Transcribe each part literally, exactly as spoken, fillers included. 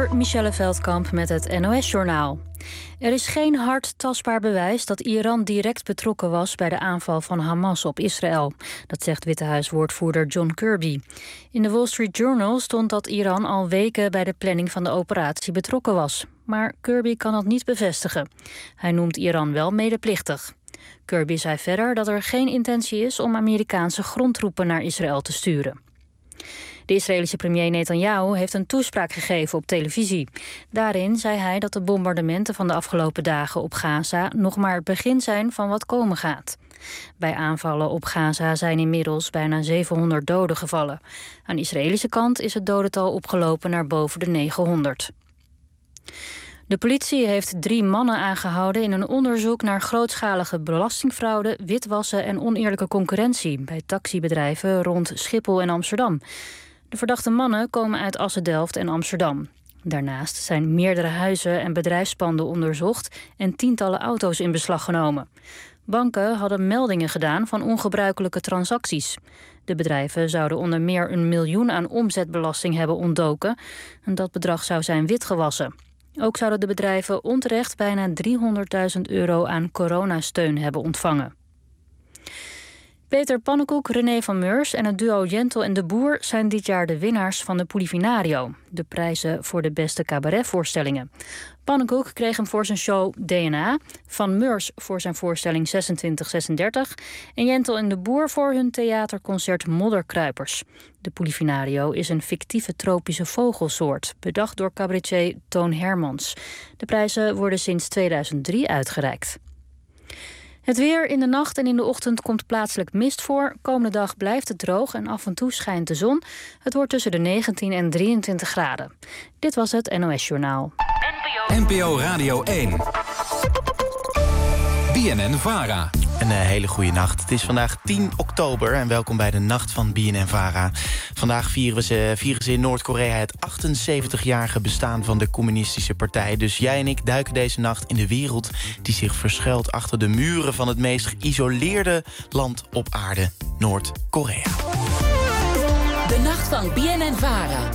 uur, Michelle Veldkamp met het N O S-journaal. Er is geen hard tastbaar bewijs dat Iran direct betrokken was bij de aanval van Hamas op Israël. Dat zegt Witte Huis-woordvoerder John Kirby. In de Wall Street Journal stond dat Iran al weken bij de planning van de operatie betrokken was. Maar Kirby kan dat niet bevestigen. Hij noemt Iran wel medeplichtig. Kirby zei verder dat er geen intentie is om Amerikaanse grondtroepen naar Israël te sturen. De Israëlische premier Netanyahu heeft een toespraak gegeven op televisie. Daarin zei hij dat de bombardementen van de afgelopen dagen op Gaza nog maar het begin zijn van wat komen gaat. Bij aanvallen op Gaza zijn inmiddels bijna zevenhonderd doden gevallen. Aan de Israëlische kant is het dodental opgelopen naar boven de negenhonderd. De politie heeft drie mannen aangehouden in een onderzoek naar grootschalige belastingfraude, witwassen en oneerlijke concurrentie bij taxibedrijven rond Schiphol en Amsterdam. De verdachte mannen komen uit Assen-Delft en Amsterdam. Daarnaast zijn meerdere huizen en bedrijfspanden onderzocht en tientallen auto's in beslag genomen. Banken hadden meldingen gedaan van ongebruikelijke transacties. De bedrijven zouden onder meer een miljoen aan omzetbelasting hebben ontdoken en dat bedrag zou zijn witgewassen. Ook zouden de bedrijven onterecht bijna driehonderdduizend euro aan coronasteun hebben ontvangen. Peter Pannenkoek, René van Meurs en het duo Jentel en de Boer zijn dit jaar de winnaars van de Polifinario, de prijzen voor de beste cabaretvoorstellingen. Pannenkoek kreeg hem voor zijn show D N A, Van Meurs voor zijn voorstelling zesentwintig zesendertig en Jentel en de Boer voor hun theaterconcert Modderkruipers. De Polifinario is een fictieve tropische vogelsoort, bedacht door cabaretier Toon Hermans. De prijzen worden sinds tweeduizend drie uitgereikt. Het weer: in de nacht en in de ochtend komt plaatselijk mist voor. Komende dag blijft het droog en af en toe schijnt de zon. Het wordt tussen de negentien en drieëntwintig graden. Dit was het N O S-journaal. N P O Radio één. B N N-Vara. Een uh, hele goede nacht. Het is vandaag tien oktober en welkom bij de Nacht van B N N-Vara. Vandaag vieren, we ze, vieren ze in Noord-Korea het achtenzeventigjarige bestaan van de communistische partij. Dus jij en ik duiken deze nacht in de wereld die zich verschuilt achter de muren van het meest geïsoleerde land op aarde, Noord-Korea. De Nacht van B N N-Vara.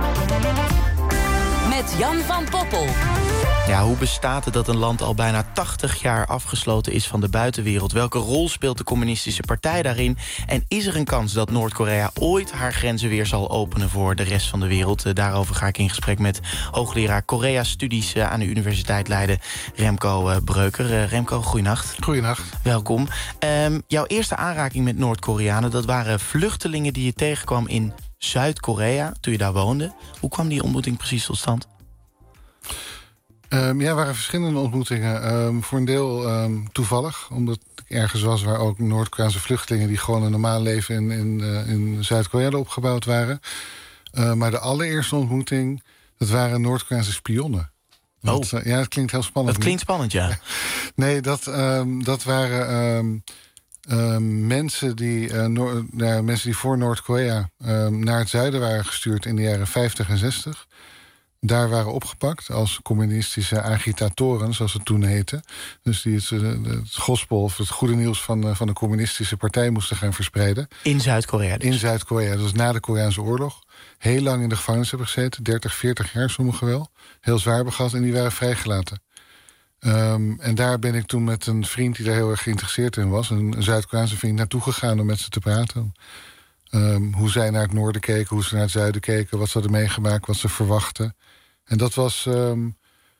Met Jan van Poppel. Ja, hoe bestaat het dat een land al bijna tachtig jaar afgesloten is van de buitenwereld? Welke rol speelt de communistische partij daarin? En is er een kans dat Noord-Korea ooit haar grenzen weer zal openen voor de rest van de wereld? Uh, daarover ga ik in gesprek met hoogleraar Korea-studies uh, aan de Universiteit Leiden, Remco uh, Breuker. Uh, Remco, goeienacht. Goeienacht. Welkom. Um, jouw eerste aanraking met Noord-Koreanen, dat waren vluchtelingen die je tegenkwam in Zuid-Korea, toen je daar woonde. Hoe kwam die ontmoeting precies tot stand? Um, ja, er waren verschillende ontmoetingen. Um, voor een deel um, toevallig, omdat ik ergens was waar ook Noord-Koreaanse vluchtelingen die gewoon een normaal leven in, in, uh, in Zuid-Korea opgebouwd waren. Uh, maar de allereerste ontmoeting, dat waren Noord-Koreaanse spionnen. Dat, oh. uh, ja, dat klinkt heel spannend. Dat klinkt spannend, ja. Nee, dat, um, dat waren um, um, mensen, die, uh, Noor- uh, mensen die voor Noord-Korea um, naar het zuiden waren gestuurd in de jaren vijftig en zestig. Daar waren opgepakt als communistische agitatoren, zoals het toen heette. Dus die het, het gospel of het goede nieuws van, van de communistische partij moesten gaan verspreiden. In Zuid-Korea dus? In Zuid-Korea, dus na de Koreaanse oorlog. Heel lang in de gevangenis hebben gezeten, dertig, veertig jaar sommigen wel. Heel zwaar hebben gehad en die waren vrijgelaten. Um, en daar ben ik toen met een vriend die daar heel erg geïnteresseerd in was, een Zuid-Koreaanse vriend, naartoe gegaan om met ze te praten. Um, hoe zij naar het noorden keken, hoe ze naar het zuiden keken, wat ze hadden meegemaakt, wat ze verwachten. En dat was um,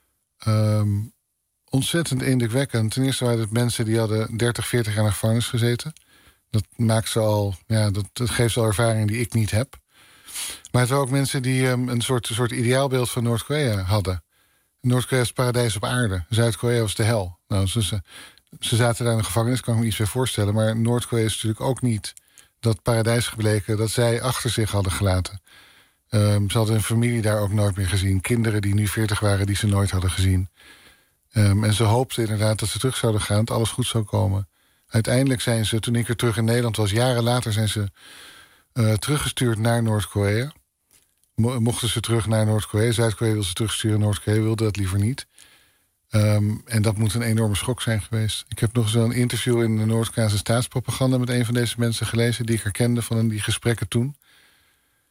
um, ontzettend indrukwekkend. Ten eerste waren het mensen die hadden dertig, veertig jaar in de gevangenis gezeten. Dat maakt ze al, ja, dat, dat geeft ze al ervaring die ik niet heb. Maar het waren ook mensen die um, een soort, soort ideaalbeeld van Noord-Korea hadden. Noord-Korea is het paradijs op aarde. Zuid-Korea was de hel. Nou, ze, ze, ze zaten daar in de gevangenis, kan ik me iets bij voorstellen. Maar Noord-Korea is natuurlijk ook niet dat paradijs gebleken dat zij achter zich hadden gelaten. Um, ze hadden hun familie daar ook nooit meer gezien. Kinderen die nu veertig waren, die ze nooit hadden gezien. Um, en ze hoopten inderdaad dat ze terug zouden gaan, dat alles goed zou komen. Uiteindelijk zijn ze, toen ik er terug in Nederland was, jaren later zijn ze uh, teruggestuurd naar Noord-Korea. Mo- mochten ze terug naar Noord-Korea. Zuid-Korea wilde ze terugsturen, Noord-Korea wilde dat liever niet. Um, en dat moet een enorme schok zijn geweest. Ik heb nog eens een interview in de Noord-Koreaanse staatspropaganda met een van deze mensen gelezen, die ik herkende van die gesprekken toen.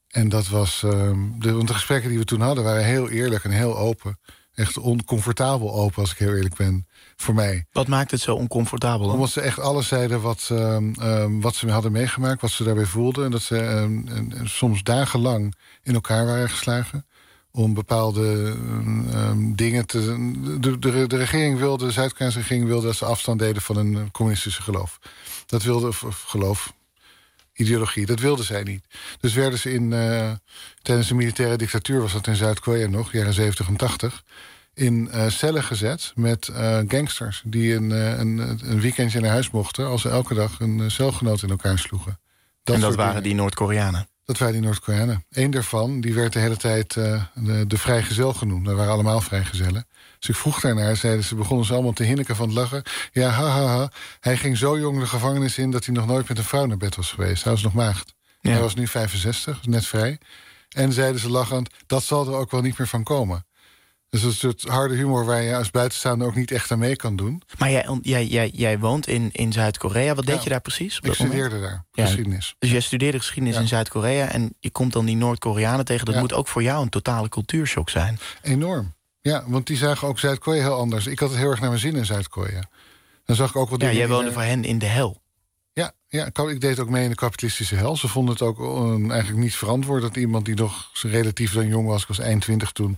En dat was... Uh, de, want de gesprekken die we toen hadden waren heel eerlijk en heel open. Echt oncomfortabel open, als ik heel eerlijk ben, voor mij. Wat maakt het zo oncomfortabel dan? Omdat ze echt alles zeiden wat, uh, uh, wat ze hadden meegemaakt, wat ze daarbij voelden. En dat ze uh, uh, soms dagenlang in elkaar waren geslagen om bepaalde uh, dingen te... De, de, de regering wilde, de Zuid-Koreaanse regering wilde dat ze afstand deden van een communistische geloof. Dat wilde, of, of geloof, ideologie, dat wilden zij niet. Dus werden ze in, uh, tijdens de militaire dictatuur, was dat in Zuid-Korea nog, jaren zeventig en tachtig... in uh, cellen gezet met uh, gangsters die een, uh, een, een weekendje naar huis mochten als ze elke dag een uh, celgenoot in elkaar sloegen. Dat en dat waren dingen. die Noord-Koreanen? Dat waren die Noord-Koreanen. Eén daarvan die werd de hele tijd uh, de, de vrijgezel genoemd. Dat waren allemaal vrijgezellen. Dus ik vroeg daarnaar, zeiden ze, begonnen ze allemaal te hinniken van het lachen. Ja, ha, ha, ha. Hij ging zo jong de gevangenis in dat hij nog nooit met een vrouw naar bed was geweest. Hij was nog maagd. Ja. Hij was nu vijfenzestig, net vrij. En zeiden ze lachend, dat zal er ook wel niet meer van komen. Dus dat is een soort harde humor waar je als buitenstaander ook niet echt aan mee kan doen. Maar jij, jij, jij, jij woont in, in Zuid-Korea. Wat deed ja. je daar precies? Op ik studeerde moment? daar, ja. geschiedenis. Dus jij studeerde geschiedenis ja. in Zuid-Korea en je komt dan die Noord-Koreanen tegen. Dat ja. moet ook voor jou een totale cultuurshock zijn. Enorm. Ja, want die zagen ook Zuid-Korea heel anders. Ik had het heel erg naar mijn zin in Zuid-Korea. Dan zag ik ook wat ja, dingen... jij woonde daar... voor hen in de hel. Ja, ja, ik deed ook mee in de kapitalistische hel. Ze vonden het ook uh, eigenlijk niet verantwoord dat iemand die nog relatief dan jong was, ik was eind twintig toen,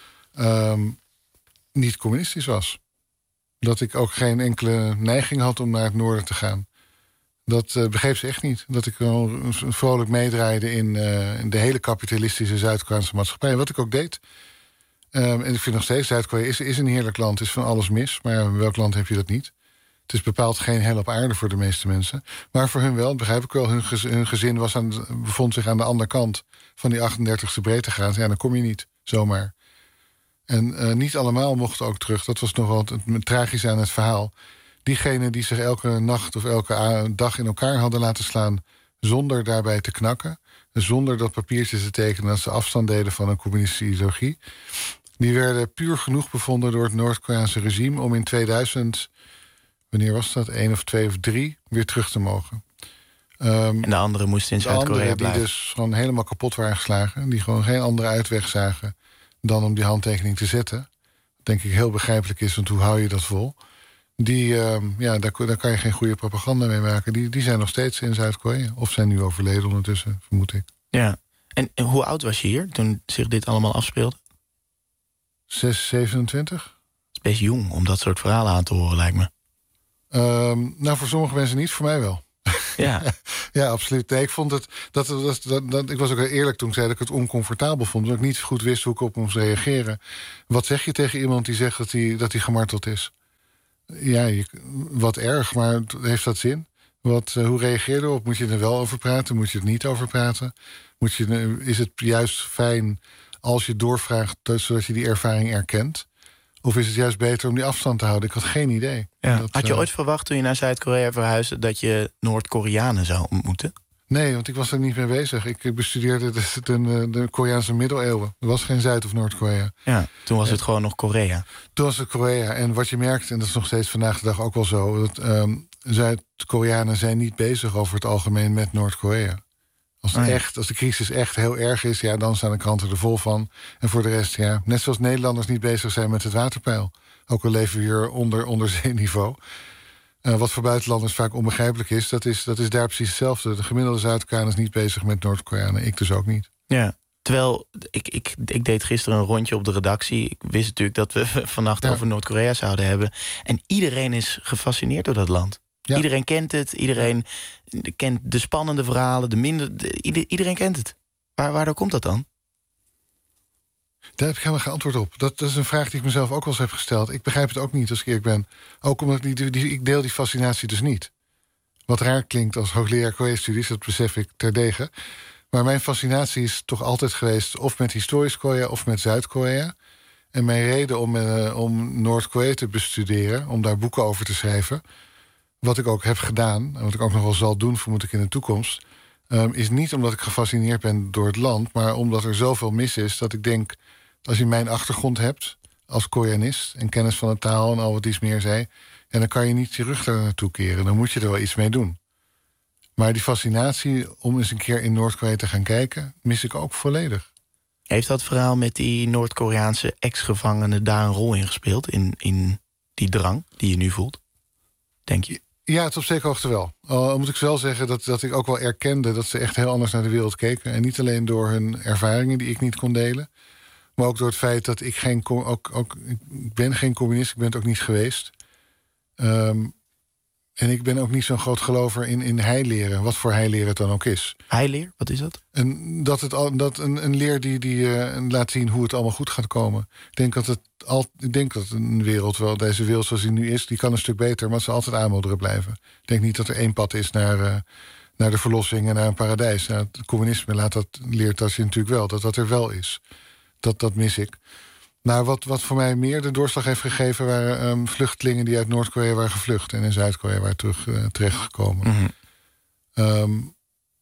um, niet communistisch was. Dat ik ook geen enkele neiging had om naar het noorden te gaan. Dat uh, begreep ze echt niet. Dat ik wel vrolijk meedraaide in, uh, in de hele kapitalistische Zuid-Koreaanse maatschappij. Wat ik ook deed. Um, en ik vind nog steeds, Zuid-Korea is, is een heerlijk land. Is van alles mis, maar in welk land heb je dat niet? Het is bepaald geen hel op aarde voor de meeste mensen. Maar voor hun wel, dat begrijp ik wel. Hun, gez, hun gezin was aan de, bevond zich aan de andere kant van die achtendertigste breedtegraad. Ja, dan kom je niet, zomaar. En uh, niet allemaal mochten ook terug. Dat was nog wel het, het tragische aan het verhaal. Diegenen die zich elke nacht of elke dag in elkaar hadden laten slaan zonder daarbij te knakken, zonder dat papiertje te tekenen dat ze afstand deden van een communistische ideologie, die werden puur genoeg bevonden door het Noord-Koreaanse regime om in tweeduizend, wanneer was dat, één of twee of drie, weer terug te mogen. Um, en de anderen moesten in Zuid-Korea blijven. De anderen die dus gewoon helemaal kapot waren geslagen, die gewoon geen andere uitweg zagen dan om die handtekening te zetten. Wat denk ik heel begrijpelijk is, want hoe hou je dat vol? Die, uh, ja, daar, daar kan je geen goede propaganda mee maken. Die, die zijn nog steeds in Zuid-Korea. Of zijn nu overleden ondertussen, vermoed ik. Ja. En, en hoe oud was je hier toen zich dit allemaal afspeelde? zes, zevenentwintig. Het is best jong om dat soort verhalen aan te horen, lijkt me. Um, nou, voor sommige mensen niet, voor mij wel. Ja, ja, absoluut. Nee, ik vond het. Dat, dat, dat, dat, ik was ook heel eerlijk toen ik zei dat ik het oncomfortabel vond. Dat ik niet goed wist hoe ik op moest reageren. Wat zeg je tegen iemand die zegt dat hij, dat hij gemarteld is? Ja, je, wat erg, maar heeft dat zin? Wat, uh, hoe reageer je erop? Moet je er wel over praten? Moet je er niet over praten? Moet je, is het juist fijn als je doorvraagt, zodat je die ervaring erkent? Of is het juist beter om die afstand te houden? Ik had geen idee. Ja. Dat, had je uh, ooit verwacht toen je naar Zuid-Korea verhuisde dat je Noord-Koreanen zou ontmoeten? Nee, want ik was er niet mee bezig. Ik bestudeerde de, de, de Koreaanse middeleeuwen. Er was geen Zuid- of Noord-Korea. Ja, toen was ja. het gewoon nog Korea. Toen was het Korea. En wat je merkt, en dat is nog steeds vandaag de dag ook wel zo, dat um, Zuid-Koreanen zijn niet bezig over het algemeen met Noord-Korea. Als, het oh ja. echt, als de crisis echt heel erg is, ja, dan staan de kranten er vol van. En voor de rest, ja, net zoals Nederlanders niet bezig zijn met het waterpeil. Ook al leven we hier onder onderzeeniveau. Uh, wat voor buitenlanders vaak onbegrijpelijk is, dat is, dat is daar precies hetzelfde. De gemiddelde Zuid-Koreaan is niet bezig met Noord-Koreanen. Ik dus ook niet. Ja, terwijl ik, ik, ik deed gisteren een rondje op de redactie. Ik wist natuurlijk dat we vannacht ja. over Noord-Korea zouden hebben. En iedereen is gefascineerd door dat land. Ja. Iedereen kent het, iedereen kent de spannende verhalen, de minder. De, ieder, iedereen kent het. Waar, waardoor komt dat dan? Daar heb ik helemaal geen antwoord op. Dat, dat is een vraag die ik mezelf ook wel eens heb gesteld. Ik begrijp het ook niet als ik eerlijk ben. Ook omdat ik, die, die, ik deel die fascinatie dus niet. Wat raar klinkt als hoogleraar Korea-studies, dat besef ik terdege. Maar mijn fascinatie is toch altijd geweest of met historisch Korea of met Zuid-Korea. En mijn reden om, uh, om Noord-Korea te bestuderen, om daar boeken over te schrijven, wat ik ook heb gedaan, en wat ik ook nog wel zal doen, vermoed ik in de toekomst, um, is niet omdat ik gefascineerd ben door het land, maar omdat er zoveel mis is dat ik denk, als je mijn achtergrond hebt als Koreanist en kennis van de taal en al wat iets meer zei, en dan kan je niet je rug daar naartoe keren. Dan moet je er wel iets mee doen. Maar die fascinatie om eens een keer in Noord-Korea te gaan kijken, mis ik ook volledig. Heeft dat verhaal met die Noord-Koreaanse ex-gevangenen daar een rol in gespeeld? In, in die drang die je nu voelt? Denk je? Ja, het op zekere hoogte wel. Al moet ik wel zeggen dat, dat ik ook wel erkende dat ze echt heel anders naar de wereld keken. En niet alleen door hun ervaringen die ik niet kon delen, maar ook door het feit dat ik geen... Ook, ook, ik ben geen communist, ik ben het ook niet geweest. Um, en ik ben ook niet zo'n groot gelover in, in heileren, wat voor heileren het dan ook is. Heileer, wat is dat? En dat het al, dat een, een leer die, die uh, laat zien hoe het allemaal goed gaat komen. Ik denk dat het al, ik denk dat een wereld, wel deze wereld zoals die nu is, die kan een stuk beter, maar het zal altijd aanmodderen blijven. Ik denk niet dat er één pad is naar, uh, naar de verlossing en naar een paradijs. Nou, het communisme laat dat, leert dat je natuurlijk wel, dat dat er wel is. Dat, dat mis ik. Nou, wat, wat voor mij meer de doorslag heeft gegeven waren um, vluchtelingen die uit Noord-Korea waren gevlucht en in Zuid-Korea waren terug, uh, terechtgekomen. Mm-hmm. Um,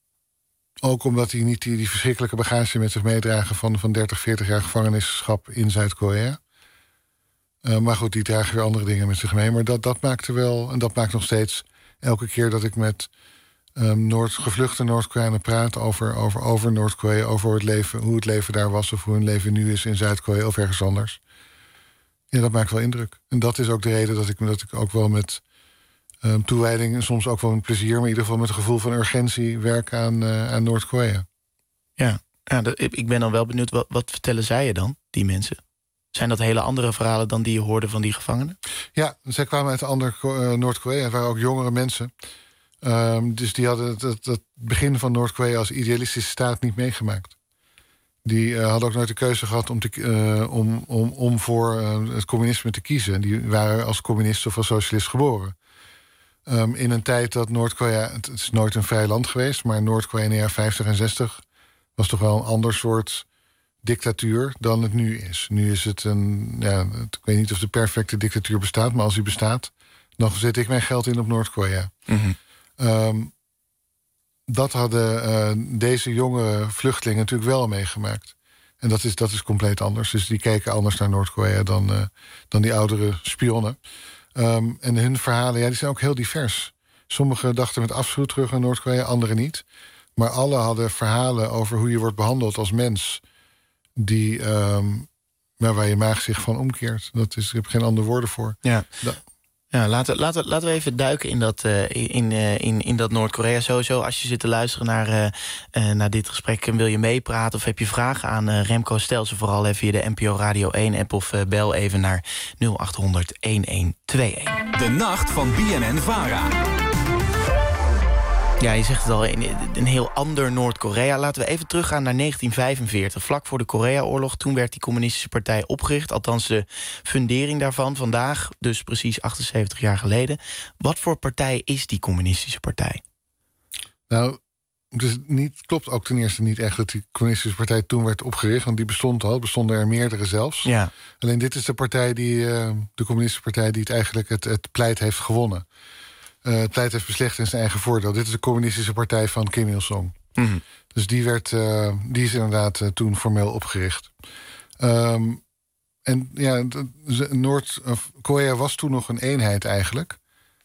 ook omdat die niet die, die verschrikkelijke bagage met zich meedragen van, van dertig, veertig jaar gevangenisschap in Zuid-Korea. Uh, maar goed, die dragen weer andere dingen met zich mee. Maar dat, dat maakte wel, en dat maakt nog steeds elke keer dat ik met um, Noord, gevluchte Noord-Koreanen praat over, over, over Noord-Korea, over het leven, hoe het leven daar was of hoe hun leven nu is in Zuid-Korea of ergens anders. Ja, dat maakt wel indruk. En dat is ook de reden dat ik, dat ik ook wel met um, toewijding en soms ook wel met plezier, maar in ieder geval met een gevoel van urgentie werk aan, uh, aan Noord-Korea. Ja, ja dat, ik ben dan wel benieuwd, wat, wat vertellen zij je dan, die mensen? Zijn dat hele andere verhalen dan die je hoorde van die gevangenen? Ja, zij kwamen uit ander uh, Noord-Korea. Het waren ook jongere mensen. Um, dus die hadden het, het, het begin van Noord-Korea als idealistische staat niet meegemaakt. Die uh, hadden ook nooit de keuze gehad om, te, uh, om, om, om voor uh, het communisme te kiezen. Die waren als communist of als socialist geboren. Um, in een tijd dat Noord-Korea... Het is nooit een vrij land geweest, maar Noord-Korea in de jaren vijftig en zestig was toch wel een ander soort dictatuur dan het nu is. Nu is het een... Ja, ik weet niet of de perfecte dictatuur bestaat, maar als die bestaat, dan zet ik mijn geld in op Noord-Korea. Mm-hmm. Um, dat hadden uh, deze jonge vluchtelingen natuurlijk wel meegemaakt. En dat is, dat is compleet anders. Dus die keken anders naar Noord-Korea dan, uh, dan die oudere spionnen. Um, en hun verhalen, ja, die zijn ook heel divers. Sommigen dachten met afschuw terug aan Noord-Korea, anderen niet. Maar alle hadden verhalen over hoe je wordt behandeld als mens, die, um, waar je maag zich van omkeert. Dat is, ik heb geen andere woorden voor. Ja. Da- Ja, laten, laten, laten we even duiken in dat, uh, in, uh, in, in dat Noord-Korea. Sowieso, als je zit te luisteren naar, uh, uh, naar dit gesprek en wil je meepraten of heb je vragen aan uh, Remco, stel ze vooral even via de N P O Radio één app of uh, bel even naar nul acht honderd elf twee een. De nacht van B N N-Vara. Ja, je zegt het al, een heel ander Noord-Korea. Laten we even teruggaan naar negentien vijfenveertig. Vlak voor de Korea-oorlog, toen werd die communistische partij opgericht. Althans de fundering daarvan, vandaag, dus precies achtenzeventig jaar geleden. Wat voor partij is die communistische partij? Nou, dus niet, klopt ook ten eerste niet echt dat die communistische partij toen werd opgericht. Want die bestond al, bestonden er meerdere zelfs. Ja. Alleen dit is de partij die, uh, de communistische partij die het eigenlijk het, het pleit heeft gewonnen. Uh, het pleit heeft beslecht in zijn eigen voordeel. Dit is de communistische partij van Kim Il-sung. Mm-hmm. Dus die, werd, uh, die is inderdaad uh, toen formeel opgericht. Um, en ja, Noord-Korea was toen nog een eenheid eigenlijk.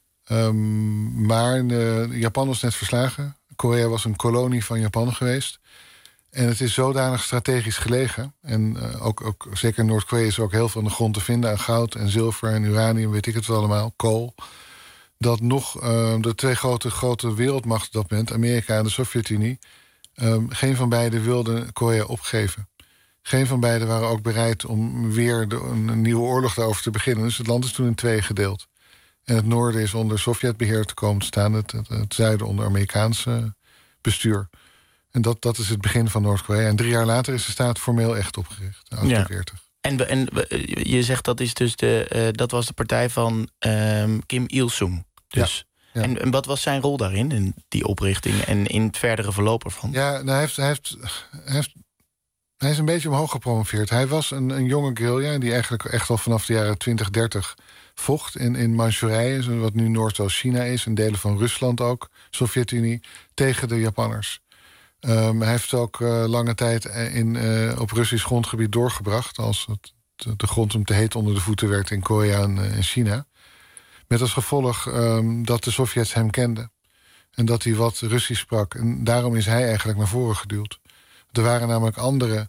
Um, maar uh, Japan was net verslagen. Korea was een kolonie van Japan geweest. En het is zodanig strategisch gelegen. En uh, ook, ook zeker in Noord-Korea is er ook heel veel aan de grond te vinden aan goud en zilver en uranium, weet ik het wel allemaal, kool. Dat nog uh, de twee grote, grote wereldmachten op dat moment, Amerika en de Sovjet-Unie, um, geen van beiden wilden Korea opgeven. Geen van beiden waren ook bereid om weer de, een nieuwe oorlog daarover te beginnen. Dus het land is toen in twee gedeeld. En het noorden is onder Sovjetbeheer te komen te staan, het, het, het zuiden onder Amerikaans uh, bestuur. En dat, dat is het begin van Noord-Korea. En drie jaar later is de staat formeel echt opgericht, achtenveertig. Ja. En, en je zegt dat is dus de, uh, dat was de partij van um, Kim Il-sung. Dus. Ja, ja. En, en wat was zijn rol daarin, in die oprichting en in het verdere verloop ervan? Ja, nou, hij, heeft, hij, heeft, hij, heeft, hij is een beetje omhoog gepromoveerd. Hij was een, een jonge guerrilla die eigenlijk echt al vanaf de jaren twintig, dertig vocht in, in Manchurije, wat nu Noordoost-China is, en delen van Rusland ook, Sovjet-Unie, tegen de Japanners. Um, hij heeft ook uh, lange tijd in, uh, op Russisch grondgebied doorgebracht, als het, de grond hem te heet onder de voeten werd in Korea en uh, in China. Met als gevolg um, dat de Sovjets hem kenden. En dat hij wat Russisch sprak. En daarom is hij eigenlijk naar voren geduwd. Er waren namelijk andere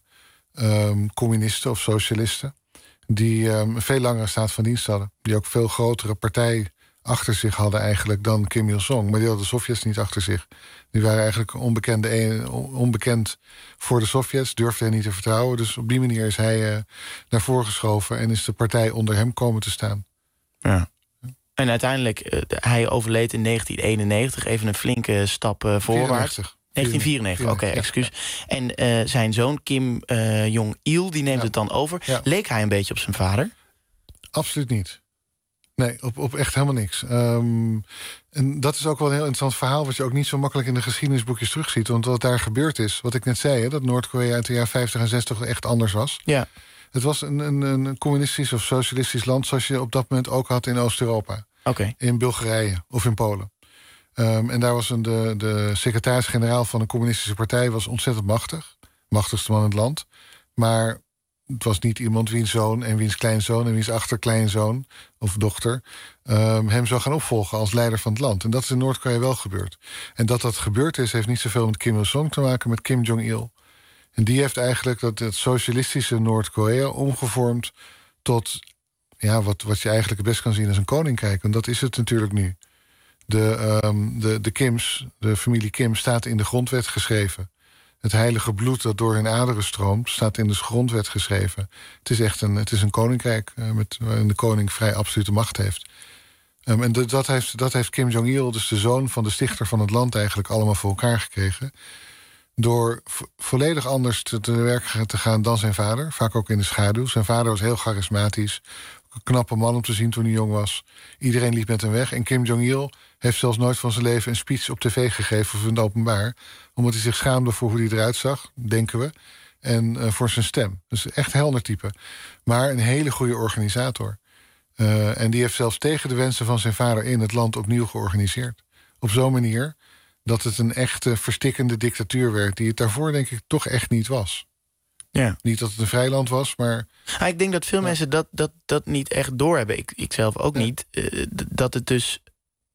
um, communisten of socialisten die um, een veel langere staat van dienst hadden. Die ook veel grotere partij achter zich hadden eigenlijk dan Kim Il-sung. Maar die hadden de Sovjets niet achter zich. Die waren eigenlijk onbekende, onbekend voor de Sovjets, durfden hen niet te vertrouwen. Dus op die manier is hij uh, naar voren geschoven en is de partij onder hem komen te staan. Ja. En uiteindelijk, uh, hij overleed in negentien eenennegentig, even een flinke stap uh, voorwaarts. negentien vierennegentig, oké, okay, excuus. Ja. En uh, zijn zoon Kim uh, Jong-il, die neemt ja. het dan over. Ja. Leek hij een beetje op zijn vader? Absoluut niet. Nee, op, op echt helemaal niks. Um, en dat is ook wel een heel interessant verhaal, wat je ook niet zo makkelijk in de geschiedenisboekjes terugziet. Want wat daar gebeurd is, wat ik net zei, hè, dat Noord-Korea uit de jaren vijftig en zestig echt anders was. Ja. Het was een, een, een communistisch of socialistisch land zoals je op dat moment ook had in Oost-Europa. Okay. In Bulgarije of in Polen. Um, en daar was een, de, de secretaris-generaal van een communistische partij was ontzettend machtig. Machtigste man in het land. Maar het was niet iemand wiens zoon en wiens kleinzoon en wiens achterkleinzoon of dochter um, hem zou gaan opvolgen als leider van het land. En dat is in Noord-Korea wel gebeurd. En dat dat gebeurd is, heeft niet zoveel met Kim Il-sung te maken, met Kim Jong-il. En die heeft eigenlijk dat het socialistische Noord-Korea omgevormd tot ja, wat, wat je eigenlijk het best kan zien als een koninkrijk. En dat is het natuurlijk nu. De, um, de, de Kims, de familie Kim, staat in de grondwet geschreven. Het heilige bloed dat door hun aderen stroomt, staat in de grondwet geschreven. Het is echt een, het is een koninkrijk uh, met, waarin de koning vrij absolute macht heeft. Um, en de, dat, heeft, dat heeft Kim Jong-il, dus de zoon van de stichter van het land, eigenlijk allemaal voor elkaar gekregen. Door vo- volledig anders te, te werk te gaan dan zijn vader. Vaak ook in de schaduw. Zijn vader was heel charismatisch. Een knappe man om te zien toen hij jong was. Iedereen liep met hem weg. En Kim Jong-il heeft zelfs nooit van zijn leven een speech op tv gegeven of in het openbaar. Omdat hij zich schaamde voor hoe hij eruit zag, denken we. En uh, voor zijn stem. Dus echt een helder type. Maar een hele goede organisator. Uh, en die heeft zelfs tegen de wensen van zijn vader in het land opnieuw georganiseerd. Op zo'n manier dat het een echte verstikkende dictatuur werd, die het daarvoor denk ik toch echt niet was. Ja. Niet dat het een vrij land was, maar... Ah, ik denk dat veel ja. mensen dat, dat, dat niet echt doorhebben. Ik, ik zelf ook ja. niet. Uh, dat het dus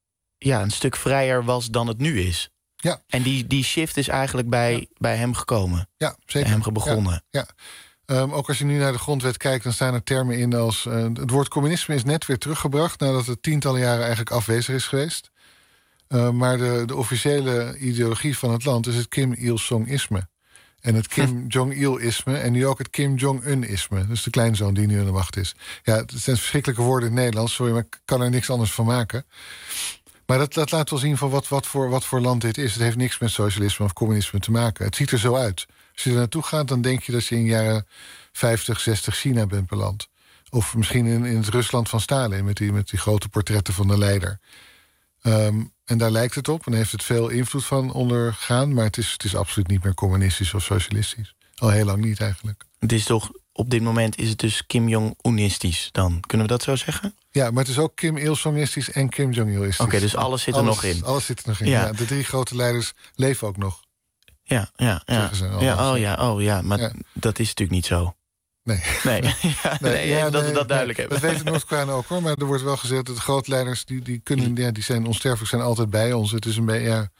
ja, een stuk vrijer was dan het nu is. Ja. En die, die shift is eigenlijk bij, ja. bij hem gekomen. Ja, zeker. Bij hem begonnen. Ja, ja. Um, ook als je nu naar de grondwet kijkt, dan staan er termen in als... Uh, het woord communisme is net weer teruggebracht nadat het tientallen jaren eigenlijk afwezig is geweest. Uh, maar de, de officiële ideologie van het land is het Kim Il-sung-isme. En het Kim Jong-il-isme en nu ook het Kim Jong-un-isme. Dus de kleinzoon die nu aan de macht is. Ja, het zijn verschrikkelijke woorden in het Nederlands. Sorry, maar ik kan er niks anders van maken. Maar dat, dat laat wel zien van wat, wat, voor, wat voor land dit is. Het heeft niks met socialisme of communisme te maken. Het ziet er zo uit. Als je er naartoe gaat, dan denk je dat je in jaren vijftig, zestig China bent beland. Of misschien in, in het Rusland van Stalin, met die, met die grote portretten van de leider. Um, en daar lijkt het op en heeft het veel invloed van ondergaan. Maar het is, het is absoluut niet meer communistisch of socialistisch. Al heel lang niet eigenlijk. Het is toch, op dit moment is het dus Kim Jong-unistisch dan. Kunnen we dat zo zeggen? Ja, maar het is ook Kim Il-sungistisch en Kim Jong-ilistisch. Oké, okay, dus alles zit er alles, nog in. Alles zit er nog in, ja. ja. De drie grote leiders leven ook nog. Ja, ja, ja. ja, oh, ja, oh ja, maar ja. dat is natuurlijk niet zo. Nee. Nee, ja, nee, nee ja, dat nee, we dat duidelijk nee, hebben. Dat weten Noord-Koreanen ook hoor. Maar er wordt wel gezegd dat de grootleiders die, die kunnen, ja, die zijn onsterfelijk, zijn altijd bij ons. Het is een beetje, ja,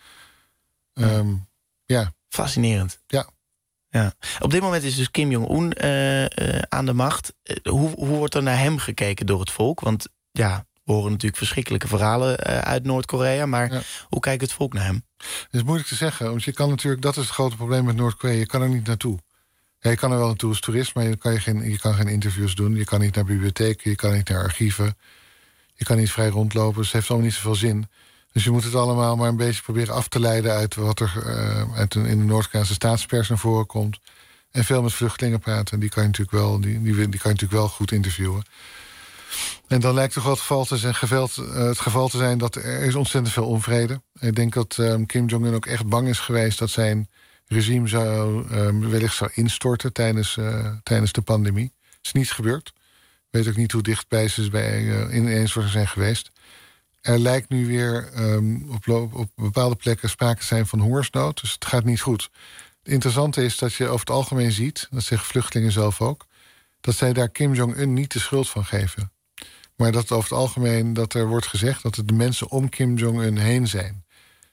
um, ja. Fascinerend. Ja. ja. Op dit moment is dus Kim Jong-un uh, uh, aan de macht. Uh, hoe, hoe wordt er naar hem gekeken door het volk? Want ja, we horen natuurlijk verschrikkelijke verhalen uh, uit Noord-Korea. Maar ja. hoe kijkt het volk naar hem? Het is moeilijk te zeggen. Want je kan natuurlijk, dat is het grote probleem met Noord-Korea. Je kan er niet naartoe. Ja, je kan er wel naartoe als toerist, maar je kan, je, geen, je kan geen interviews doen. Je kan niet naar bibliotheken, je kan niet naar archieven. Je kan niet vrij rondlopen, dus het heeft allemaal niet zoveel zin. Dus je moet het allemaal maar een beetje proberen af te leiden uit wat er uh, uit een, in de Noord-Koreaanse staatspers naar voren komt. En veel met vluchtelingen praten. Die kan je natuurlijk wel, die, die, die kan je natuurlijk wel goed interviewen. En dan lijkt toch wel het geval te zijn, geweld, uh, het geval te zijn dat er is ontzettend veel onvrede. Ik denk dat um, Kim Jong-un ook echt bang is geweest dat zijn regime zou, um, wellicht zou instorten tijdens, uh, tijdens de pandemie. Het is niet gebeurd. Ik weet ook niet hoe dichtbij ze bij uh, ineenstorting zijn geweest. Er lijkt nu weer um, op, op bepaalde plekken sprake te zijn van hongersnood. Dus het gaat niet goed. Het interessante is dat je over het algemeen ziet, dat zeggen vluchtelingen zelf ook, dat zij daar Kim Jong-un niet de schuld van geven. Maar dat over het algemeen dat er wordt gezegd dat het de mensen om Kim Jong-un heen zijn.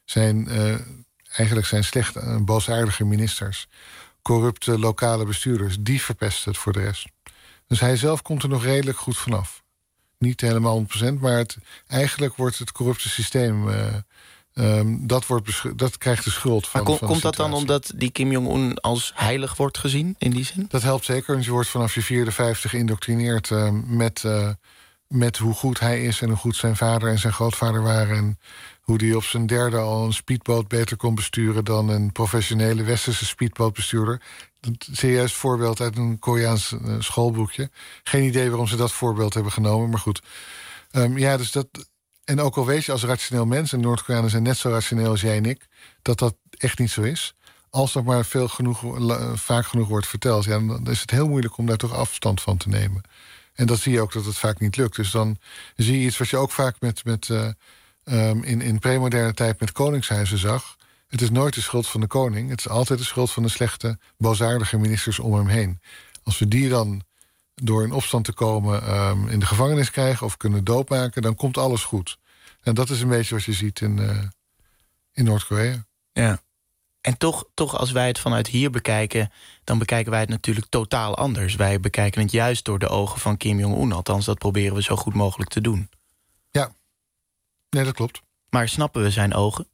zijn uh, eigenlijk zijn slechte, uh, boosaardige ministers, corrupte lokale bestuurders, die verpesten het voor de rest. Dus hij zelf komt er nog redelijk goed vanaf. Niet helemaal honderd procent, maar het, eigenlijk wordt het corrupte systeem, Uh, Um, dat, wordt beschu- dat krijgt de schuld van. Maar kom, van komt dat situatie. dan omdat die Kim Jong-un als heilig wordt gezien in die zin? Dat helpt zeker, want je wordt vanaf je vierde, vijfde geïndoctrineerd uh, met, uh, met hoe goed hij is en hoe goed zijn vader en zijn grootvader waren. En hoe hij op zijn derde al een speedboot beter kon besturen dan een professionele westerse speedbootbestuurder. Een serieus voorbeeld uit een Koreaans uh, schoolboekje. Geen idee waarom ze dat voorbeeld hebben genomen, maar goed. Um, ja, dus dat. En ook al weet je als rationeel mens, en Noord-Koreanen zijn net zo rationeel als jij en ik, dat dat echt niet zo is. Als dat maar veel genoeg, vaak genoeg wordt verteld, ja, dan is het heel moeilijk om daar toch afstand van te nemen. En dat zie je ook dat het vaak niet lukt. Dus dan zie je iets wat je ook vaak met, met, uh, um, in, in premoderne tijd met koningshuizen zag. Het is nooit de schuld van de koning. Het is altijd de schuld van de slechte, boosaardige ministers om hem heen. Als we die dan door in opstand te komen um, in de gevangenis krijgen of kunnen doodmaken, dan komt alles goed. En dat is een beetje wat je ziet in, uh, in Noord-Korea. Ja. En toch, toch, als wij het vanuit hier bekijken, dan bekijken wij het natuurlijk totaal anders. Wij bekijken het juist door de ogen van Kim Jong-un. Althans, dat proberen we zo goed mogelijk te doen. Ja, nee, dat klopt. Maar snappen we zijn ogen?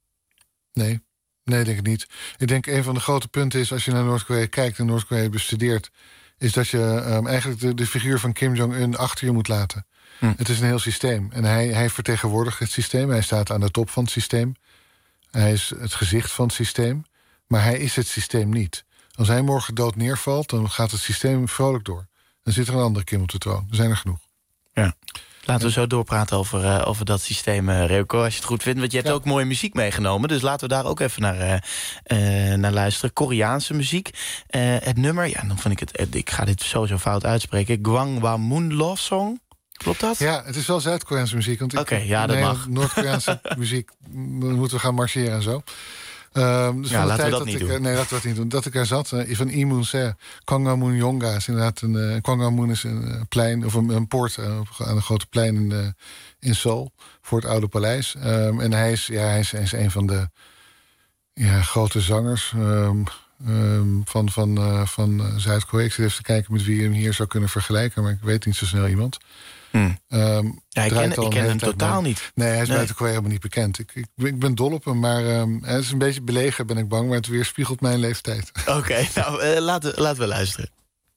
Nee, nee, denk ik niet. Ik denk een van de grote punten is, als je naar Noord-Korea kijkt en Noord-Korea bestudeert, is dat je um, eigenlijk de, de figuur van Kim Jong-un achter je moet laten. Hm. Het is een heel systeem. En hij, hij vertegenwoordigt het systeem. Hij staat aan de top van het systeem. Hij is het gezicht van het systeem. Maar hij is het systeem niet. Als hij morgen dood neervalt, dan gaat het systeem vrolijk door. Dan zit er een andere Kim op de troon. Er zijn er genoeg. Ja. Laten we zo doorpraten over, uh, over dat systeem, uh, Reuco, als je het goed vindt. Want je hebt ja. ook mooie muziek meegenomen. Dus laten we daar ook even naar, uh, uh, naar luisteren. Koreaanse muziek. Uh, het nummer, ja, dan vind ik het. Ik ga dit sowieso fout uitspreken. Gwangwamun Love Song. Klopt dat? Ja, het is wel Zuid-Koreaanse muziek. Oké, okay, ja, dat nee, mag. Noord-Koreaanse muziek, dan moeten we gaan marcheren en zo. Um, dus ja, laten we dat, dat niet ik, doen. Nee, laten we dat niet doen. Dat ik er zat, uh, van Imun Se. Kwangamun Yonga is inderdaad een... Uh, Kwangamun is een uh, plein, of een, een poort uh, aan een grote plein in, uh, in Seoul. Voor het oude paleis. Um, en hij is, ja, hij, is, hij is een van de ja, grote zangers um, um, van, van, uh, van uh, Zuid-Korea. Ik zit even te kijken met wie je hem hier zou kunnen vergelijken. Maar ik weet niet zo snel iemand. Hmm. Um, ja, ik ken, ik ken hem totaal mee. niet. Nee, hij is nee. buiten Korea helemaal niet bekend. Ik, ik, ik ben dol op hem, maar um, hij is een beetje belegen, ben ik bang. Maar het weerspiegelt mijn leeftijd. Oké, okay, nou, uh, laten, laten we luisteren.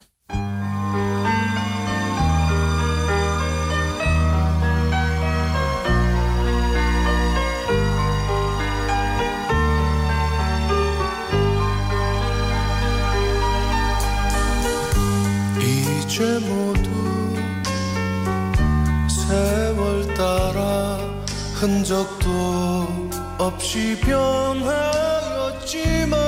이제 모두 세월 따라 흔적도 없이 변하였지만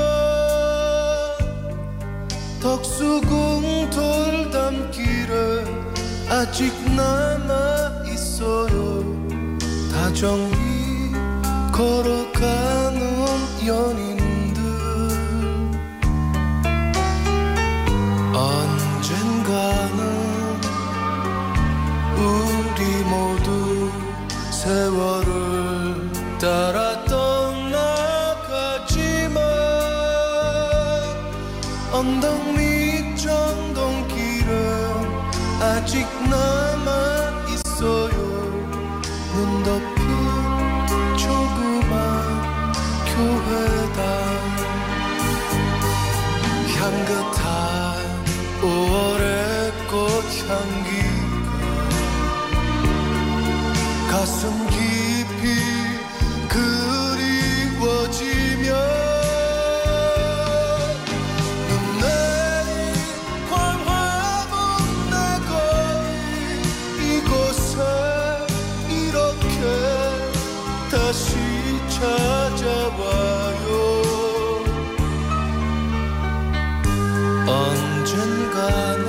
덕수궁 돌담길에 아직 남아 있어요. 다정히 걸어가는 연인들 언젠가는 우리 모두 세월을 따라 떠나가지만 언덕 밑 전동길은 아직 남아 있어요. 눈 덮인 조그만 교회당 향긋한 오월의 꽃향기가 가슴 깊이 그리워지며 눈 내린 광화문 내 거리 이곳에 이렇게 다시 찾아와요. 언젠가는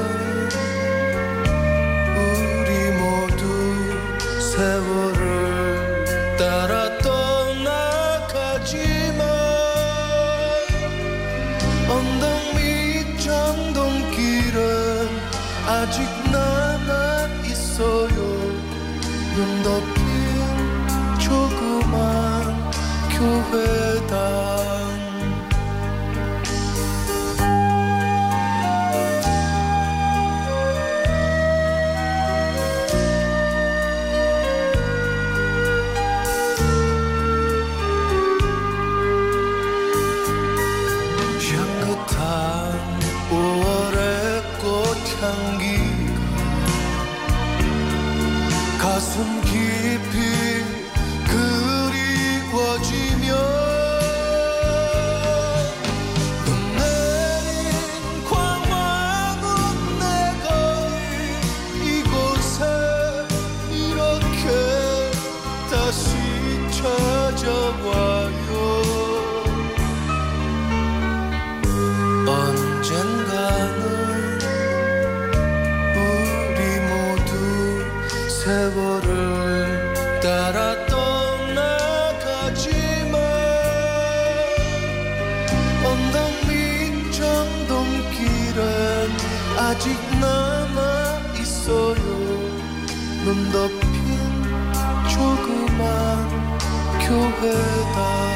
우리 모두 세월을 따라 떠나가지만 언덕 밑 전동길은 아직 남아 있어요. 눈 덮인 조그만 교회당 향긋한 오월의 꽃향기가 가슴 깊이 그리워지며 눈 내린 광화문 내 거리 이곳에 이렇게 다시 찾아와요. 언젠가는 우리 모두 세월을 따라 떠나가지만 언덕 밑 전동길엔 아직 남아 있어요. 눈 덮인 조그만 교회당.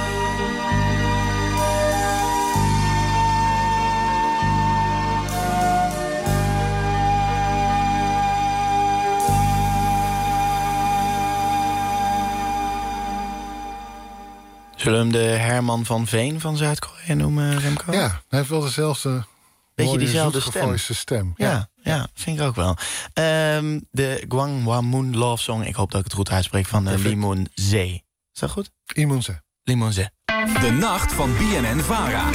Zullen we hem de Herman van Veen van Zuid-Korea noemen, Remco? Ja, hij heeft wel dezelfde Beetje diezelfde stem. stem. Ja, Ja. ja, vind ik ook wel. Um, de Gwangwamun Love Song, ik hoop dat ik het goed uitspreek, van uh, Lee Moon-jae. Is dat goed? Imunse. Lee Moon-jae. De nacht van B N N-Vara.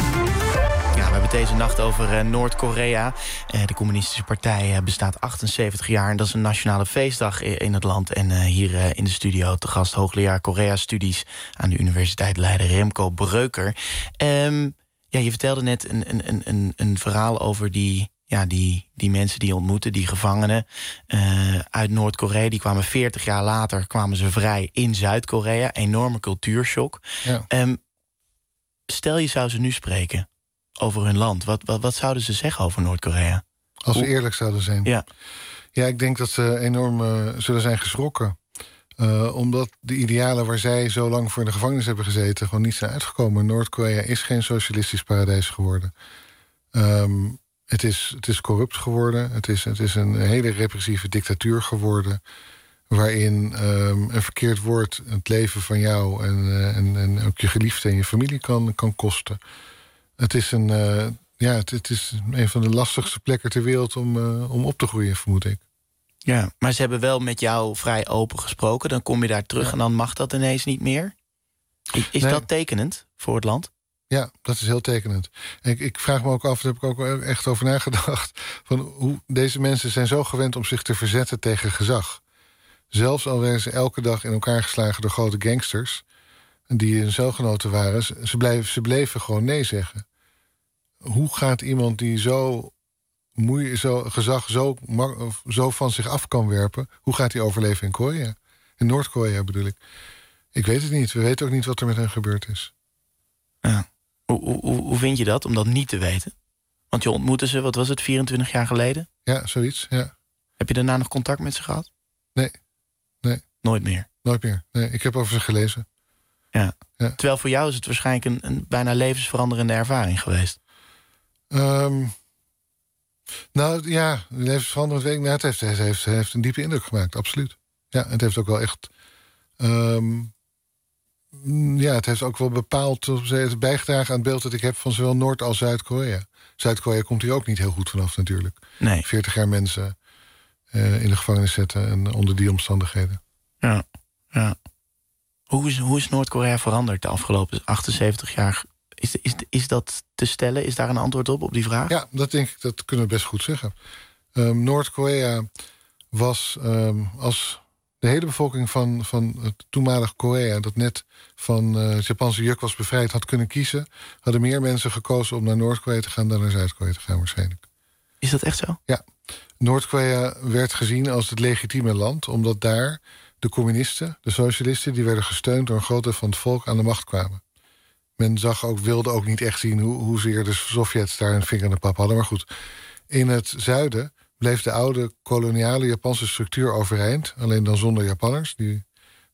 Ja, we hebben het deze nacht over uh, Noord-Korea. Uh, de communistische partij uh, bestaat achtenzeventig jaar. En dat is een nationale feestdag in het land. En uh, hier uh, in de studio te gast hoogleraar Korea-studies aan de Universiteit Leiden, Remco Breuker. Um, ja, je vertelde net een, een, een, een verhaal over die, ja, die, die mensen die je ontmoette, die gevangenen uh, uit Noord-Korea. Die kwamen veertig jaar later kwamen ze vrij in Zuid-Korea. Enorme cultuurshock. Ja. Um, stel je zou ze nu spreken over hun land. Wat, wat, wat zouden ze zeggen over Noord-Korea? Als we Hoe- eerlijk zouden zijn. Ja. Ja, ik denk dat ze enorm uh, zullen zijn geschrokken. Uh, omdat de idealen waar zij zo lang voor in de gevangenis hebben gezeten gewoon niet zijn uitgekomen. Noord-Korea is geen socialistisch paradijs geworden. Um, het, is, het is corrupt geworden. Het is, het is een hele repressieve dictatuur geworden. Waarin um, een verkeerd woord het leven van jou en, uh, en, en ook je geliefde en je familie kan, kan kosten. Het is, een, uh, ja, het, het is een van de lastigste plekken ter wereld om, uh, om op te groeien, vermoed ik. Ja, maar ze hebben wel met jou vrij open gesproken. Dan kom je daar terug Ja. en dan mag dat ineens niet meer. Is, is Nee. dat tekenend voor het land? Ja, dat is heel tekenend. En ik, ik vraag me ook af, daar heb ik ook wel echt over nagedacht, van hoe deze mensen zijn zo gewend om zich te verzetten tegen gezag. Zelfs al werden ze elke dag in elkaar geslagen door grote gangsters die hun celgenoten waren, ze, ze, blijven, ze bleven gewoon nee zeggen. Hoe gaat iemand die zo, moe, zo gezag zo, ma- of zo van zich af kan werpen, hoe gaat hij overleven in Korea? In Noord-Korea bedoel ik. Ik weet het niet. We weten ook niet wat er met hen gebeurd is. Ja. Hoe, hoe, hoe vind je dat, om dat niet te weten? Want je ontmoette ze, wat was het, vierentwintig jaar geleden? Ja, zoiets. Ja. Heb je daarna nog contact met ze gehad? Nee. Nee. Nooit meer. Nooit meer. Nee, ik heb over ze gelezen. Ja. Ja. Terwijl voor jou is het waarschijnlijk een, een bijna levensveranderende ervaring geweest. Um, nou ja, levensveranderend weet ik. Nou, het heeft, het heeft, het heeft een diepe indruk gemaakt, absoluut. Ja, het heeft ook wel echt. Um, ja, het heeft ook wel bepaald. Het heeft bijgedragen aan het beeld dat ik heb van zowel Noord- als Zuid-Korea. Zuid-Korea komt hier ook niet heel goed vanaf, natuurlijk. Nee. veertig jaar mensen uh, in de gevangenis zetten en onder die omstandigheden. Ja. Ja. Hoe is, hoe is Noord-Korea veranderd de afgelopen achtenzeventig jaar? Is, is, is dat te stellen? Is daar een antwoord op, op die vraag? Ja, dat denk ik, dat kunnen we best goed zeggen. Um, Noord-Korea was um, als de hele bevolking van, van het toenmalige Korea, dat net van uh, het Japanse juk was bevrijd, had kunnen kiezen, hadden meer mensen gekozen om naar Noord-Korea te gaan dan naar Zuid-Korea te gaan waarschijnlijk. Is dat echt zo? Ja. Noord-Korea werd gezien als het legitieme land, omdat daar de communisten, de socialisten, die werden gesteund door een groot deel van het volk aan de macht kwamen. Men zag ook, wilde ook niet echt zien hoe, hoezeer de Sovjets daar een vinger in de pap hadden. Maar goed, in het zuiden bleef de oude koloniale Japanse structuur overeind. Alleen dan zonder Japanners. Die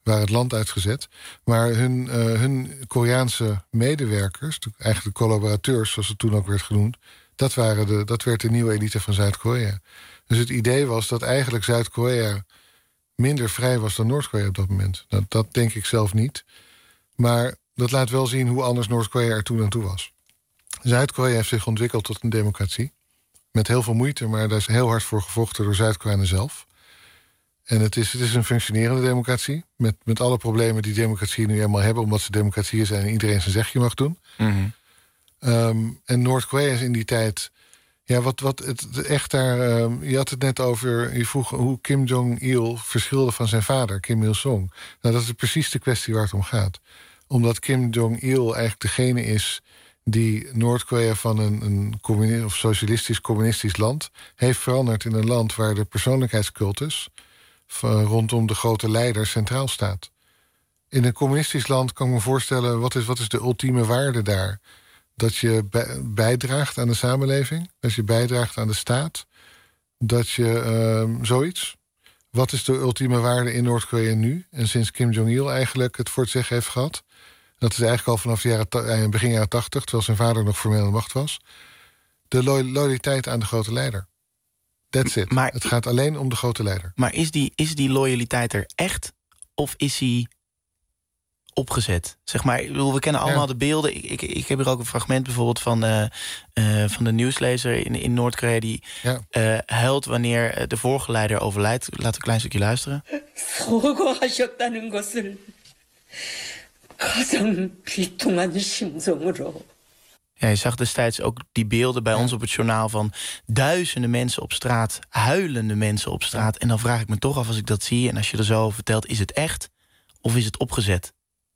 waren het land uitgezet. Maar hun, uh, hun Koreaanse medewerkers, eigenlijk de collaborateurs, zoals het toen ook werd genoemd, dat, waren de, dat werd de nieuwe elite van Zuid-Korea. Dus het idee was dat eigenlijk Zuid-Korea minder vrij was dan Noord-Korea op dat moment. Dat, dat denk ik zelf niet. Maar dat laat wel zien hoe anders Noord-Korea er toen aan toe was. Zuid-Korea heeft zich ontwikkeld tot een democratie. Met heel veel moeite, maar daar is heel hard voor gevochten door Zuid-Koreanen zelf. En het is, het is een functionerende democratie. Met, met alle problemen die democratieën nu helemaal hebben, omdat ze democratieën zijn en iedereen zijn zegje mag doen. Mm-hmm. Um, en Noord-Korea is in die tijd. Ja, wat, wat het, het echt daar. Um, je had het net over. Je vroeg hoe Kim Jong-il verschilde van zijn vader, Kim Il-sung. Nou, dat is precies de kwestie waar het om gaat. Omdat Kim Jong-il eigenlijk degene is die Noord-Korea van een, een communistisch of socialistisch-communistisch land heeft veranderd in een land waar de persoonlijkheidscultus van, rondom de grote leider centraal staat. In een communistisch land kan ik me voorstellen, wat is, wat is de ultieme waarde daar? Dat je bij, bijdraagt aan de samenleving, dat je bijdraagt aan de staat, dat je uh, zoiets. Wat is de ultieme waarde in Noord-Korea nu? En sinds Kim Jong-il eigenlijk het voor het zeggen heeft gehad. Dat is eigenlijk al vanaf de jaren, begin jaren tachtig, terwijl zijn vader nog formeel aan de macht was. De lo- loyaliteit aan de grote leider. That's it. Maar, het gaat alleen om de grote leider. Maar is die, is die loyaliteit er echt? Of is die opgezet? Zeg maar, we kennen allemaal ja. de beelden. Ik, ik, ik heb hier ook een fragment bijvoorbeeld van, uh, uh, van de nieuwslezer in, in Noord-Korea die ja. uh, huilt wanneer de vorige leider overlijdt. Laten we een klein stukje luisteren. 수고하셨다는 것을 가장 비통한 심정으로. Ja, je zag destijds ook die beelden bij ja. ons op het journaal van duizenden mensen op straat, huilende mensen op straat. En dan vraag ik me toch af als ik dat zie en als je er zo over vertelt, is het echt of is het opgezet?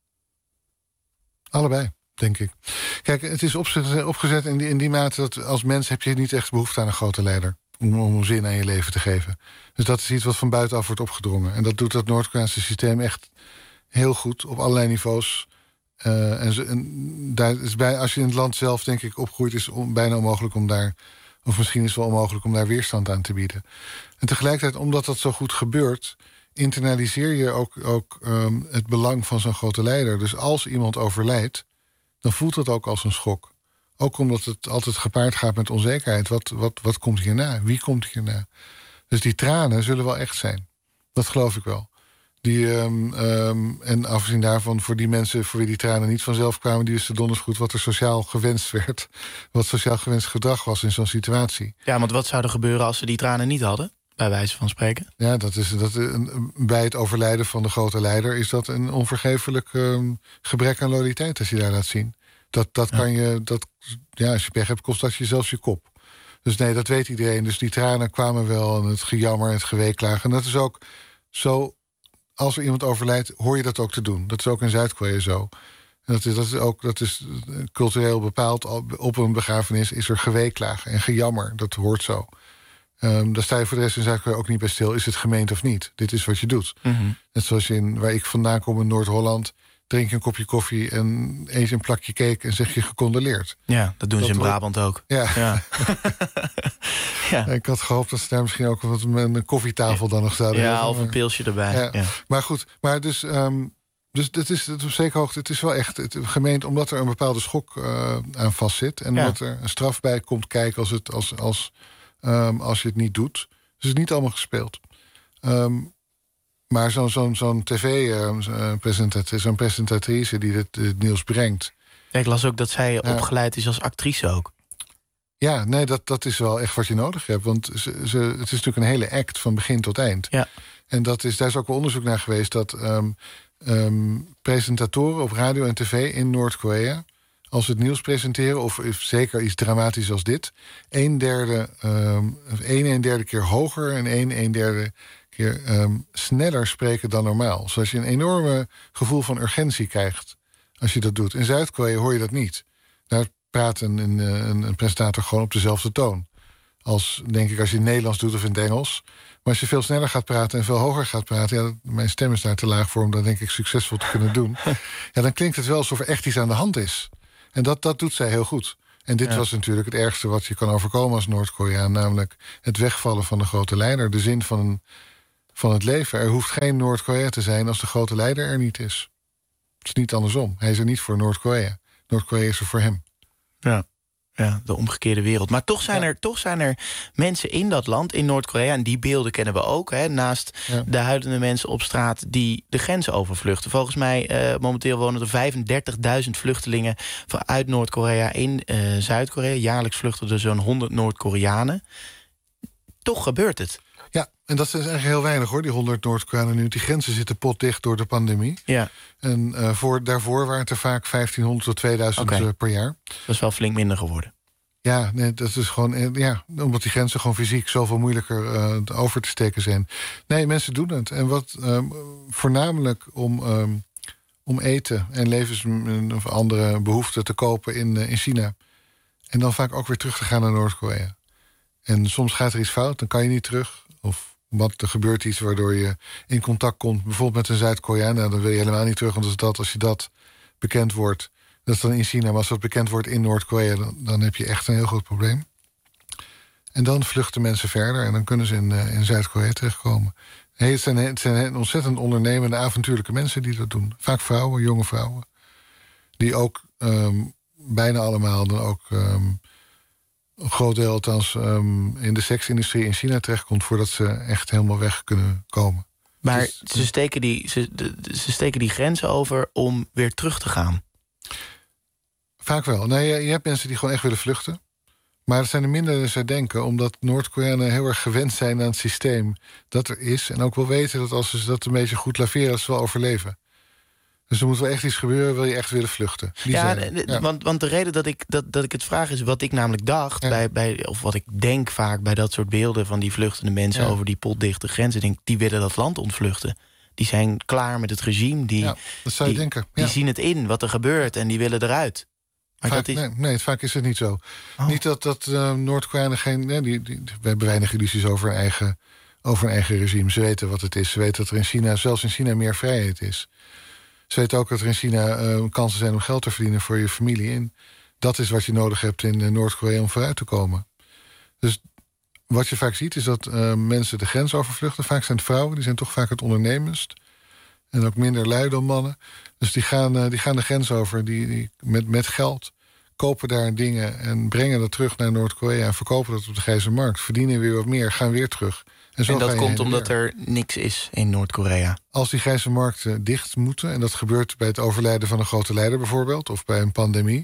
Allebei, denk ik. Kijk, het is opgezet in die, in die mate dat als mens heb je niet echt behoefte aan een grote leider. Om, om zin aan je leven te geven. Dus dat is iets wat van buitenaf wordt opgedrongen. En dat doet dat Noord-Koreaanse systeem echt heel goed op allerlei niveaus. Uh, en, en daar is bij, als je in het land zelf, denk ik, opgroeit, is het bijna onmogelijk om daar, of misschien is het wel onmogelijk om daar weerstand aan te bieden. En tegelijkertijd, omdat dat zo goed gebeurt, internaliseer je ook, ook um, het belang van zo'n grote leider. Dus als iemand overlijdt, dan voelt dat ook als een schok. Ook omdat het altijd gepaard gaat met onzekerheid. Wat, wat, wat komt hierna? Wie komt hierna? Dus die tranen zullen wel echt zijn. Dat geloof ik wel. Die, um, um, en afgezien daarvan, voor die mensen voor wie die tranen niet vanzelf kwamen, die wisten donders goed wat er sociaal gewenst werd. Wat sociaal gewenst gedrag was in zo'n situatie. Ja, want wat zou er gebeuren als ze die tranen niet hadden? Bij wijze van spreken. Ja, dat is, dat, bij het overlijden van de grote leider is dat een onvergeeflijk um, gebrek aan loyaliteit als je daar laat zien. Dat, dat ja. kan je, dat, ja, als je pech hebt, kost dat je zelfs je kop. Dus nee, dat weet iedereen. Dus die tranen kwamen wel en het gejammer en het geweeklagen. En dat is ook zo, als er iemand overlijdt, hoor je dat ook te doen. Dat is ook in Zuid-Korea zo. En dat is, dat is ook, dat is cultureel bepaald. Op een begrafenis is er geweeklagen en gejammer. Dat hoort zo. Um, daar sta je voor de rest in Zuid-Korea ook niet bij stil. Is het gemeend of niet? Dit is wat je doet. Mm-hmm. Net zoals in, waar ik vandaan kom in Noord-Holland, drink je een kopje koffie en eet je een plakje cake en zeg je gecondoleerd. Ja, dat doen dat ze in wordt... Brabant ook. Ja. Ja. ja. Ik had gehoopt dat ze daar misschien ook wat met een koffietafel dan nog zouden ja, hebben. Of een pilsje erbij. Ja. Ja. Maar goed, maar dus, um, dus het is het op zekere hoogte, het is wel echt het gemeend, omdat er een bepaalde schok uh, aan vastzit en ja. omdat er een straf bij komt kijken als het als als Um, als je het niet doet. Dus het is niet allemaal gespeeld. Um, maar zo'n zo'n zo'n tv-presentatrice, uh, zo'n presentatrice die het, het nieuws brengt. Ja, ik las ook dat zij ja. opgeleid is als actrice ook. Ja, nee, dat, dat is wel echt wat je nodig hebt. Want ze, ze, het is natuurlijk een hele act van begin tot eind. Ja. En dat is, daar is ook wel onderzoek naar geweest dat um, um, presentatoren op radio en tv in Noord-Korea, als ze het nieuws presenteren, of zeker iets dramatisch als dit, een derde, um, een, een derde keer hoger en een, een derde keer um, sneller spreken dan normaal. Zoals je een enorme gevoel van urgentie krijgt als je dat doet. In Zuid-Korea hoor je dat niet. Daar praat een, een, een presentator gewoon op dezelfde toon. Als, denk ik, als je in het Nederlands doet of in het Engels. Maar als je veel sneller gaat praten en veel hoger gaat praten, ja, mijn stem is daar te laag voor om dat denk ik succesvol te kunnen doen. Ja, dan klinkt het wel alsof er echt iets aan de hand is. En dat, dat doet zij heel goed. En dit ja. was natuurlijk het ergste wat je kan overkomen als Noord-Koreaan, namelijk het wegvallen van de grote leider. De zin van een, van het leven. Er hoeft geen Noord-Korea te zijn als de grote leider er niet is. Het is niet andersom. Hij is er niet voor Noord-Korea. Noord-Korea is er voor hem. Ja. Ja, de omgekeerde wereld. Maar toch zijn, ja. er, toch zijn er mensen in dat land, in Noord-Korea... en die beelden kennen we ook, hè, naast ja. de huilende mensen op straat... die de grens overvluchten. Volgens mij uh, momenteel wonen er vijfendertigduizend vluchtelingen... vanuit Noord-Korea in uh, Zuid-Korea. Jaarlijks vluchten er zo'n honderd Noord-Koreanen. Toch gebeurt het. Ja, en dat is eigenlijk heel weinig, hoor, die honderd Noord-Koreanen nu. Die grenzen zitten potdicht door de pandemie. Ja. En uh, voor, daarvoor waren het er vaak vijftienhonderd tot tweeduizend okay. per jaar. Dat is wel flink minder geworden. Ja, nee, dat is gewoon, ja, omdat die grenzen gewoon fysiek zoveel moeilijker uh, over te steken zijn. Nee, mensen doen het. En wat um, voornamelijk om, um, om eten en levens of andere behoeften te kopen in, uh, in China. En dan vaak ook weer terug te gaan naar Noord-Korea. En soms gaat er iets fout, dan kan je niet terug. Of wat, er gebeurt iets waardoor je in contact komt, bijvoorbeeld met een Zuid-Koreaan. Nou, dan wil je helemaal niet terug, want als, dat, als je dat bekend wordt... Dat is dan in China, maar als dat bekend wordt in Noord-Korea... Dan, dan heb je echt een heel groot probleem. En dan vluchten mensen verder en dan kunnen ze in, uh, in Zuid-Korea terechtkomen. Hey, het, zijn, het zijn ontzettend ondernemende, avontuurlijke mensen die dat doen. Vaak vrouwen, jonge vrouwen. Die ook um, bijna allemaal dan ook... Um, een groot deel althans um, in de seksindustrie in China terechtkomt... voordat ze echt helemaal weg kunnen komen. Maar dus, ze, steken die, ze, de, ze steken die grens over om weer terug te gaan. Vaak wel. Nee, je, je hebt mensen die gewoon echt willen vluchten. Maar het zijn er minder dan zij denken... omdat Noord-Koreanen heel erg gewend zijn aan het systeem dat er is... en ook wel weten dat als ze dat een beetje goed laveren... dat ze wel overleven. Dus er moet wel echt iets gebeuren, wil je echt willen vluchten. Ja, ja. Want, want de reden dat ik, dat, dat ik het vraag is wat ik namelijk dacht... Ja. Bij, bij, of wat ik denk vaak bij dat soort beelden van die vluchtende mensen... Ja. over die potdichte grenzen, denk die willen dat land ontvluchten. Die zijn klaar met het regime. Die, ja, dat zou je die, denken. Ja. Die zien het in, wat er gebeurt, en die willen eruit. Maar vaak, dat is... nee, nee, vaak is het niet zo. Oh. Niet dat, dat uh, Noord-Koreanen geen... Nee, die, die, we hebben weinig illusies over een, eigen, over een eigen regime. Ze weten wat het is. Ze weten dat er in China, zelfs in China, meer vrijheid is. Ze weten ook dat er in China uh, kansen zijn om geld te verdienen voor je familie. En dat is wat je nodig hebt in uh, Noord-Korea om vooruit te komen. Dus wat je vaak ziet is dat uh, mensen de grens overvluchten. Vaak zijn het vrouwen, die zijn toch vaak het ondernemendst. En ook minder lui dan mannen. Dus die gaan, uh, die gaan de grens over die, die, met, met geld. Kopen daar dingen en brengen dat terug naar Noord-Korea... en verkopen dat op de grijze markt. Verdienen weer wat meer, gaan weer terug. En, zo en dat komt omdat weer. er niks is in Noord-Korea. Als die grijze markten dicht moeten... en dat gebeurt bij het overlijden van een grote leider bijvoorbeeld... of bij een pandemie...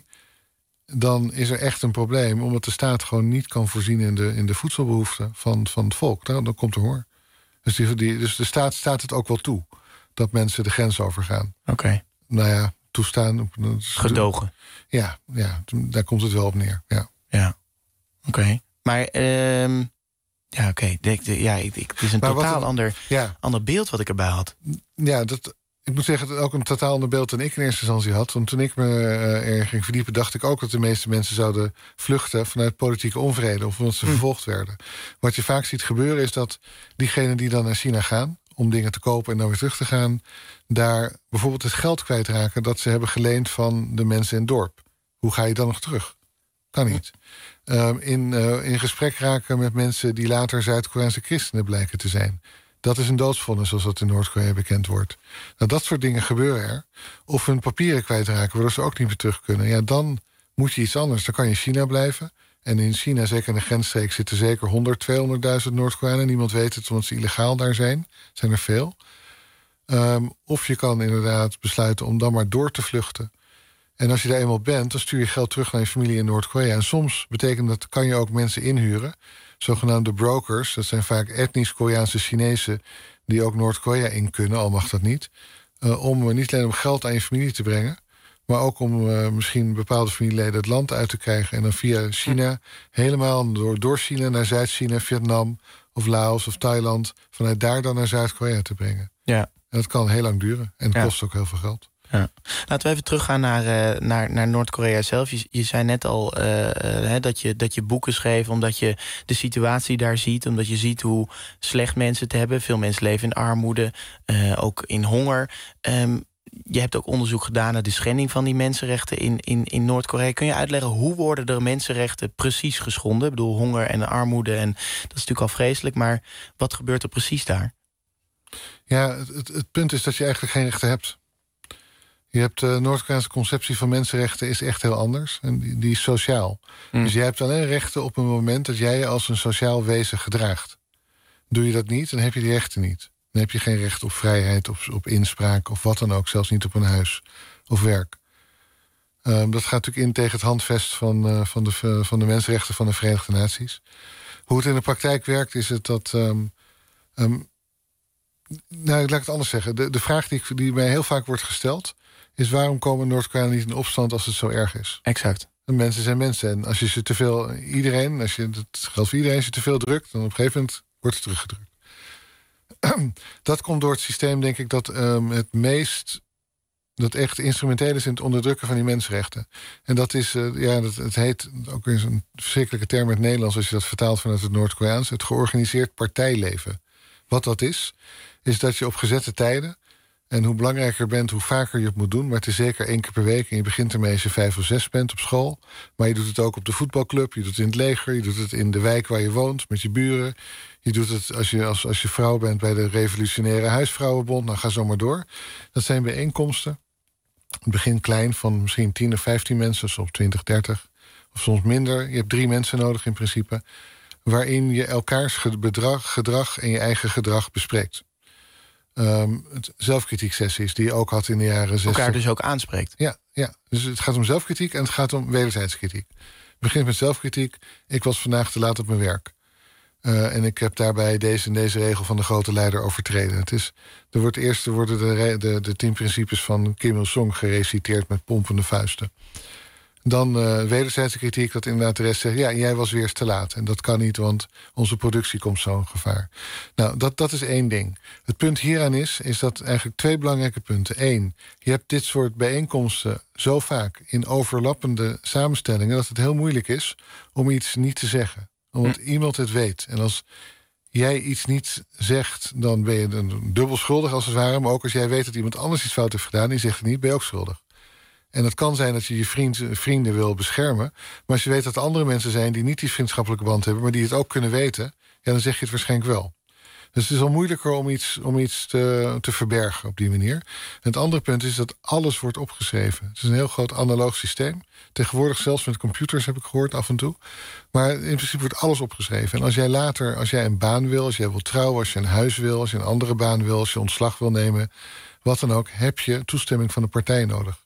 dan is er echt een probleem... omdat de staat gewoon niet kan voorzien in de, in de voedselbehoeften van, van het volk. Dan, dan komt er hoor. Dus, die, die, dus de staat staat het ook wel toe... dat mensen de grens overgaan. Oké. Okay. Nou ja, toestaan... Gedogen. Ja, ja, daar komt het wel op neer. Ja, ja. Oké. Okay. Maar... Um... Ja, oké. Okay. Ja, het is een maar totaal het, ander, ja. ander beeld wat ik erbij had. Ja, dat, ik moet zeggen, dat ook een totaal ander beeld dan ik in eerste instantie had. Want toen ik me uh, er ging verdiepen, dacht ik ook dat de meeste mensen zouden vluchten vanuit politieke onvrede of omdat ze hm. vervolgd werden. Wat je vaak ziet gebeuren is dat diegenen die dan naar China gaan om dingen te kopen en dan weer terug te gaan, daar bijvoorbeeld het geld kwijtraken dat ze hebben geleend van de mensen in het dorp. Hoe ga je dan nog terug? Kan niet. Uh, in, uh, in gesprek raken met mensen die later Zuid-Koreaanse christenen blijken te zijn. Dat is een doodsvonnis, zoals dat in Noord-Korea bekend wordt. Nou, dat soort dingen gebeuren er. Of hun papieren kwijtraken, waardoor ze ook niet meer terug kunnen. Ja, dan moet je iets anders. Dan kan je in China blijven. En in China, zeker in de grensstreek, zitten zeker honderd, tweehonderdduizend Noord-Koreanen. Niemand weet het, omdat ze illegaal daar zijn. Zijn er veel. Um, of je kan inderdaad besluiten om dan maar door te vluchten. En als je daar eenmaal bent, dan stuur je geld terug naar je familie in Noord-Korea. En soms betekent dat, kan je ook mensen inhuren. Zogenaamde brokers, dat zijn vaak etnisch Koreaanse Chinezen die ook Noord-Korea in kunnen, al mag dat niet. Uh, om niet alleen om geld aan je familie te brengen, maar ook om uh, misschien bepaalde familieleden het land uit te krijgen. En dan via China, helemaal door, door China naar Zuid-China, Vietnam of Laos of Thailand, vanuit daar dan naar Zuid-Korea te brengen. Ja. En dat kan heel lang duren en het ja. kost ook heel veel geld. Ja. Laten we even teruggaan naar, uh, naar, naar Noord-Korea zelf. Je, je zei net al uh, uh, hè, dat, je, dat je boeken schreef omdat je de situatie daar ziet. Omdat je ziet hoe slecht mensen het hebben. Veel mensen leven in armoede, uh, ook in honger. Um, je hebt ook onderzoek gedaan naar de schending van die mensenrechten in, in, in Noord-Korea. Kun je uitleggen hoe worden er mensenrechten precies geschonden? Ik bedoel, honger en armoede, en dat is natuurlijk al vreselijk. Maar wat gebeurt er precies daar? Ja, het, het, het punt is dat je eigenlijk geen rechten hebt. Je hebt de uh, Noord-Koreaanse conceptie van mensenrechten is echt heel anders. En die, die is sociaal. Mm. Dus jij hebt alleen rechten op een moment dat jij je als een sociaal wezen gedraagt. Doe je dat niet, dan heb je die rechten niet. Dan heb je geen recht op vrijheid, op, op inspraak of wat dan ook. Zelfs niet op een huis of werk. Um, dat gaat natuurlijk in tegen het handvest van, uh, van, de, uh, van de mensenrechten van de Verenigde Naties. Hoe het in de praktijk werkt is het dat... Um, um, nou, laat ik het anders zeggen. De, de vraag die, die mij heel vaak wordt gesteld is waarom komen Noord-Koreanen niet in opstand als het zo erg is? Exact. De mensen zijn mensen. En als je ze te veel... Iedereen, als je, dat geldt voor iedereen, als je te veel drukt, dan op een gegeven moment wordt het teruggedrukt. Dat komt door het systeem, denk ik, dat um, het meest... dat echt instrumenteel is in het onderdrukken van die mensenrechten. En dat is, uh, ja, dat, het heet, ook weer een verschrikkelijke term in het Nederlands, als je dat vertaalt vanuit het Noord-Koreaans, het georganiseerd partijleven. Wat dat is, is dat je op gezette tijden, en hoe belangrijker je bent, hoe vaker je het moet doen, maar het is zeker één keer per week, en je begint ermee als je vijf of zes bent op school, maar je doet het ook op de voetbalclub, je doet het in het leger, je doet het in de wijk waar je woont, met je buren, je doet het als je, als, als je vrouw bent bij de Revolutionaire Huisvrouwenbond, nou ga zo maar door. Dat zijn bijeenkomsten. Het begint klein, van misschien tien of vijftien mensen, soms twintig, dertig, of soms minder. Je hebt drie mensen nodig in principe, waarin je elkaars gedrag, gedrag en je eigen gedrag bespreekt. Um, zelfkritieksessies die je ook had in de jaren zestig. Elkaar dus ook aanspreekt. Ja, ja, dus het gaat om zelfkritiek en het gaat om wederzijdskritiek. Het begint met zelfkritiek. Ik was vandaag te laat op mijn werk. Uh, en ik heb daarbij deze en deze regel van de grote leider overtreden. Het is, er wordt eerst er worden de, de, de tien principes van Kim Il-sung gereciteerd met pompende vuisten. Dan uh, wederzijdse kritiek, dat inderdaad de rest zegt, ja, jij was weer eens te laat. En dat kan niet, want onze productie komt zo in gevaar. Nou, dat, dat is één ding. Het punt hieraan is, is dat eigenlijk twee belangrijke punten. Eén, je hebt dit soort bijeenkomsten zo vaak in overlappende samenstellingen dat het heel moeilijk is om iets niet te zeggen. Omdat hm. iemand het weet. En als jij iets niet zegt, dan ben je dan dubbel schuldig als het ware. Maar ook als jij weet dat iemand anders iets fout heeft gedaan en die zegt het niet, ben je ook schuldig. En het kan zijn dat je je vriend, vrienden wil beschermen. Maar als je weet dat er andere mensen zijn die niet die vriendschappelijke band hebben, maar die het ook kunnen weten, ja, dan zeg je het waarschijnlijk wel. Dus het is al moeilijker om iets, om iets te, te verbergen op die manier. En het andere punt is dat alles wordt opgeschreven. Het is een heel groot analoog systeem. Tegenwoordig zelfs met computers heb ik gehoord af en toe. Maar in principe wordt alles opgeschreven. En als jij later, als jij een baan wil, als jij wil trouwen, als je een huis wil, als je een andere baan wil, als je ontslag wil nemen, wat dan ook, heb je toestemming van de partij nodig.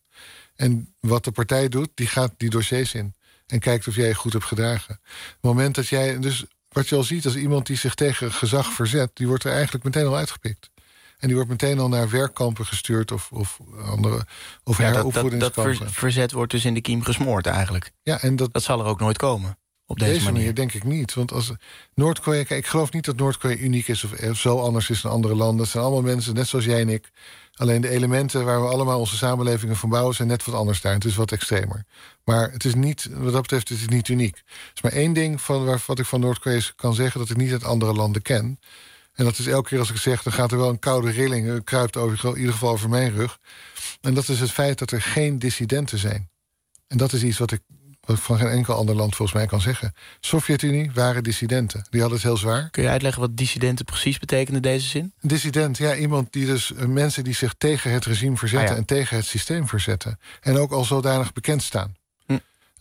En wat de partij doet, die gaat die dossiers in. En kijkt of jij je goed hebt gedragen. Op het moment dat jij, dus wat je al ziet, als iemand die zich tegen gezag verzet, die wordt er eigenlijk meteen al uitgepikt. En die wordt meteen al naar werkkampen gestuurd of, of andere of ja, heropvoedingskampen. Dat, dat ver, verzet wordt dus in de kiem gesmoord eigenlijk. Ja, en dat, dat zal er ook nooit komen. Op deze, deze manier. manier denk ik niet. Want als Noord-Korea, kijk, ik geloof niet dat Noord-Korea uniek is of, of zo anders is dan andere landen. Het zijn allemaal mensen, net zoals jij en ik. Alleen de elementen waar we allemaal onze samenlevingen van bouwen zijn net wat anders daar. Het is wat extremer. Maar het is niet, wat dat betreft, het is niet uniek. Er is maar één ding van waar, wat ik van Noord-Korea kan zeggen, dat ik niet uit andere landen ken. En dat is elke keer als ik zeg, dan gaat er wel een koude rilling, uh, kruipt over, in ieder geval over mijn rug. En dat is het feit dat er geen dissidenten zijn. En dat is iets wat ik wat van geen enkel ander land volgens mij kan zeggen. Sovjet-Unie waren dissidenten. Die hadden het heel zwaar. Kun je uitleggen wat dissidenten precies betekenen in deze zin? Dissident, ja, iemand die dus uh, mensen die zich tegen het regime verzetten ah, ja. en tegen het systeem verzetten. En ook al zodanig bekend staan. Hm.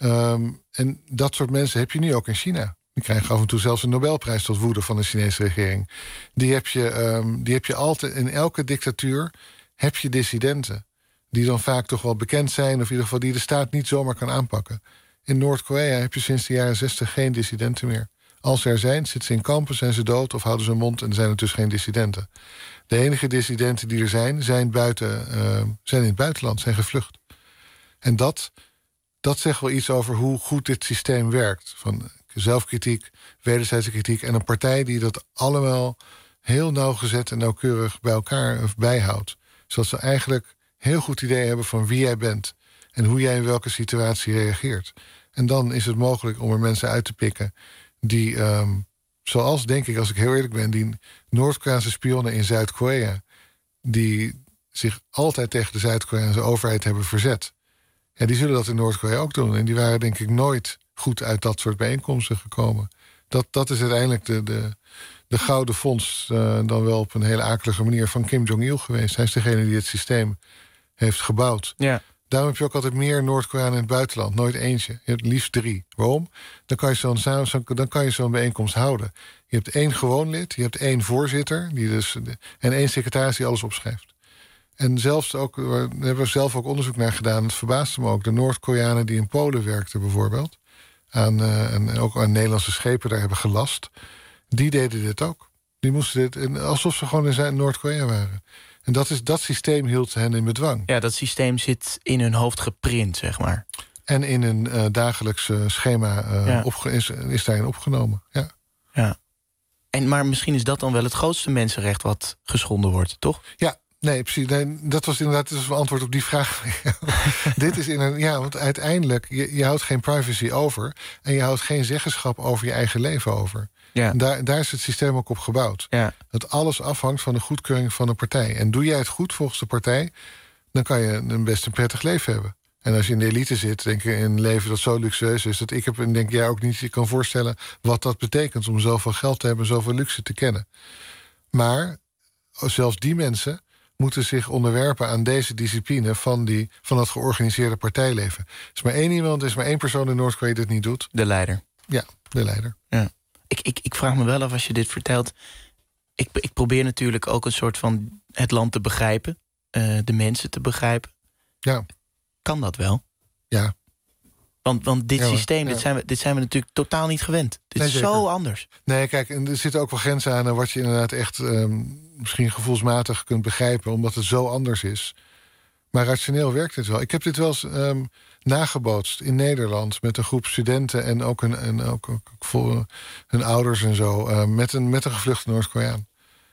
Um, en dat soort mensen heb je nu ook in China. Die krijgen af en toe zelfs een Nobelprijs tot woede van de Chinese regering. Die heb je, um, die heb je altijd in elke dictatuur heb je dissidenten. Die dan vaak toch wel bekend zijn, of in ieder geval die de staat niet zomaar kan aanpakken. In Noord-Korea heb je sinds de jaren zestig geen dissidenten meer. Als er zijn, zitten ze in kampen, zijn ze dood of houden ze hun mond en er zijn er dus geen dissidenten. De enige dissidenten die er zijn, zijn, buiten, uh, zijn in het buitenland, zijn gevlucht. En dat, dat zegt wel iets over hoe goed dit systeem werkt. Van zelfkritiek, wederzijdse kritiek en een partij die dat allemaal heel nauwgezet en nauwkeurig bij elkaar bijhoudt. Zodat ze eigenlijk heel goed idee hebben van wie jij bent en hoe jij in welke situatie reageert. En dan is het mogelijk om er mensen uit te pikken die, um, zoals denk ik, als ik heel eerlijk ben, die Noord-Koreaanse spionnen in Zuid-Korea, die zich altijd tegen de Zuid-Koreaanse overheid hebben verzet. Ja, die zullen dat in Noord-Korea ook doen. En die waren denk ik nooit goed uit dat soort bijeenkomsten gekomen. Dat, dat is uiteindelijk de, de, de gouden fonds, uh, dan wel op een hele akelige manier, van Kim Jong-il geweest. Hij is degene die het systeem heeft gebouwd. Ja. Daarom heb je ook altijd meer Noord-Koreanen in het buitenland. Nooit eentje. Je hebt liefst drie. Waarom? Dan kan je zo'n, zo, dan kan je zo'n bijeenkomst houden. Je hebt één gewoon lid, je hebt één voorzitter die dus, en één secretaris die alles opschrijft. En zelfs ook, daar hebben we zelf ook onderzoek naar gedaan. Het verbaasde me ook. De Noord-Koreanen die in Polen werkten bijvoorbeeld, aan, uh, en ook aan Nederlandse schepen daar hebben gelast, die deden dit ook. Die moesten dit, alsof ze gewoon in Noord-Korea waren. En dat, is, dat systeem hield hen in bedwang. Ja, dat systeem zit in hun hoofd geprint, zeg maar. En in een uh, dagelijks uh, schema uh, ja. opge- is, is daarin opgenomen. Ja. Ja. En, maar misschien is dat dan wel het grootste mensenrecht wat geschonden wordt, toch? Ja, nee, precies. Nee, dat was inderdaad dat was een antwoord op die vraag. Dit is in een, ja, want uiteindelijk, je, je houdt geen privacy over en je houdt geen zeggenschap over je eigen leven over. Ja. Daar, daar is het systeem ook op gebouwd. Ja. Dat alles afhangt van de goedkeuring van een partij. En doe jij het goed volgens de partij, dan kan je een best een prettig leven hebben. En als je in de elite zit, denk je in een leven dat zo luxueus is, dat ik heb, en denk jij ook niet, je kan voorstellen wat dat betekent om zoveel geld te hebben, zoveel luxe te kennen. Maar zelfs die mensen moeten zich onderwerpen aan deze discipline van, die, van dat georganiseerde partijleven. Er is maar één iemand, er is maar één persoon in Noord-Korea die het niet doet. De leider. Ja, de leider. Ja. Ik, ik, ik vraag me wel af als je dit vertelt. Ik, ik probeer natuurlijk ook een soort van het land te begrijpen. Uh, de mensen te begrijpen. Ja. Kan dat wel? Ja. Want, want dit ja, systeem, ja. dit, zijn we, dit zijn we natuurlijk totaal niet gewend. Dit nee, is zeker. zo anders. Nee, kijk, en er zitten ook wel grenzen aan wat je inderdaad echt um, misschien gevoelsmatig kunt begrijpen, omdat het zo anders is. Maar rationeel werkt het wel. Ik heb dit wel eens um, nagebootst in Nederland met een groep studenten en ook hun, en ook, ook, ook voor hun ouders en zo, uh, met, een, met een gevluchte Noord-Koreaan.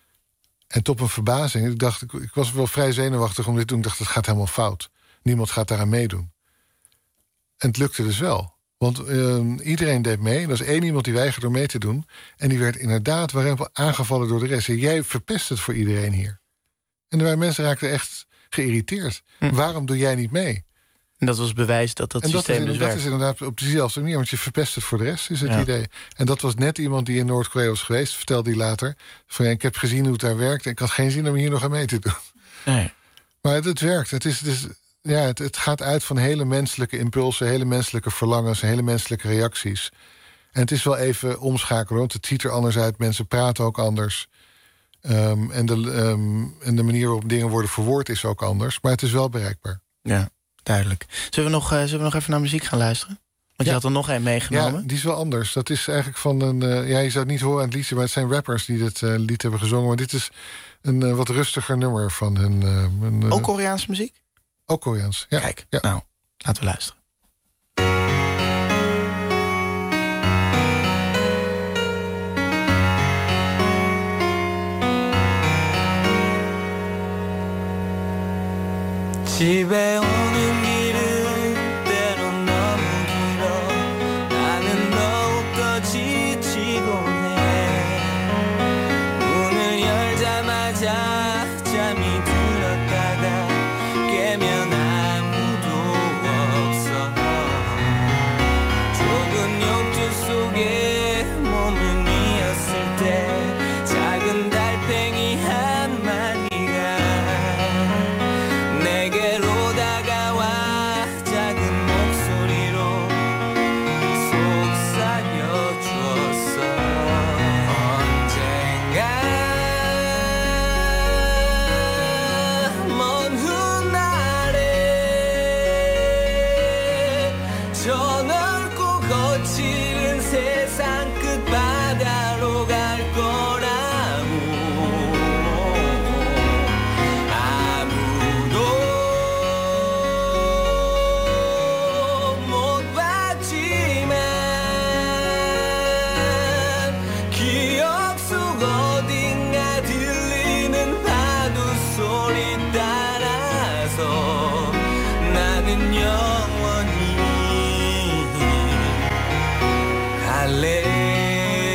En tot mijn verbazing, ik dacht, ik, ik was wel vrij zenuwachtig om dit te doen. Ik dacht, het gaat helemaal fout. Niemand gaat daaraan meedoen. En het lukte dus wel. Want uh, iedereen deed mee. Er was één iemand die weigerde om mee te doen. En die werd inderdaad warempel aangevallen door de rest. En jij verpest het voor iedereen hier. En er waren mensen raakten echt geïrriteerd. Hm. Waarom doe jij niet mee? En dat was bewijs dat dat en dat systeem is, dus dat werkt. is inderdaad op dezelfde manier. Want je verpest het voor de rest, is het ja. idee. En dat was net iemand die in Noord-Korea was geweest. Vertelde hij later. Van, ja, ik heb gezien hoe het daar werkt. En ik had geen zin om hier nog aan mee te doen. Nee. Maar het, het werkt. Het is... Het is Ja, het, het gaat uit van hele menselijke impulsen, hele menselijke verlangens, hele menselijke reacties. En het is wel even omschakelen, want het ziet er anders uit. Mensen praten ook anders. Um, en, de, um, en de manier waarop dingen worden verwoord is ook anders. Maar het is wel bereikbaar. Ja, duidelijk. Zullen we nog, uh, zullen we nog even naar muziek gaan luisteren? Want ja. je had er nog één meegenomen. Ja, die is wel anders. Dat is eigenlijk van een... Uh, ja, je zou het niet horen aan het liedje, maar het zijn rappers die dit uh, lied hebben gezongen. Maar dit is een uh, wat rustiger nummer van hun... Uh, een, uh, ook Koreaanse muziek? Ook Koreaans, ja. Kijk, ja. nou, laten we luisteren. 집에 오는 길은 때론 너무 길어 나는 더욱더 지치고 해 문을 열자마자 잠이 들었다가 깨면 아무도 없어 좁은 욕조 속에 몸을 뉘었을 때 작은 달팽이 한 마리가 내게로 다가와 작은 목소리로 속삭여 주었어 언젠가 먼 훗날에 저 넓고 거칠은 세상 끝바다로 갈 거라고 아무도 못 봤지만 기억 속 어딘가 들리는 파도 소리 따라서 나는 영원히 갈래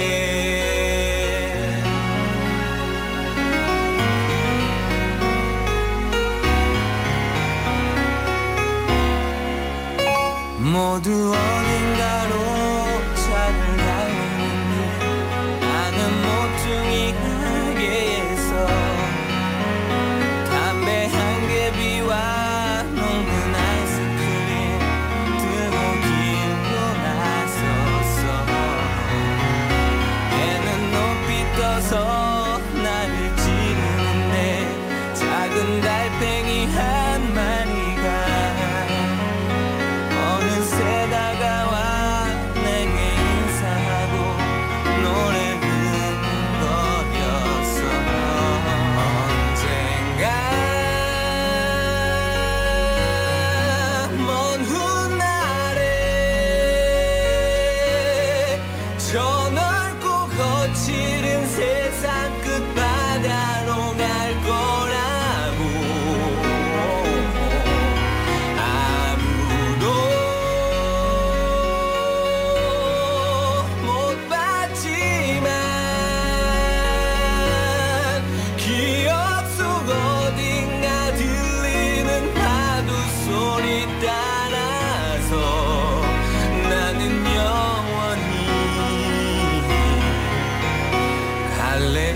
받아로 갈 거라고 아무도 못 봤지만 기억 속 어딘가 들리는 파도 소리 따라서 나는 영원히 갈래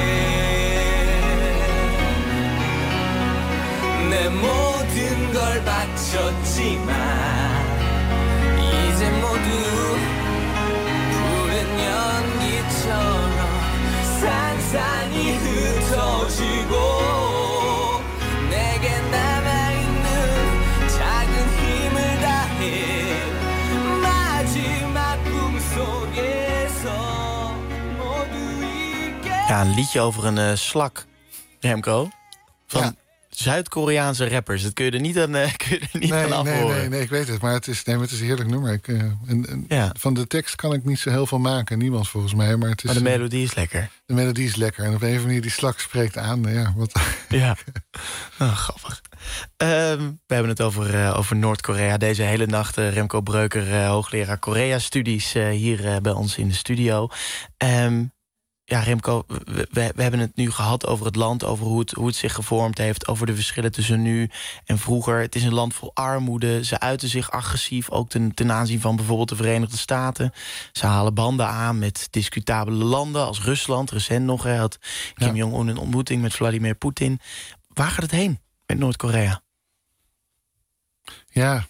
내 모든 걸 바쳤지만 이제 모두 푸른 연기처럼 산산이 흩어지고 내게 남아있는 작은 힘을 다해 마지막 꿈속에서 모두 있게. Ja, een liedje over een uh, slak, Remco. Van Ja. Zuid-Koreaanse rappers. Dat kun je er niet aan, uh, kun je er niet Nee, aan nee, afhoren. nee, nee, ik weet het. Maar het is, nee, maar het is een heerlijk nummer. Ik, uh, en, en Ja. Van de tekst kan ik niet zo heel veel maken. Niemand volgens mij. Maar, het is, Maar de uh, melodie is lekker. de melodie is lekker. En op een of andere manier die slak spreekt aan. Uh, ja, wat... Ja, oh, grappig. Um, we hebben het over, uh, over Noord-Korea. Deze hele nacht uh, Remco Breuker, uh, hoogleraar Korea-studies... Uh, hier uh, bij ons in de studio. Um, ja, Remco, we, we, we hebben het nu gehad over het land... over hoe het, hoe het zich gevormd heeft... over de verschillen tussen nu en vroeger. Het is een land vol armoede. Ze uiten zich agressief, ook ten, ten aanzien van bijvoorbeeld de Verenigde Staten. Ze halen banden aan met discutabele landen als Rusland. Recent nog hè, had Kim Ja. Jong-un een ontmoeting met Vladimir Poetin. Waar gaat het heen met Noord-Korea? Ja.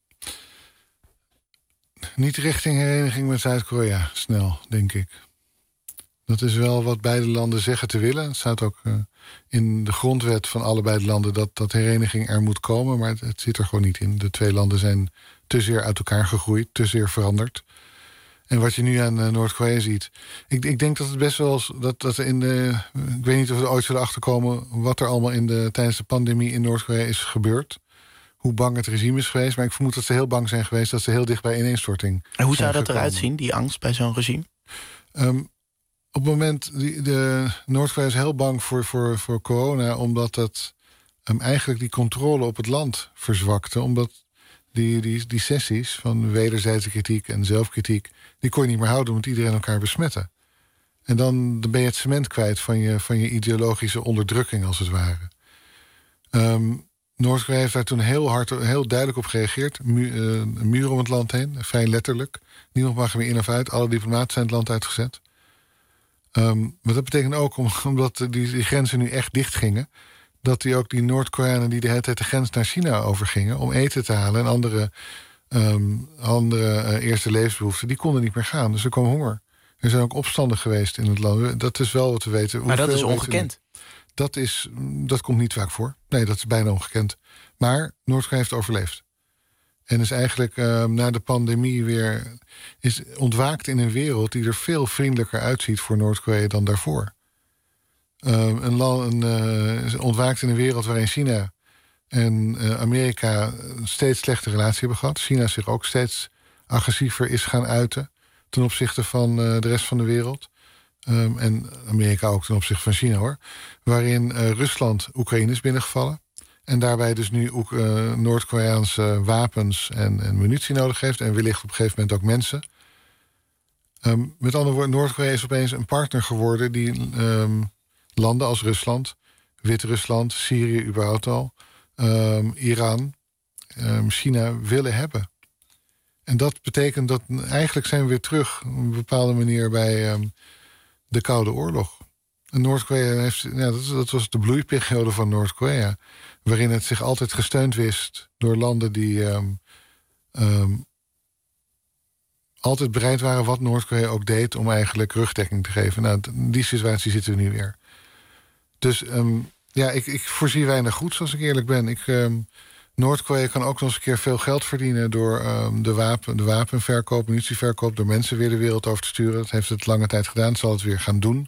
Niet richting hereniging met Zuid-Korea, snel, denk ik. Dat is wel wat beide landen zeggen te willen. Het staat ook uh, in de grondwet van allebei de landen... dat, dat hereniging er moet komen, maar het, het zit er gewoon niet in. De twee landen zijn te zeer uit elkaar gegroeid, te zeer veranderd. En wat je nu aan uh, Noord-Korea ziet... Ik, ik denk dat het best wel... Dat, dat in de, ik weet niet of we er ooit zullen achterkomen... wat er allemaal in de, tijdens de pandemie in Noord-Korea is gebeurd. Hoe bang het regime is geweest. Maar ik vermoed dat ze heel bang zijn geweest... dat ze heel dicht bij ineenstorting En hoe zou zijn dat eruit gekomen. zien, die angst bij zo'n regime? Um, op het moment... Die, de Noord-Korea is heel bang voor, voor, voor corona... omdat dat um, eigenlijk die controle op het land verzwakte. Omdat die, die, die sessies van wederzijdse kritiek en zelfkritiek... die kon je niet meer houden, want iedereen elkaar besmetten. En dan, dan ben je het cement kwijt van je, van je ideologische onderdrukking, als het ware. Um, Noord-Korea heeft daar toen heel hard, heel duidelijk op gereageerd. Mu, uh, een muur om het land heen, vrij letterlijk. Niemand mag er meer in of uit. Alle diplomaten zijn het land uitgezet. Um, maar dat betekent ook, om, omdat die, die grenzen nu echt dicht gingen... dat die ook die Noord-Koreanen die de hele tijd de grens naar China overgingen... om eten te halen en andere, um, andere uh, eerste levensbehoeften... die konden niet meer gaan, dus er kwam honger. Er zijn ook opstanden geweest in het land. Dat is wel wat we weten. Maar dat Hoeveel is weten we ongekend. Dat, is, dat komt niet vaak voor. Nee, dat is bijna ongekend. Maar Noord-Korea heeft overleefd. En is eigenlijk uh, na de pandemie weer... is ontwaakt in een wereld die er veel vriendelijker uitziet... voor Noord-Korea dan daarvoor. Uh, een land, een, uh, ontwaakt in een wereld waarin China en uh, Amerika... een steeds slechte relatie hebben gehad. China zich ook steeds agressiever is gaan uiten... ten opzichte van uh, de rest van de wereld. Um, en Amerika ook ten opzichte van China, hoor. Waarin uh, Rusland Oekraïne is binnengevallen. En daarbij dus nu ook uh, Noord-Koreaanse wapens en, en munitie nodig heeft. En wellicht op een gegeven moment ook mensen. Um, met andere woorden, Noord-Korea is opeens een partner geworden... die um, landen als Rusland, Wit-Rusland, Syrië überhaupt al... Um, Iran, um, China willen hebben. En dat betekent dat eigenlijk zijn we weer terug... op een bepaalde manier bij um, de Koude Oorlog. En Noord-Korea heeft, ja, dat, dat was de bloeiperiode van Noord-Korea... waarin het zich altijd gesteund wist door landen die... Um, um, altijd bereid waren wat Noord-Korea ook deed... om eigenlijk rugdekking te geven. Nou, in die situatie zitten we nu weer. Dus um, ja, ik, ik voorzie weinig goeds, als ik eerlijk ben. Ik, um, Noord-Korea kan ook nog eens een keer veel geld verdienen... door um, de, wapen, de wapenverkoop, munitieverkoop... door mensen weer de wereld over te sturen. Dat heeft het lange tijd gedaan, zal het weer gaan doen.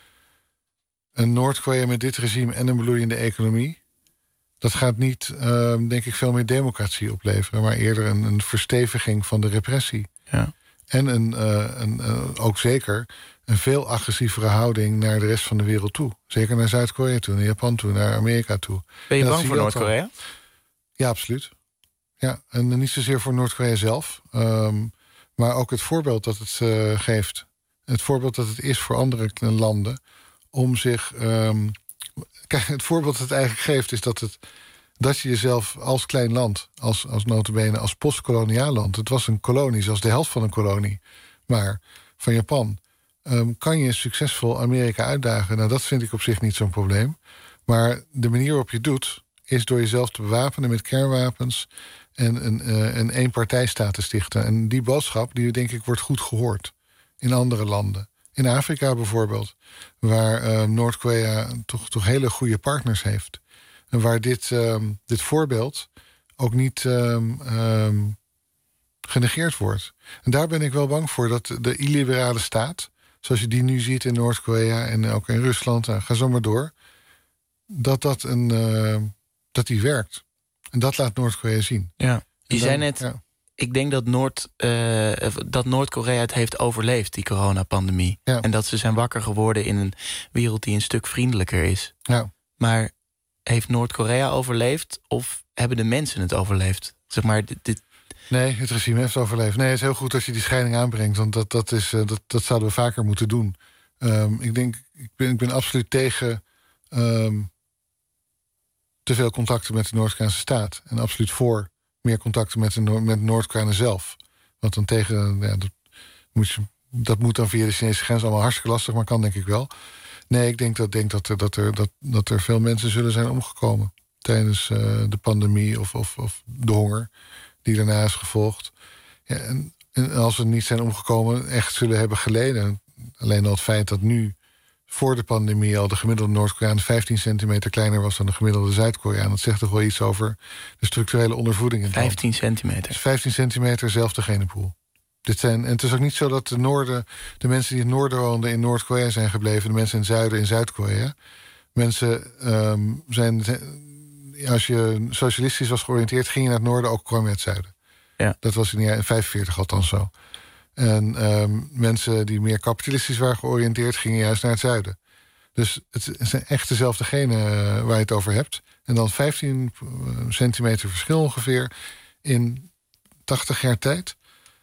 En Noord-Korea met dit regime en een bloeiende economie... dat gaat niet, um, denk ik, veel meer democratie opleveren... maar eerder een, een versteviging van de repressie. Ja. En een, uh, een, uh, ook zeker een veel agressievere houding naar de rest van de wereld toe. Zeker naar Zuid-Korea toe, naar Japan toe, naar Amerika toe. Ben je bang voor Noord-Korea? Ja, absoluut. Ja, en niet zozeer voor Noord-Korea zelf. Um, maar ook het voorbeeld dat het uh, geeft. Het voorbeeld dat het is voor andere landen om zich... Um, kijk, het voorbeeld dat het eigenlijk geeft is dat, het, dat je jezelf als klein land, als, als nota bene, als postkoloniaal land... het was een kolonie, zelfs de helft van een kolonie, maar van Japan... Um, kan je succesvol Amerika uitdagen. Nou, dat vind ik op zich niet zo'n probleem. Maar de manier waarop je het doet is door jezelf te bewapenen met kernwapens en een, uh, een eenpartijstaat te stichten. En die boodschap, die denk ik wordt goed gehoord in andere landen. In Afrika bijvoorbeeld, waar uh, Noord-Korea toch, toch hele goede partners heeft. En waar dit, um, dit voorbeeld ook niet um, um, genegeerd wordt. En daar ben ik wel bang voor dat de illiberale staat, zoals je die nu ziet in Noord-Korea en ook in Rusland, nou, ga zo maar door, dat dat een uh, dat die werkt. En dat laat Noord-Korea zien. Ja. Je dan, zei net, ja. ik denk dat, Noord, uh, dat Noord-Korea het heeft overleefd, die coronapandemie. Ja. En dat ze zijn wakker geworden in een wereld die een stuk vriendelijker is. Ja. Maar heeft Noord-Korea overleefd of hebben de mensen het overleefd? Zeg maar, dit, dit... Nee, het regime heeft overleefd. Nee, het is heel goed als je die scheiding aanbrengt, want dat, dat, is, uh, dat, dat zouden we vaker moeten doen. Um, ik denk, ik ben, ik ben absoluut tegen um, te veel contacten met de Noord-Koreaanse staat. En absoluut voor meer contacten met de Noor- met Noord-Koreanen zelf. Want dan tegen, ja, dat, moet je, dat moet dan via de Chinese grens allemaal hartstikke lastig, maar kan denk ik wel. Nee, ik denk dat, denk dat, er, dat, er, dat, dat er veel mensen zullen zijn omgekomen tijdens uh, de pandemie of, of, of de honger die daarna is gevolgd. Ja, en, en als we niet zijn omgekomen, echt zullen hebben geleden. Alleen al het feit dat nu voor de pandemie al de gemiddelde Noord-Koreaan vijftien centimeter kleiner was dan de gemiddelde Zuid-Koreaan. Dat zegt toch wel iets over de structurele ondervoeding in het vijftien land. centimeter. Dus vijftien centimeter, zelfde genenpool. Dit zijn, en het is ook niet zo dat de noorden, de mensen die in het noorden woonden in Noord-Korea zijn gebleven, de mensen in het zuiden in Zuid-Korea. Mensen um, zijn, als je socialistisch was georiënteerd, ging je naar het noorden, ook kwam je uit het zuiden. Ja. Dat was in de jaren vijfenveertig althans zo. En um, mensen die meer kapitalistisch waren georiënteerd, gingen juist naar het zuiden. Dus het zijn echt dezelfde genen uh, waar je het over hebt. En dan vijftien centimeter verschil ongeveer in tachtig jaar tijd.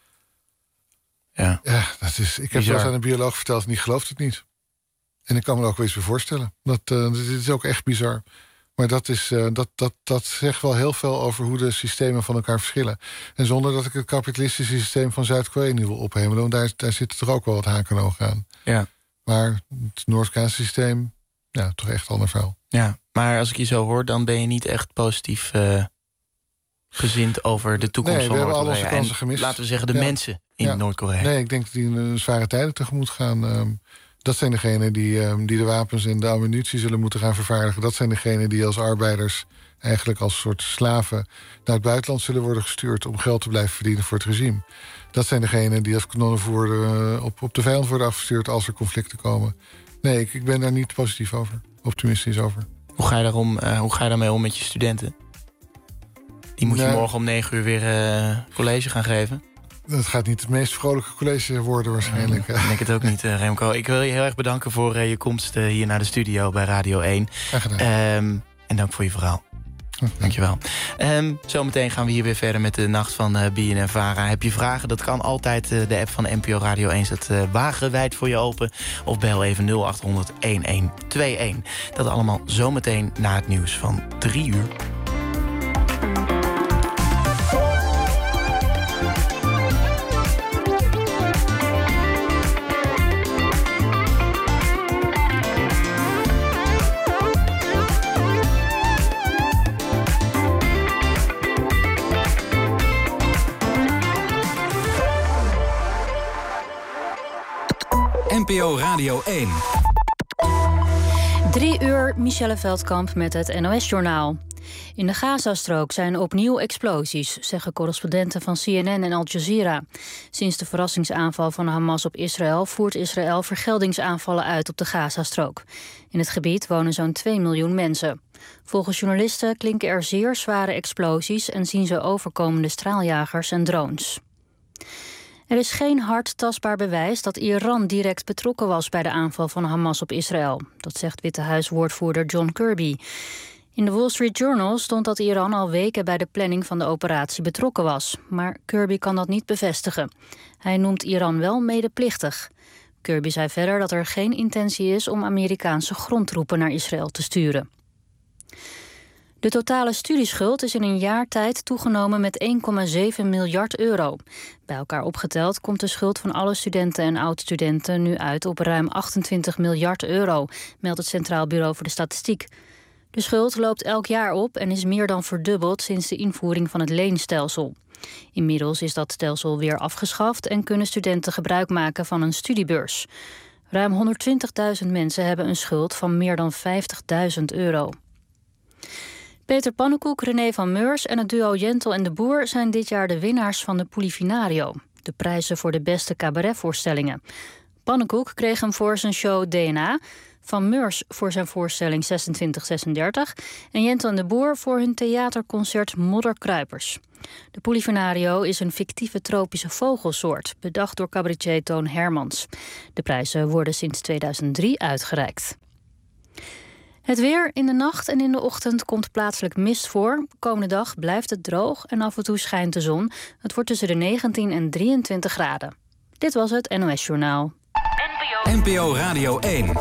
Ja, ja dat is, ik heb Bizar. wel eens aan een bioloog verteld en die gelooft het niet. En ik kan me er ook wel eens bij voorstellen. Dat, uh, dit is ook echt bizar. Maar dat, is, uh, dat, dat, dat zegt wel heel veel over hoe de systemen van elkaar verschillen. En zonder dat ik het kapitalistische systeem van Zuid-Korea nu wil ophemelen, want daar, daar zitten toch ook wel wat haken en ogen aan. Ja. Maar het Noord-Koreaanse systeem, ja, toch echt een ander verhaal. Ja, maar als ik je zo hoor, dan ben je niet echt positief uh, gezind over de toekomst nee, van we Noord-Korea. hebben al onze kansen en, gemist. laten we zeggen, de ja. mensen in ja. Noord-Korea. Nee, ik denk dat die in zware tijden tegemoet gaan. Um, dat zijn degenen die, um, die de wapens en de ammunitie zullen moeten gaan vervaardigen. Dat zijn degenen die als arbeiders, eigenlijk als soort slaven, naar het buitenland zullen worden gestuurd om geld te blijven verdienen voor het regime. Dat zijn degenen die als kanonnenvoerder uh, op, op de vijand worden afgestuurd als er conflicten komen. Nee, ik, ik ben daar niet positief over, optimistisch over. Hoe ga je, daarom, uh, hoe ga je daarmee om met je studenten? Die moet je nee. morgen om negen uur weer uh, college gaan geven. Het gaat niet het meest vrolijke college worden waarschijnlijk. Ik denk het ook niet, uh, Remco. Ik wil je heel erg bedanken voor uh, je komst uh, hier naar de studio bij Radio één. Graag gedaan. Um, en dank voor je verhaal. Dankjewel. Um, zometeen gaan we hier weer verder met de nacht van uh, B N N Vara. Heb je vragen? Dat kan altijd. Uh, de app van N P O Radio één staat uh, wagenwijd voor je open. Of bel even nul acht honderd elf tweeëntig. Dat allemaal zometeen na het nieuws van drie uur. N P O Radio één. Drie uur, Michelle Veldkamp met het N O S-journaal. In de Gazastrook zijn opnieuw explosies, zeggen correspondenten van C N N en Al Jazeera. Sinds de verrassingsaanval van Hamas op Israël voert Israël vergeldingsaanvallen uit op de Gazastrook. In het gebied wonen zo'n twee miljoen mensen. Volgens journalisten klinken er zeer zware explosies en zien ze overkomende straaljagers en drones. Er is geen hard tastbaar bewijs dat Iran direct betrokken was bij de aanval van Hamas op Israël. Dat zegt Witte Huis-woordvoerder John Kirby. In de Wall Street Journal stond dat Iran al weken bij de planning van de operatie betrokken was. Maar Kirby kan dat niet bevestigen. Hij noemt Iran wel medeplichtig. Kirby zei verder dat er geen intentie is om Amerikaanse grondtroepen naar Israël te sturen. De totale studieschuld is in een jaar tijd toegenomen met één komma zeven miljard euro. Bij elkaar opgeteld komt de schuld van alle studenten en oud-studenten nu uit op ruim achtentwintig miljard euro, meldt het Centraal Bureau voor de Statistiek. De schuld loopt elk jaar op en is meer dan verdubbeld sinds de invoering van het leenstelsel. Inmiddels is dat stelsel weer afgeschaft en kunnen studenten gebruik maken van een studiebeurs. Ruim honderdtwintigduizend mensen hebben een schuld van meer dan vijftigduizend euro. Peter Pannenkoek, René van Meurs en het duo Jentel en de Boer zijn dit jaar de winnaars van de Polifinario, de prijzen voor de beste cabaretvoorstellingen. Pannenkoek kreeg hem voor zijn show D N A, Van Meurs voor zijn voorstelling zesentwintig zesendertig en Jentel en de Boer voor hun theaterconcert Modderkruipers. De Polifinario is een fictieve tropische vogelsoort, bedacht door cabaretier Toon Hermans. De prijzen worden sinds tweeduizend drie uitgereikt. Het weer. In de nacht en in de ochtend komt plaatselijk mist voor. Komende dag blijft het droog en af en toe schijnt de zon. Het wordt tussen de negentien en drieëntwintig graden. Dit was het N O S Journaal. N P O Radio één.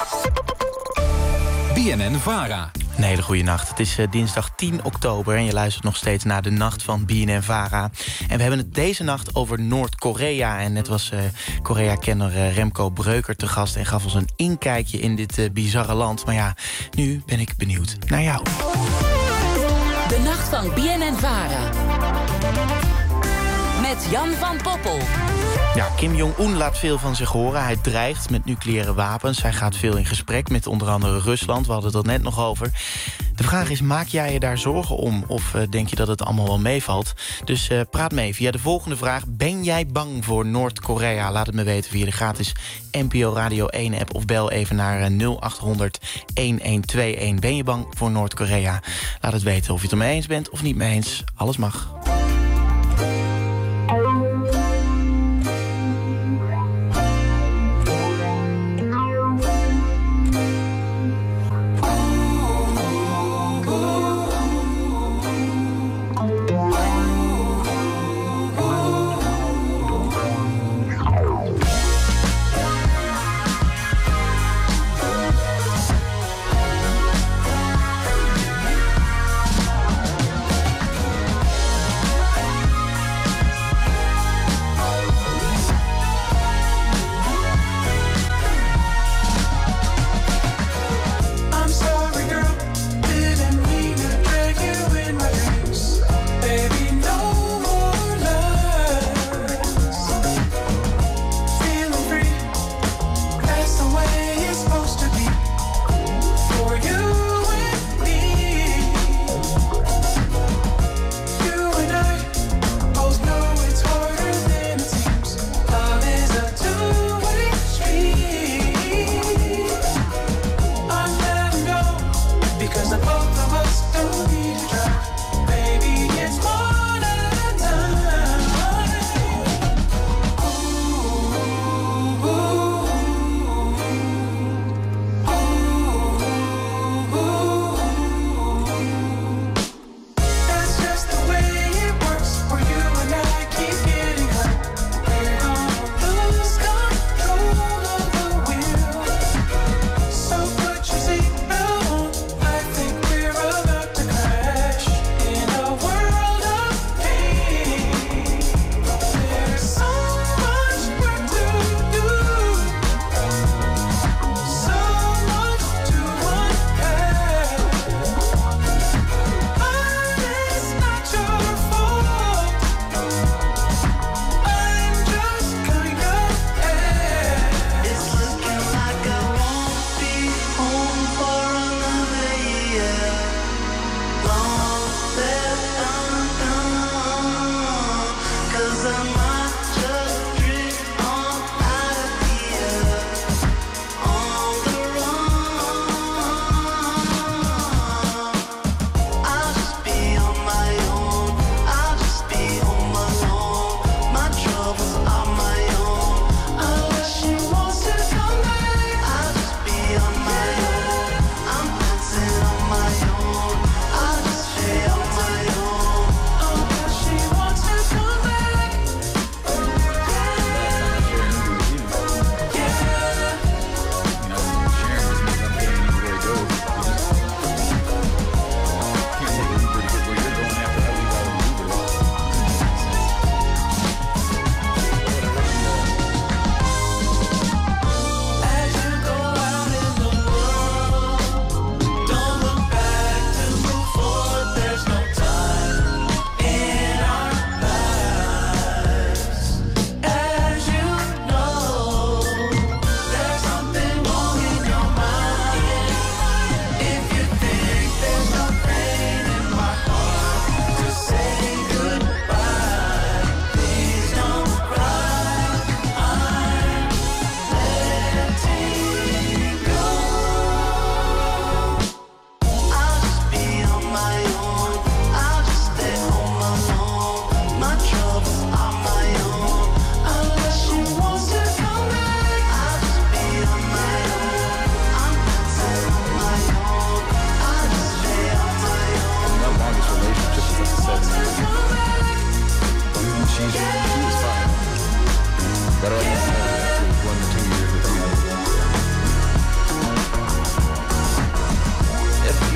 B N N-Vara. Een hele goede nacht. Het is uh, dinsdag tien oktober en je luistert nog steeds naar de nacht van B N N-Vara. En we hebben het deze nacht over Noord-Korea. En net was uh, Korea-kenner uh, Remco Breuker te gast en gaf ons een inkijkje in dit uh, bizarre land. Maar ja, nu ben ik benieuwd naar jou. De nacht van B N N-Vara. Met Jan van Poppel. Ja, Kim Jong-un laat veel van zich horen. Hij dreigt met nucleaire wapens. Hij gaat veel in gesprek met onder andere Rusland. We hadden het er net nog over. De vraag is, maak jij je daar zorgen om? Of uh, denk je dat het allemaal wel meevalt? Dus uh, praat mee via de volgende vraag. Ben jij bang voor Noord-Korea? Laat het me weten via de gratis N P O Radio één app. Of bel even naar uh, nul acht honderd elf tweeënentwintig. Ben je bang voor Noord-Korea? Laat het weten of je het ermee eens bent of niet mee eens. Alles mag.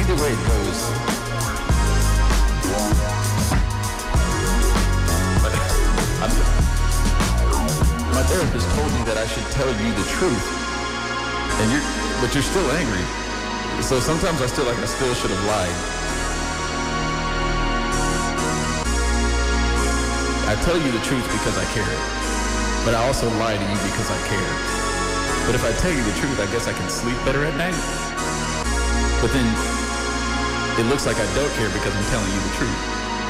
see where it goes. But I'm, my therapist told me that I should tell you the truth, and you're, but you're still angry. So sometimes I feel like I still should have lied. I tell you the truth because I care, but I also lie to you because I care. But if I tell you the truth, I guess I can sleep better at night. But then it looks like I don't care because I'm telling you the truth.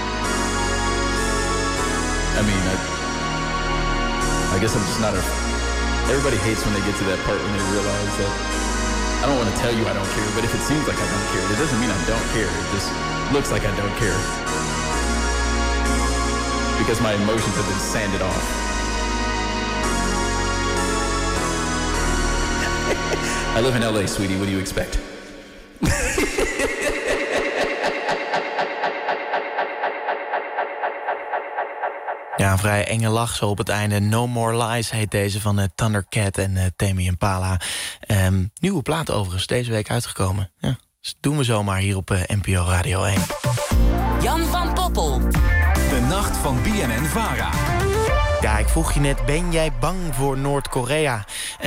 I mean, I, I guess I'm just not a... Everybody hates when they get to that part when they realize that I don't want to tell you I don't care, but if it seems like I don't care, it doesn't mean I don't care. It just looks like I don't care. Because my emotions have been sanded off. I live in L A, sweetie. What do you expect? Ja, een vrij enge lach zo op het einde. No More Lies heet deze van uh, Thundercat en uh, Tame Impala. Um, nieuwe plaat overigens, deze week uitgekomen. Ja, dus doen we zomaar hier op uh, N P O Radio één. Jan van Poppel. De nacht van B N N Vara. Ja, ik vroeg je net, ben jij bang voor Noord-Korea?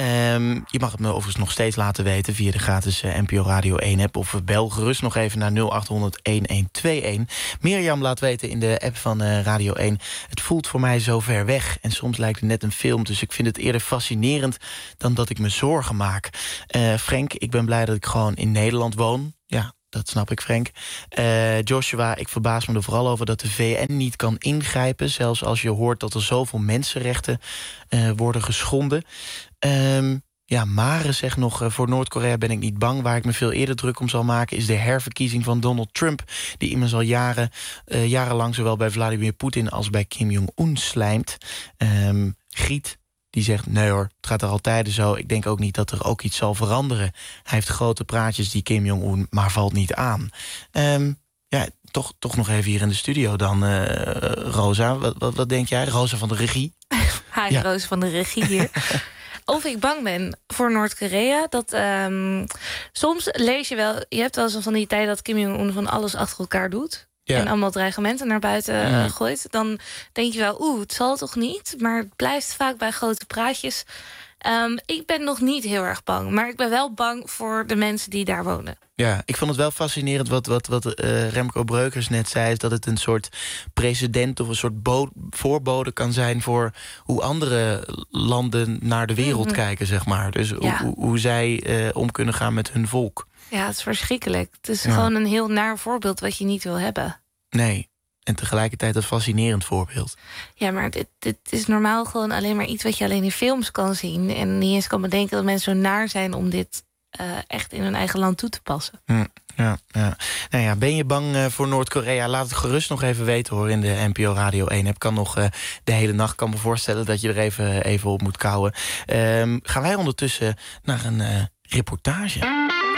Um, je mag het me overigens nog steeds laten weten via de gratis uh, N P O Radio één app. Of bel gerust nog even naar nul acht honderd, een een twee een. Mirjam laat weten in de app van uh, Radio één. Het voelt voor mij zo ver weg. En soms lijkt het net een film. Dus ik vind het eerder fascinerend dan dat ik me zorgen maak. Uh, Frank, ik ben blij dat ik gewoon in Nederland woon. Ja, dat snap ik, Frank. Uh, Joshua, ik verbaas me er vooral over dat de V N niet kan ingrijpen. Zelfs als je hoort dat er zoveel mensenrechten uh, worden geschonden. Um, ja, Mare zegt nog, uh, voor Noord-Korea ben ik niet bang. Waar ik me veel eerder druk om zal maken is de herverkiezing van Donald Trump, die immers al jaren, uh, jarenlang zowel bij Vladimir Poetin als bij Kim Jong-un slijmt. Um, Griet, die zegt, nee hoor, het gaat er altijd zo. Ik denk ook niet dat er ook iets zal veranderen. Hij heeft grote praatjes, die Kim Jong-un, maar valt niet aan. Um, ja, toch, toch nog even hier in de studio dan, uh, Rosa. Wat, wat, wat denk jij? Rosa van de regie? Hi, ja. Rosa van de regie hier. Of ik bang ben voor Noord-Korea. Dat um, soms lees je wel... Je hebt wel eens van die tijd dat Kim Jong-un van alles achter elkaar doet. Ja. En allemaal dreigementen naar buiten ja. uh, gooit. Dan denk je wel, oeh, het zal toch niet? Maar het blijft vaak bij grote praatjes. Um, ik ben nog niet heel erg bang. Maar ik ben wel bang voor de mensen die daar wonen. Ja, ik vond het wel fascinerend wat, wat, wat uh, Remco Breukers net zei, is dat het een soort precedent of een soort bo- voorbode kan zijn voor hoe andere landen naar de wereld mm-hmm. kijken, zeg maar. Dus ja. hoe, hoe zij uh, om kunnen gaan met hun volk. Ja, het is verschrikkelijk. Het is ja. gewoon een heel naar voorbeeld wat je niet wil hebben. Nee, en tegelijkertijd een fascinerend voorbeeld. Ja, maar dit, dit is normaal gewoon alleen maar iets wat je alleen in films kan zien. En niet eens kan bedenken dat mensen zo naar zijn om dit uh, echt in hun eigen land toe te passen. Hm, ja, ja. Nou ja, ben je bang uh, voor Noord-Korea? Laat het gerust nog even weten hoor in de N P O Radio één app. Kan nog uh, de hele nacht, kan me voorstellen dat je er even, even op moet kouwen. Um, gaan wij ondertussen naar een uh, reportage.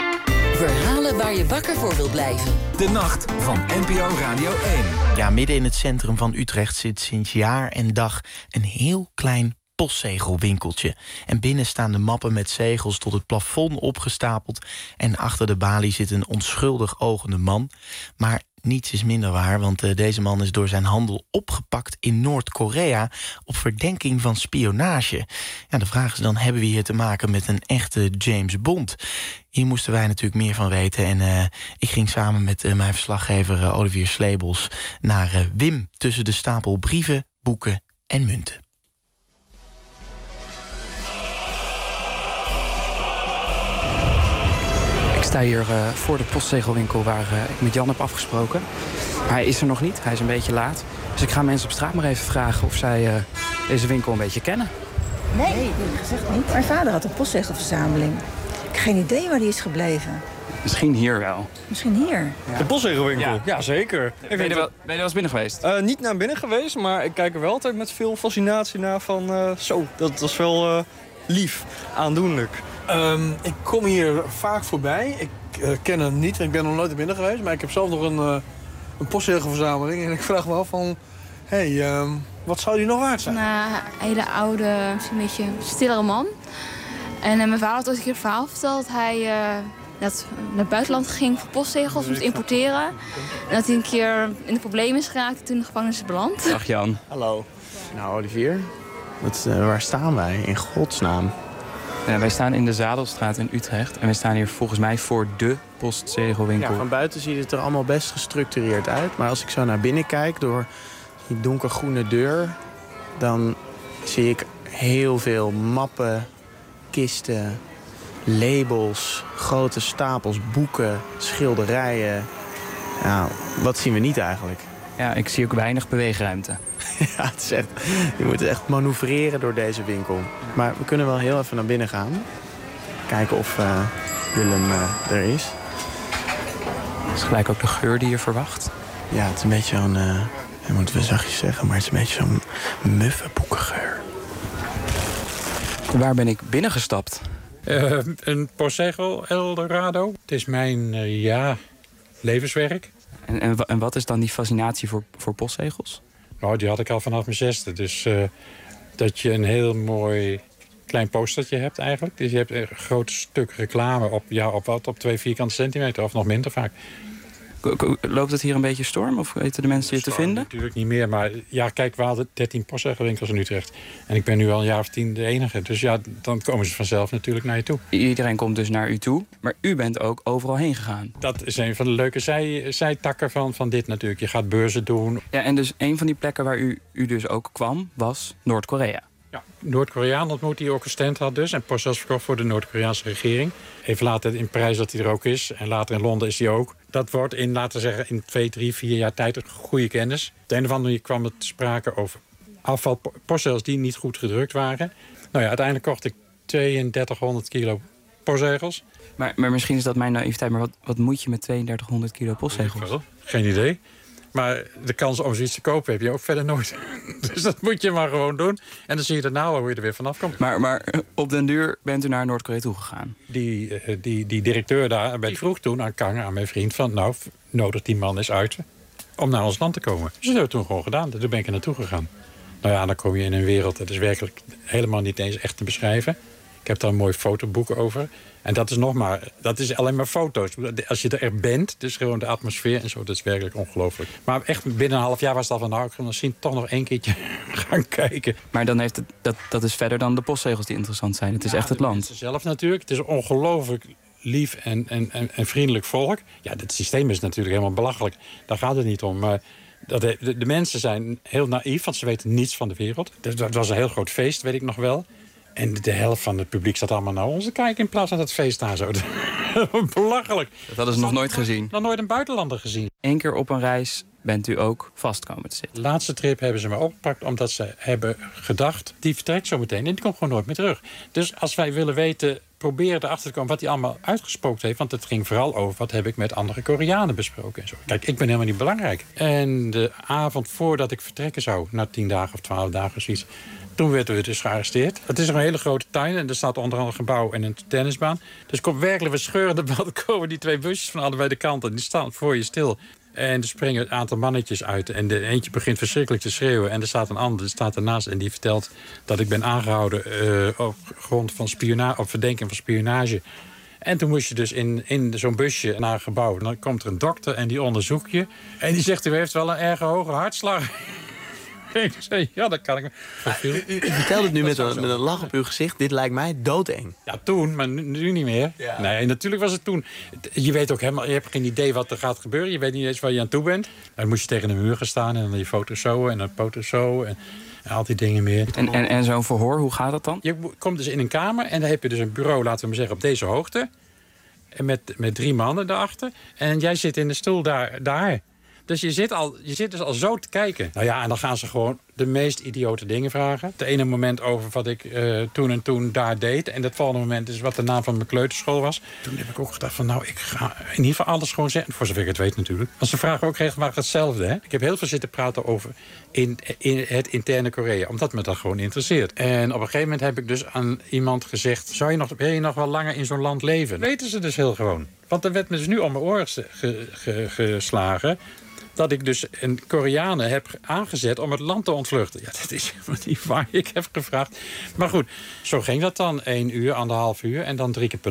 Verhalen waar je wakker voor wilt blijven. De nacht van N P O Radio één. Ja, midden in het centrum van Utrecht zit sinds jaar en dag een heel klein postzegelwinkeltje. En binnen staan de mappen met zegels tot het plafond opgestapeld. En achter de balie zit een onschuldig ogende man. Maar niets is minder waar, want uh, deze man is door zijn handel opgepakt in Noord-Korea op verdenking van spionage. Ja, de vraag is dan, hebben we hier te maken met een echte James Bond? Hier moesten wij natuurlijk meer van weten. En uh, ik ging samen met uh, mijn verslaggever uh, Olivier Sleebels naar uh, Wim tussen de stapel brieven, boeken en munten. Ik sta hier uh, voor de postzegelwinkel waar uh, ik met Jan heb afgesproken. Maar hij is er nog niet, hij is een beetje laat. Dus ik ga mensen op straat maar even vragen of zij uh, deze winkel een beetje kennen. Nee, eerlijk gezegd niet. Mijn vader had een postzegelverzameling. Ik heb geen idee waar die is gebleven. Misschien hier wel. Misschien hier. Ja. De postzegelwinkel? Ja, ja zeker. Ben je, wel, ben je wel eens binnen geweest? Uh, niet naar binnen geweest, maar ik kijk er wel altijd met veel fascinatie naar van... Uh, zo, dat was wel uh, lief, aandoenlijk. Um, ik kom hier vaak voorbij. Ik uh, ken hem niet, ik ben nog nooit naar binnen geweest. Maar ik heb zelf nog een, uh, een postzegelverzameling. En ik vraag me af van... Hé, hey, um, wat zou die nog waard zijn? Een uh, hele oude, misschien een beetje stillere man. En uh, mijn vader had ooit een keer een verhaal verteld dat hij uh, dat naar het buitenland ging voor postzegels, moest importeren. En dat hij een keer in de problemen is geraakt en toen in de gevangenis is beland. Dag Jan. Hallo. Nou Olivier, wat, uh, waar staan wij in godsnaam? Ja, wij staan in de Zadelstraat in Utrecht. En wij staan hier volgens mij voor de postzegelwinkel. Ja, van buiten ziet het er allemaal best gestructureerd uit. Maar als ik zo naar binnen kijk door die donkergroene deur, dan zie ik heel veel mappen, kisten, labels, grote stapels boeken, schilderijen. Nou, wat zien we niet eigenlijk? Ja, ik zie ook weinig beweegruimte. Ja, het is echt, je moet echt manoeuvreren door deze winkel. Maar we kunnen wel heel even naar binnen gaan. Kijken of uh, Willem uh, er is. Dat is gelijk ook de geur die je verwacht. Ja, het is een beetje zo'n, uh, dat moeten we zachtjes zeggen, maar het is een beetje zo'n muffe boekengeur. Waar ben ik binnengestapt? Uh, een postzegel Eldorado. Het is mijn, uh, ja, levenswerk. En, en, en wat is dan die fascinatie voor, voor postzegels? Nou, die had ik al vanaf mijn zesde. Dus uh, dat je een heel mooi klein postertje hebt eigenlijk. Dus je hebt een groot stuk reclame op, ja, op wat? Op twee vierkante centimeter of nog minder vaak. Loopt het hier een beetje storm of weten de mensen je te vinden? Natuurlijk niet meer, maar ja, kijk, we hadden dertien postzegelwinkels in Utrecht. En ik ben nu al een jaar of tien de enige. Dus ja, dan komen ze vanzelf natuurlijk naar je toe. Iedereen komt dus naar u toe, maar u bent ook overal heen gegaan. Dat is een van de leuke zij, zijtakken van, van dit natuurlijk. Je gaat beurzen doen. Ja, en dus een van die plekken waar u, u dus ook kwam, was Noord-Korea. Ja, Noord-Koreaan ontmoet die ook een stand had dus. En postzegels verkocht voor de Noord-Koreaanse regering. Even later in Parijs dat hij er ook is. En later in Londen is hij ook. Dat wordt in, laten we zeggen, in twee, drie, vier jaar tijd een goede kennis. Op de een of andere manier kwam het sprake over afval postzegels die niet goed gedrukt waren. Nou ja, uiteindelijk kocht ik tweeëndertighonderd kilo postzegels. Maar, maar misschien is dat mijn naïviteit. Maar wat, wat moet je met tweeëndertighonderd kilo postzegels? Geen idee. Maar de kans om zoiets te kopen heb je ook verder nooit. Dus dat moet je maar gewoon doen. En dan zie je daarna nou hoe je er weer vanaf komt. Maar, maar op den duur bent u naar Noord-Korea toegegaan? Die, die, die directeur daar die vroeg toen aan Kang, aan mijn vriend, van nou, nodig die man eens uit om naar ons land te komen. Dus dat hebben we toen gewoon gedaan. Toen ben ik er naartoe gegaan. Nou ja, dan kom je in een wereld, dat is werkelijk helemaal niet eens echt te beschrijven. Ik heb daar een mooi fotoboek over. En dat is nog maar, dat is alleen maar foto's. Als je er bent, dus gewoon de atmosfeer en zo, dat is werkelijk ongelooflijk. Maar echt binnen een half jaar was het al van, nou, ik ga misschien toch nog één keertje gaan kijken. Maar dan heeft het, dat, dat is verder dan de postzegels die interessant zijn. Het is ja, echt het land. Zelf natuurlijk. Het is ongelooflijk lief en, en, en, en vriendelijk volk. Ja, het systeem is natuurlijk helemaal belachelijk. Daar gaat het niet om. Maar dat de, de, de mensen zijn heel naïef, want ze weten niets van de wereld. Dat was een heel groot feest, weet ik nog wel. En de helft van het publiek zat allemaal naar ons te kijken in plaats van dat feest daar zo. Belachelijk. Dat hadden ze nog nooit gezien. Nog nooit een buitenlander gezien. Eén keer op een reis bent u ook vast komen te zitten. De laatste trip hebben ze me opgepakt omdat ze hebben gedacht, die vertrekt zo meteen en die komt gewoon nooit meer terug. Dus als wij willen weten, proberen erachter te komen wat hij allemaal uitgespookt heeft. Want het ging vooral over wat heb ik met andere Koreanen besproken en zo. Kijk, ik ben helemaal niet belangrijk. En de avond voordat ik vertrekken zou, na tien dagen of twaalf dagen zoiets, toen werden we dus gearresteerd. Het is een hele grote tuin en er staat onder andere een gebouw en een tennisbaan. Dus komt werkelijk, we scheuren de bal, komen die twee busjes van allebei de kanten. Die staan voor je stil. En er springen een aantal mannetjes uit. En de eentje begint verschrikkelijk te schreeuwen. En er staat een ander, die staat ernaast en die vertelt dat ik ben aangehouden uh, op grond van spionage, op verdenking van spionage. En toen moest je dus in, in zo'n busje naar een gebouw. Dan komt er een dokter en die onderzoekt je. En die zegt, u heeft wel een erg hoge hartslag. Ik zei, ja, dat kan ik. U, u, u vertelt het nu met een, met een lach op uw gezicht. Dit lijkt mij doodeng. Ja, toen, maar nu, nu niet meer. Ja. Nee, natuurlijk was het toen. Je weet ook helemaal, je hebt geen idee wat er gaat gebeuren. Je weet niet eens waar je aan toe bent. Dan moest je tegen een muur gaan staan en dan je foto's zo en dan foto's zo en, en al die dingen meer. En, en, en zo'n verhoor, hoe gaat dat dan? Je komt dus in een kamer en dan heb je dus een bureau, laten we maar zeggen, op deze hoogte. En met, met drie mannen daarachter. En jij zit in de stoel daar. daar. Dus je zit, al, je zit dus al zo te kijken. Nou ja, en dan gaan ze gewoon de meest idiote dingen vragen. Het ene moment over wat ik uh, toen en toen daar deed. En het volgende moment is wat de naam van mijn kleuterschool was. Toen heb ik ook gedacht van, nou, ik ga in ieder geval alles gewoon zeggen. Voor zover ik het weet natuurlijk. Want ze vragen ook regelmatig hetzelfde. Hè? Ik heb heel veel zitten praten over in, in het interne Korea. Omdat me dat gewoon interesseert. En op een gegeven moment heb ik dus aan iemand gezegd, zou je nog, wil je nog wel langer in zo'n land leven? Dat weten ze dus heel gewoon. Want er werd me dus nu om mijn oren ge, ge, geslagen dat ik dus een Koreanen heb aangezet om het land te ontvluchten. Ja, dat is helemaal niet waar. Ik heb gevraagd. Maar goed, zo ging dat dan. één uur, anderhalf uur en dan drie keer per dag.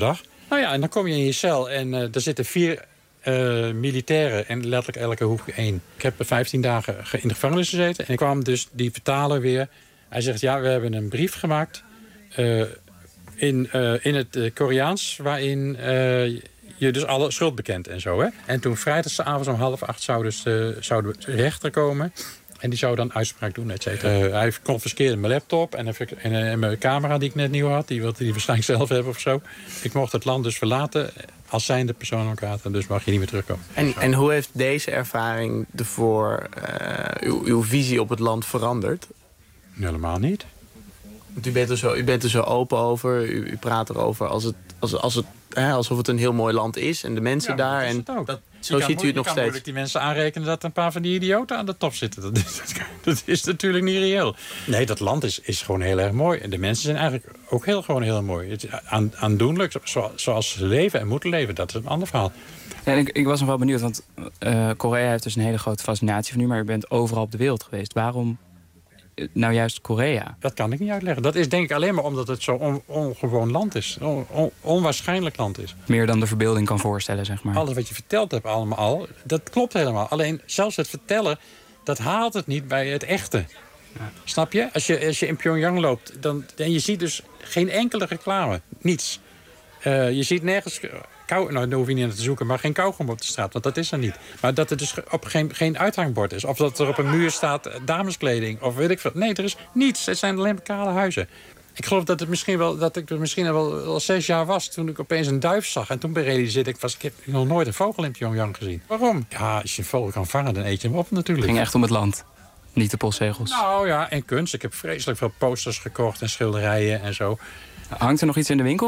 Nou ja, en dan kom je in je cel en uh, er zitten vier uh, militairen en letterlijk elke hoek één. Ik heb vijftien dagen in de gevangenis gezeten en ik kwam dus die vertaler weer. Hij zegt, ja, we hebben een brief gemaakt uh, in, uh, in het uh, Koreaans, waarin uh, je dus alle schuld bekent en zo. Hè? En toen vrijdagavond om half acht zou, dus, uh, zou de rechter komen. En die zou dan uitspraak doen, et cetera. Uh, hij confiskeerde mijn laptop en, en, en mijn camera die ik net nieuw had. Die wilde hij waarschijnlijk zelf hebben of zo. Ik mocht het land dus verlaten als zijnde persoonlijke. Dus mag je niet meer terugkomen. En, en hoe heeft deze ervaring ervoor uh, uw, uw visie op het land veranderd? Helemaal niet. Want u bent er zo, u bent er zo open over. U, u praat erover als het, als, als het, hè, alsof het een heel mooi land is. En de mensen ja, daar. En dat, zo ziet u het nog steeds. Je kan moeilijk die mensen aanrekenen dat een paar van die idioten aan de top zitten. Dat is, dat is natuurlijk niet reëel. Nee, dat land is, is gewoon heel erg mooi. En de mensen zijn eigenlijk ook heel, gewoon heel mooi. Het is aan, aandoenlijk, zoals ze leven en moeten leven. Dat is een ander verhaal. Ja, en ik, ik was nog wel benieuwd, want uh, Korea heeft dus een hele grote fascinatie van u. Maar u bent overal op de wereld geweest. Waarom nou juist Korea? Dat kan ik niet uitleggen. Dat is denk ik alleen maar omdat het zo'n on, ongewoon land is. On, on, onwaarschijnlijk land is. Meer dan de verbeelding kan voorstellen, zeg maar. Alles wat je verteld hebt allemaal al, dat klopt helemaal. Alleen zelfs het vertellen, dat haalt het niet bij het echte. Ja. Snap je? Als je, als je in Pyongyang loopt, dan, en je ziet dus geen enkele reclame. Niets. Uh, je ziet nergens... Kou, nou, daar hoef je niet naar te zoeken, maar geen kauwgom op de straat, want dat is er niet. Maar dat er dus op geen, geen uithangbord is. Of dat er op een muur staat dameskleding, of weet ik veel. Nee, er is niets. Het zijn alleen maar kale huizen. Ik geloof dat, het misschien wel, dat ik er misschien wel al zes jaar was toen ik opeens een duif zag. En toen realiseerde ik, was, ik heb nog nooit een vogel in Pyongyang gezien. Waarom? Ja, als je een vogel kan vangen, dan eet je hem op natuurlijk. Het ging echt om het land, niet de postzegels. Nou ja, en kunst. Ik heb vreselijk veel posters gekocht en schilderijen en zo. Hangt er nog iets in de winkel?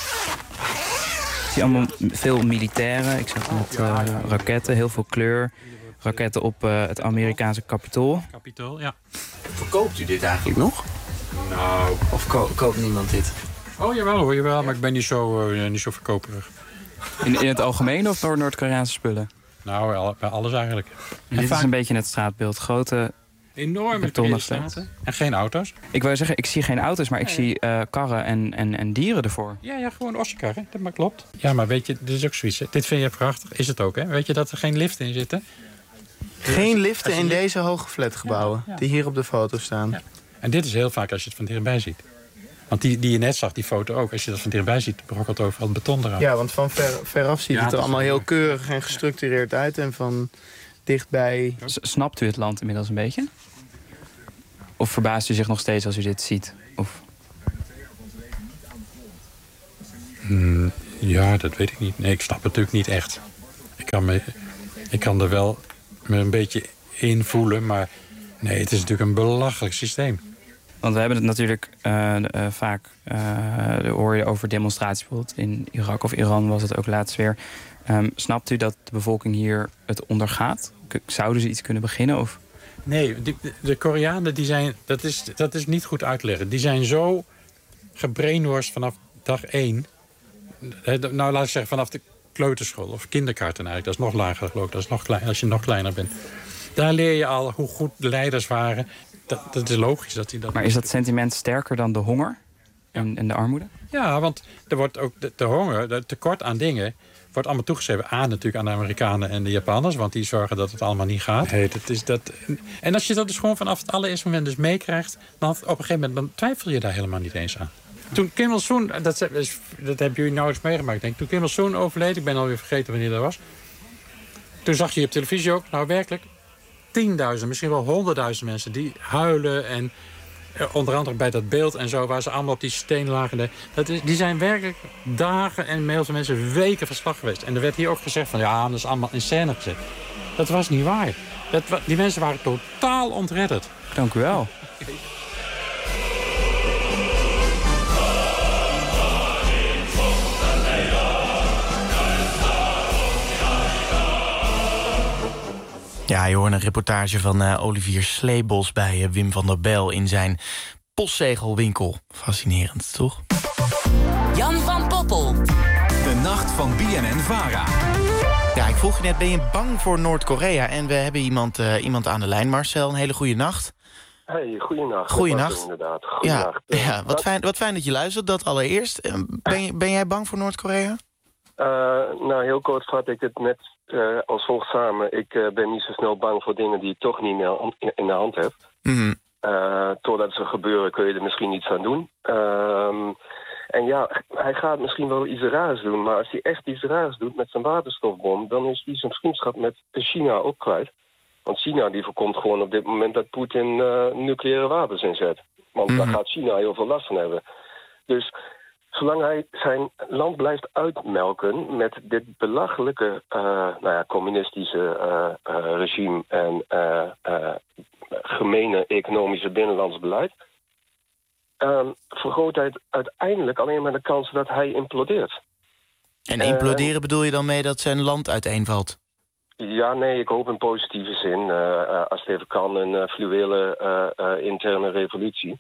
Ik zie allemaal veel militairen. Ik zag met uh, raketten, heel veel kleur. Raketten op uh, het Amerikaanse Capitool. Capitool, ja. Verkoopt u dit eigenlijk nog? Nou... Of ko koopt niemand dit? Oh, jawel hoor, jawel. Maar ik ben niet zo, uh, niet zo verkoperig. In, in het algemeen of door Noord-Koreaanse spullen? Nou, bij alles eigenlijk. En dit vaak... is een beetje het straatbeeld. Grote... Enorme straten en geen auto's. Ik wou zeggen, ik zie geen auto's, maar ik nee. zie uh, karren en, en, en dieren ervoor. Ja, ja, gewoon ossenkarren, dat klopt. Ja, maar weet je, dit is ook zoiets. Hè? Dit vind je prachtig, is het ook, hè? Weet je dat er geen liften in zitten? Geen liften in deze hoge flatgebouwen, ja, ja. die hier op de foto staan. Ja. En dit is heel vaak als je het van dichtbij ziet. Want die, die je net zag, die foto ook, als je dat van dichtbij ziet, brokkelt overal het beton eraan. Ja, want van ver, veraf ziet ja, het er allemaal heel keurig en gestructureerd uit. En van dichtbij... S snapt u het land inmiddels een beetje? Of verbaast u zich nog steeds als u dit ziet? Of... Hmm, ja, dat weet ik niet. Nee, ik snap het natuurlijk niet echt. Ik kan, me, ik kan er wel me een beetje in voelen, maar nee, het is natuurlijk een belachelijk systeem. Want we hebben het natuurlijk uh, uh, vaak, uh, hoor je over demonstraties bijvoorbeeld. In Irak of Iran was het ook laatst weer. Um, snapt u dat de bevolking hier het ondergaat? Zouden ze iets kunnen beginnen? Of... Nee, de, de Koreanen, die zijn, dat, is, dat is niet goed uit te leggen. Die zijn zo gebrainwashed vanaf dag één. Nou, laat ik zeggen, vanaf de kleuterschool of kindergarten eigenlijk. Dat is nog lager, geloof ik. Dat is nog klein, als je nog kleiner bent. Daar leer je al hoe goed de leiders waren. Dat, dat is logisch dat die dat... Maar is dat sentiment sterker dan de honger en, en de armoede? Ja, want er wordt ook de, de honger, het tekort aan dingen... wordt allemaal toegeschreven aan natuurlijk aan de Amerikanen en de Japanners... want die zorgen dat het allemaal niet gaat. Nee, dat is dat... En als je dat dus gewoon vanaf het allereerste moment dus meekrijgt... dan op een gegeven moment dan twijfel je daar helemaal niet eens aan. Toen Kim Il-sung, dat, dat hebben jullie nauwelijks meegemaakt, denk ik. Toen Kim Il-sung overleed, ik ben alweer vergeten wanneer dat was... toen zag je op televisie ook, nou werkelijk... tienduizend, misschien wel honderdduizend mensen die huilen... en onder andere bij dat beeld en zo, waar ze allemaal op die steen lagen. Dat is, die zijn werkelijk dagen en heel veel mensen weken van slag geweest. En er werd hier ook gezegd van, ja, dat is allemaal in scène gezet. Dat was niet waar. Dat, die mensen waren totaal ontredderd. Dank u wel. Ja, je hoort een reportage van uh, Olivier Sleebos bij uh, Wim van der Bel in zijn postzegelwinkel. Fascinerend, toch? Jan van Poppel. De nacht van B N N Vara. Ja, ik vroeg je net, ben je bang voor Noord-Korea? En we hebben iemand, uh, iemand aan de lijn. Marcel, een hele goede nacht. Hey, goeienacht. Goeienacht. Inderdaad. Goeienacht. Ja, ja, wat, fijn, wat fijn dat je luistert, dat allereerst. Ben, je, ben jij bang voor Noord-Korea? Uh, nou, heel kort vat ik het net uh, als volgt samen. Ik uh, ben niet zo snel bang voor dingen die ik toch niet in, in de hand heb. Mm-hmm. Uh, totdat ze gebeuren kun je er misschien iets aan doen. Uh, en ja, hij gaat misschien wel iets raars doen. Maar als hij echt iets raars doet met zijn waterstofbom, dan is hij zijn vriendschap met China ook kwijt. Want China die voorkomt gewoon op dit moment dat Poetin uh, nucleaire wapens inzet. Want mm-hmm. daar gaat China heel veel last van hebben. Dus zolang hij zijn land blijft uitmelken met dit belachelijke uh, nou ja, communistische uh, uh, regime en uh, uh, gemene economische binnenlands beleid, uh, vergroot hij uiteindelijk alleen maar de kans dat hij implodeert. En imploderen uh, bedoel je dan mee dat zijn land uiteenvalt? Ja, nee, ik hoop in positieve zin. Uh, uh, als het even kan, een uh, fluwele uh, uh, interne revolutie.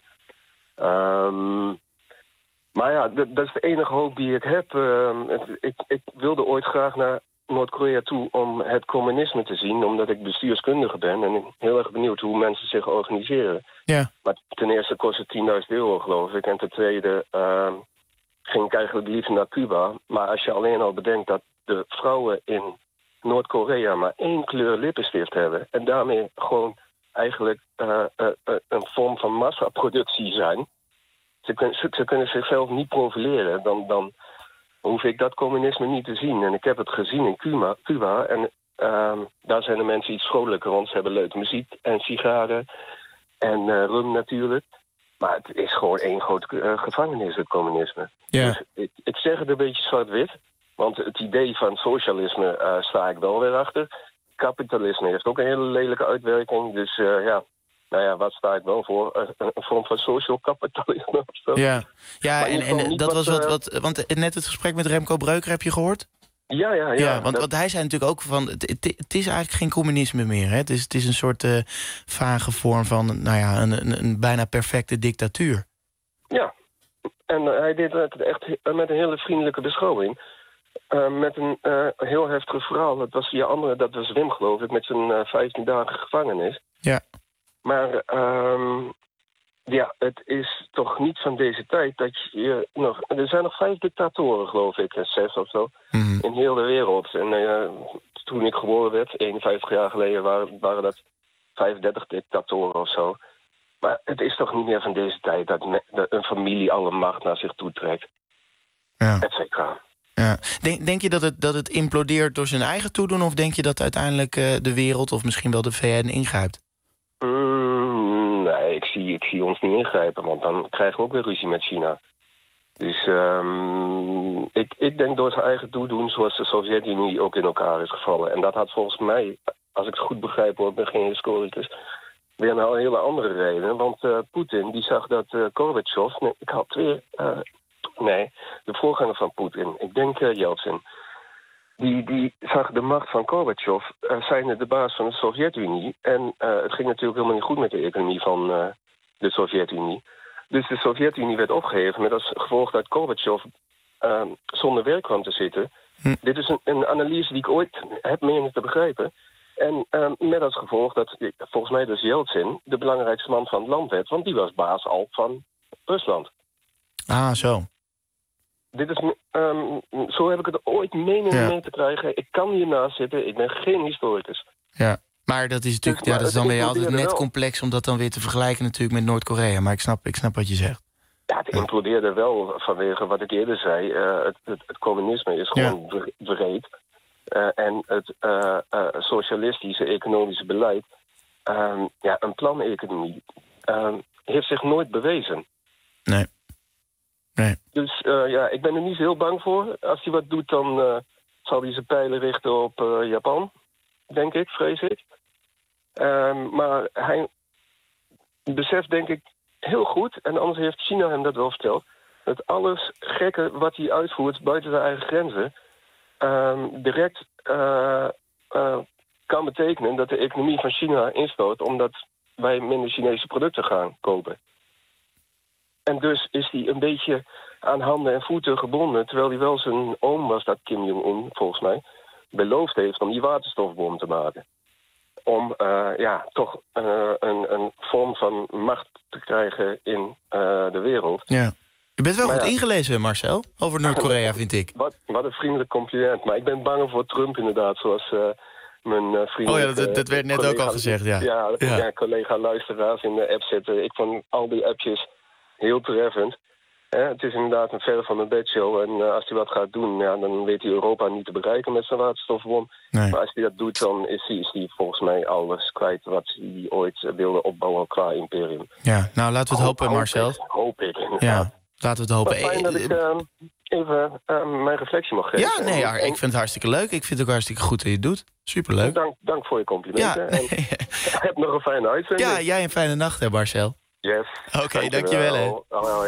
Um, maar ja, d- dat is de enige hoop die ik heb. Uh, het, ik, ik wilde ooit graag naar Noord-Korea toe om het communisme te zien, omdat ik bestuurskundige ben en ik ben heel erg benieuwd hoe mensen zich organiseren. Ja. Maar ten eerste kost het tienduizend euro, geloof ik. En ten tweede uh, ging ik eigenlijk liever naar Cuba. Maar als je alleen al bedenkt dat de vrouwen in Noord-Korea maar één kleur lippenstift hebben en daarmee gewoon eigenlijk uh, uh, uh, een vorm van massaproductie zijn. Ze, kun, ze, ze kunnen zichzelf niet profileren, dan, dan hoef ik dat communisme niet te zien. En ik heb het gezien in Cuba, Cuba en uh, daar zijn de mensen iets vrolijker, want ze hebben leuke muziek en sigaren en uh, rum natuurlijk. Maar het is gewoon één grote uh, gevangenis, het communisme. Ja. Dus ik, ik zeg het een beetje zwart-wit. Want het idee van socialisme uh, sta ik wel weer achter. Kapitalisme heeft ook een hele lelijke uitwerking. Dus uh, ja, nou ja, wat sta ik wel voor? Uh, een, een vorm van social kapitalisme of zo. Ja, ja en, en dat was wat, wat... Want net het gesprek met Remco Breuker heb je gehoord? Ja, ja, ja. ja want, dat... want hij zei natuurlijk ook van... Het, het, het is eigenlijk geen communisme meer. Hè? Het, is, het is een soort uh, vage vorm van... nou ja, een, een, een bijna perfecte dictatuur. Ja, en uh, hij deed het echt met een hele vriendelijke beschouwing. Uh, met een uh, heel heftig verhaal. Dat was die andere, dat was Wim, geloof ik, met zijn uh, vijftien dagen gevangenis. Ja. Maar um, ja, het is toch niet van deze tijd dat je nog... Er zijn nog vijf dictatoren, geloof ik, zes of zo, mm. in heel de wereld. En uh, toen ik geboren werd, eenenvijftig jaar geleden, waren, waren dat vijfendertig dictatoren of zo. Maar het is toch niet meer van deze tijd dat, me, dat een familie alle macht naar zich toe trekt. Ja. Et cetera. Ja. Denk, denk je dat het, dat het implodeert door zijn eigen toedoen, of denk je dat uiteindelijk uh, de wereld of misschien wel de V N ingrijpt? Mm, nee, ik zie, ik zie ons niet ingrijpen, want dan krijgen we ook weer ruzie met China. Dus um, ik, ik denk door zijn eigen toedoen, zoals de Sovjet-Unie ook in elkaar is gevallen. En dat had volgens mij, als ik het goed begrijp, hoor, ik ben geen historicus, weer een hele andere reden. Want uh, Poetin die zag dat uh, Gorbachev, nee, ik had weer... Uh, Nee, de voorganger van Poetin, ik denk uh, Yeltsin, die, die zag de macht van Gorbachev uh, zijnde de baas van de Sovjet-Unie. En uh, het ging natuurlijk helemaal niet goed met de economie van uh, de Sovjet-Unie. Dus de Sovjet-Unie werd opgeheven met als gevolg dat Gorbachev uh, zonder werk kwam te zitten. Hm. Dit is een, een analyse die ik ooit heb menen te begrijpen. En uh, met als gevolg dat, volgens mij dus Yeltsin de belangrijkste man van het land werd, want die was baas al van Rusland. Ah, zo. Dit is, um, zo heb ik het ooit menen ja. mee te krijgen. Ik kan hiernaast zitten, ik ben geen historicus. Ja, maar dat is natuurlijk dus, ja, dat is dan weer altijd net wel. complex om dat dan weer te vergelijken natuurlijk met Noord-Korea. Maar ik snap, ik snap wat je zegt. Ja, het implodeerde wel vanwege wat ik eerder zei. Uh, het, het, het communisme is gewoon ja. breed. Uh, en het uh, uh, socialistische economische beleid, um, ja, een planeconomie, um, heeft zich nooit bewezen. Nee. Nee. Dus uh, ja, ik ben er niet zo heel bang voor. Als hij wat doet, dan uh, zal hij zijn pijlen richten op uh, Japan. Denk ik, vrees ik. Um, maar hij beseft, denk ik, heel goed, en anders heeft China hem dat wel verteld, dat alles gekke wat hij uitvoert buiten zijn eigen grenzen um, direct uh, uh, kan betekenen dat de economie van China instoot, omdat wij minder Chinese producten gaan kopen. En dus is hij een beetje aan handen en voeten gebonden, terwijl hij wel zijn oom was, dat Kim Jong-un, volgens mij, beloofd heeft om die waterstofbom te maken. Om uh, ja, toch uh, een, een vorm van macht te krijgen in uh, de wereld. Ja. Je bent wel Maar goed ja. ingelezen, Marcel, over Noord-Korea, vind ik. Wat, wat een vriendelijk compliment. Maar ik ben bang voor Trump inderdaad, zoals uh, mijn uh, vrienden... Oh ja, dat, dat werd net collega, ook al gezegd, ja. Ja, ja. ja, collega-luisteraars in de app zetten. Ik vond al die appjes heel treffend. Eh, het is inderdaad een verre van mijn bedshow. En uh, als hij wat gaat doen, ja, dan weet hij Europa niet te bereiken met zijn waterstofbom. Nee. Maar als hij dat doet, dan is hij, is hij volgens mij alles kwijt wat hij ooit uh, wilde opbouwen qua imperium. Ja, nou laten we het hopen, hoop Marcel. Ik, hoop ik, inderdaad. Ja, laten we het hopen. Maar fijn dat ik uh, even uh, mijn reflectie mag geven. Ja, nee, ja, ik vind het hartstikke leuk. Ik vind het ook hartstikke goed dat je het doet. Superleuk. Dank, dank voor je complimenten. Ja. En heb nog een fijne uitzending. Ja, jij een fijne nacht, hè, Marcel. Yes. Oké, okay, dankjewel. Hè. Hoi, hoi.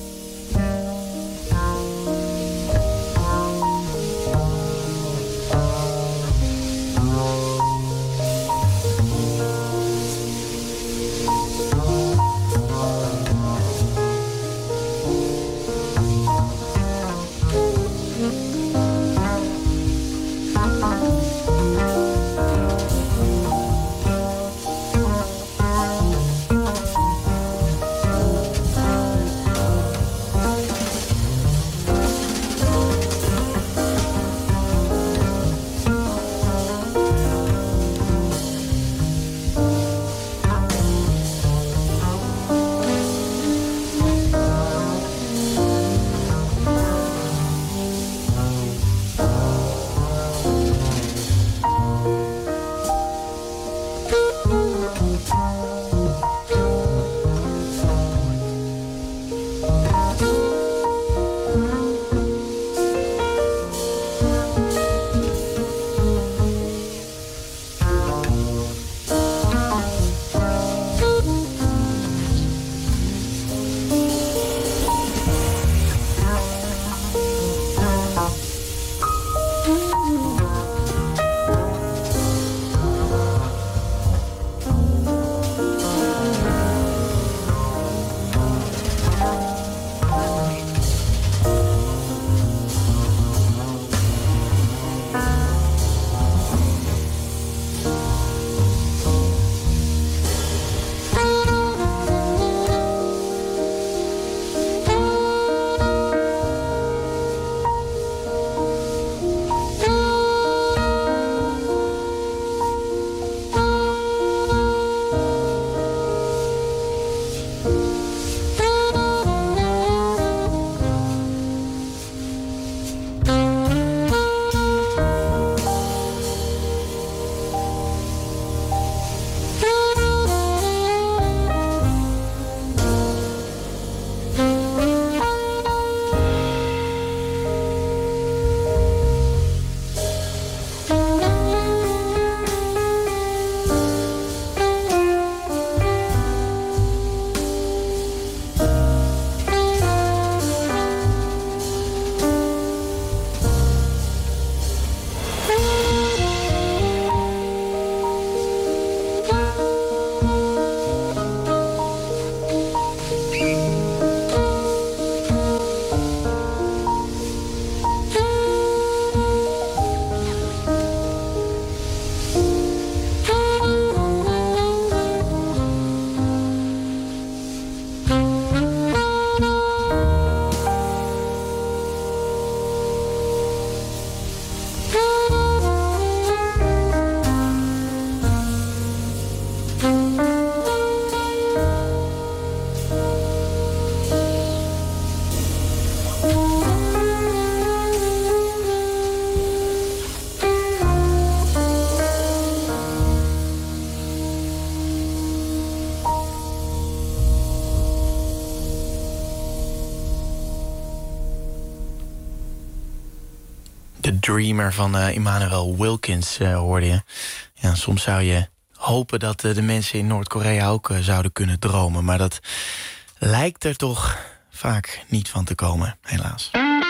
The Dreamer van uh, Immanuel Wilkins uh, hoorde je. Ja, soms zou je hopen dat uh, de mensen in Noord-Korea ook uh, zouden kunnen dromen. Maar dat lijkt er toch vaak niet van te komen, helaas.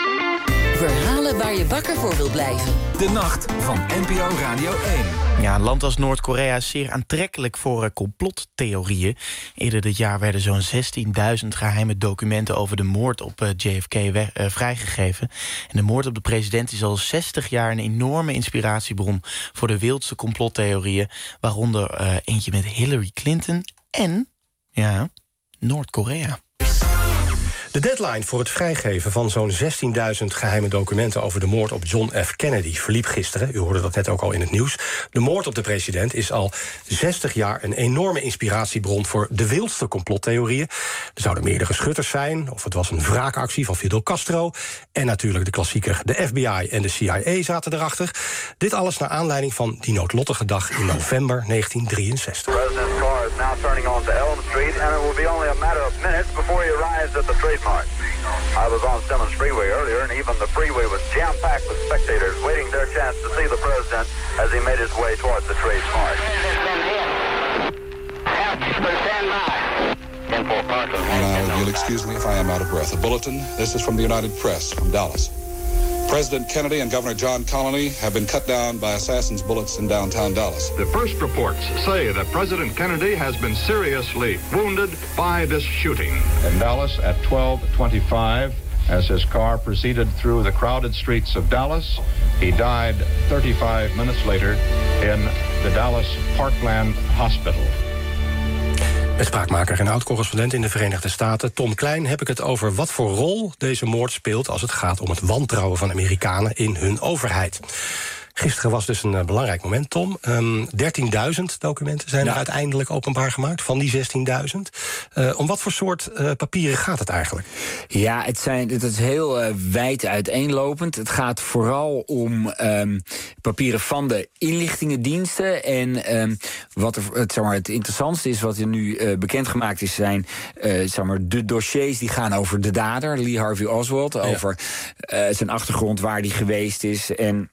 Verhalen waar je wakker voor wilt blijven. De nacht van N P O Radio één. Ja, een land als Noord-Korea is zeer aantrekkelijk voor uh, complottheorieën. Eerder dit jaar werden zo'n zestienduizend geheime documenten over de moord op uh, J F K we- uh, vrijgegeven. En de moord op de president is al zestig jaar een enorme inspiratiebron voor de wildste complottheorieën. Waaronder uh, eentje met Hillary Clinton en, ja, Noord-Korea. De deadline voor het vrijgeven van zo'n zestienduizend geheime documenten over de moord op John F. Kennedy verliep gisteren. U hoorde dat net ook al in het nieuws. De moord op de president is al zestig jaar een enorme inspiratiebron voor de wildste complottheorieën. Er zouden meerdere schutters zijn, of het was een wraakactie van Fidel Castro. En natuurlijk de klassieker, de F B I en de C I A zaten erachter. Dit alles naar aanleiding van die noodlottige dag in november negentien drieënzestig. President's car is now turning onto Elm Street, and it will be only a matter of minutes before he arrives at the Trade Mart. I was on Simmons Freeway earlier, and even the freeway was jam-packed with spectators waiting their chance to see the president as he made his way towards the Trade Mart. Now, you'll excuse me if I am out of breath. A bulletin. This is from the United Press from Dallas. President Kennedy and Governor John Connally have been cut down by assassins' bullets in downtown Dallas. The first reports say that President Kennedy has been seriously wounded by this shooting. In Dallas at twelve twenty-five, as his car proceeded through the crowded streets of Dallas, he died thirty-five minutes later in the Dallas Parkland Hospital. Met spraakmaker en oud-correspondent in de Verenigde Staten Tom Klein heb ik het over wat voor rol deze moord speelt als het gaat om het wantrouwen van Amerikanen in hun overheid. Gisteren was dus een uh, belangrijk moment, Tom. Um, dertienduizend documenten zijn ja. er uiteindelijk openbaar gemaakt van die zestienduizend. Uh, om wat voor soort uh, papieren gaat het eigenlijk? Ja, het, zijn, het is heel uh, wijd uiteenlopend. Het gaat vooral om um, papieren van de inlichtingendiensten. En um, wat er, het, zeg maar, het interessantste is, wat er nu uh, bekendgemaakt is, zijn uh, zeg maar, de dossiers die gaan over de dader, Lee Harvey Oswald. Ja. Over uh, zijn achtergrond, waar hij geweest is. En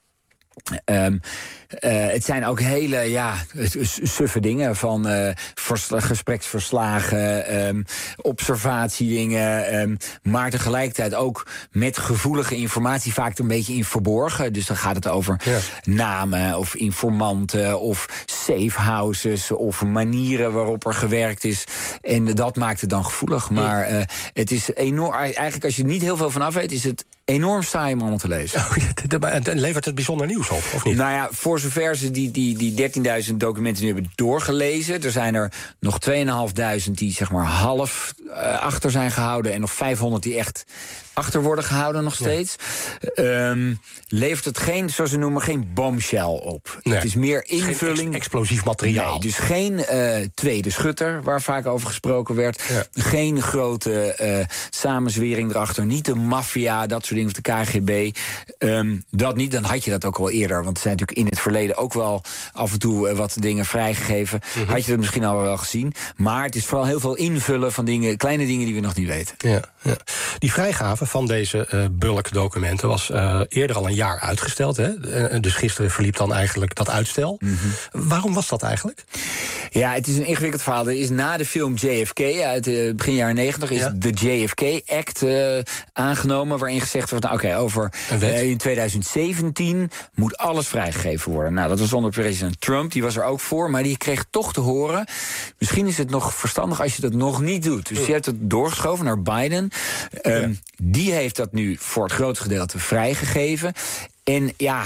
Um, uh, het zijn ook hele ja, suffe dingen van uh, versla- gespreksverslagen, um, observatiedingen, um, maar tegelijkertijd ook met gevoelige informatie, vaak een beetje in verborgen. Dus dan gaat het over ja. namen of informanten of safehouses of manieren waarop er gewerkt is. En dat maakt het dan gevoelig. Maar uh, het is enorm. Eigenlijk, als je er niet heel veel van af weet, is het enorm saai om allemaal te lezen. Oh, ja, levert het bijzonder nieuws op, of niet? Nou ja, voor zover ze die, die, die dertienduizend documenten nu hebben doorgelezen, er zijn er nog tweeduizend die zeg maar half uh, achter zijn gehouden en nog vijfhonderd die echt achter worden gehouden nog steeds. Ja. Um, levert het geen, zoals ze noemen, geen bombshell op. Nee. Het is meer invulling. Geen ex- explosief materiaal. Nee, dus geen uh, tweede schutter, waar vaak over gesproken werd. Ja. Geen grote uh, samenzwering erachter. Niet de maffia, dat soort dingen, of de K G B. Um, dat niet, dan had je dat ook al eerder. Want er zijn natuurlijk in het verleden ook wel af en toe uh, wat dingen vrijgegeven. Mm-hmm. Had je dat misschien al wel gezien. Maar het is vooral heel veel invullen van dingen, kleine dingen die we nog niet weten. Ja, ja. Die vrijgave van deze uh, bulkdocumenten was uh, eerder al een jaar uitgesteld. Hè? Uh, dus gisteren verliep dan eigenlijk dat uitstel. Mm-hmm. Waarom was dat eigenlijk? Ja, het is een ingewikkeld verhaal. Er is na de film J F K uit uh, begin jaren negentig is ja. de J F K Act uh, aangenomen, waarin gezegd wordt, nou, oké, okay, over uh, in tweeduizend zeventien moet alles vrijgegeven worden. Nou, dat was onder president Trump, die was er ook voor, maar die kreeg toch te horen, misschien is het nog verstandig als je dat nog niet doet. Dus je hebt het doorgeschoven naar Biden. Um, ja. Die heeft dat nu voor het grootste gedeelte vrijgegeven. En ja,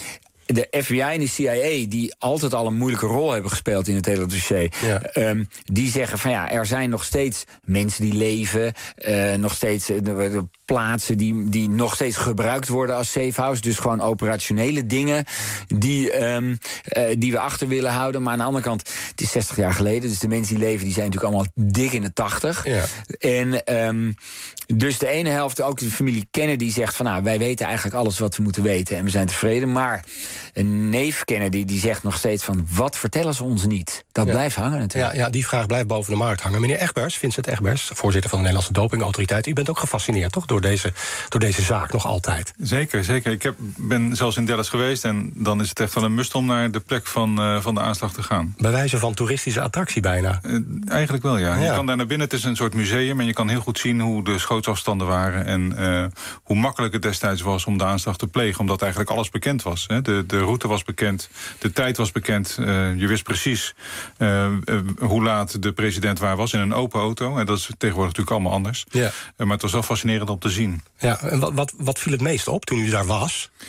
de F B I en de C I A, die altijd al een moeilijke rol hebben gespeeld in het hele dossier, ja. um, die zeggen van ja, er zijn nog steeds mensen die leven, uh, nog steeds uh, de, de plaatsen die, die nog steeds gebruikt worden als safehouse. Dus gewoon operationele dingen die, um, uh, die we achter willen houden. Maar aan de andere kant, het is zestig jaar geleden, dus de mensen die leven, die zijn natuurlijk allemaal dik in de tachtig. Ja. En um, dus de ene helft, ook de familie Kennedy, zegt van nou, wij weten eigenlijk alles wat we moeten weten en we zijn tevreden. Maar een neef Kennedy die zegt nog steeds van wat vertellen ze ons niet? Dat ja. blijft hangen natuurlijk. Ja, ja, die vraag blijft boven de markt hangen. Meneer Egbers, Vincent Egbers, voorzitter van de Nederlandse Dopingautoriteit, u bent ook gefascineerd, toch, door deze, door deze zaak nog altijd? Zeker, zeker. Ik heb, ben zelfs in Dallas geweest en dan is het echt wel een must om naar de plek van, uh, van de aanslag te gaan. Bij wijze van toeristische attractie bijna? Uh, eigenlijk wel, ja. ja. Je kan daar naar binnen, het is een soort museum en je kan heel goed zien hoe de schootsafstanden waren en uh, hoe makkelijk het destijds was om de aanslag te plegen, omdat eigenlijk alles bekend was. Hè. De, de route was bekend, de tijd was bekend, uh, je wist precies uh, uh, hoe laat de president waar was in een open auto. En dat is tegenwoordig natuurlijk allemaal anders. Ja. Uh, maar het was wel fascinerend om te zien. Ja, en wat, wat, wat viel het meest op toen u daar was?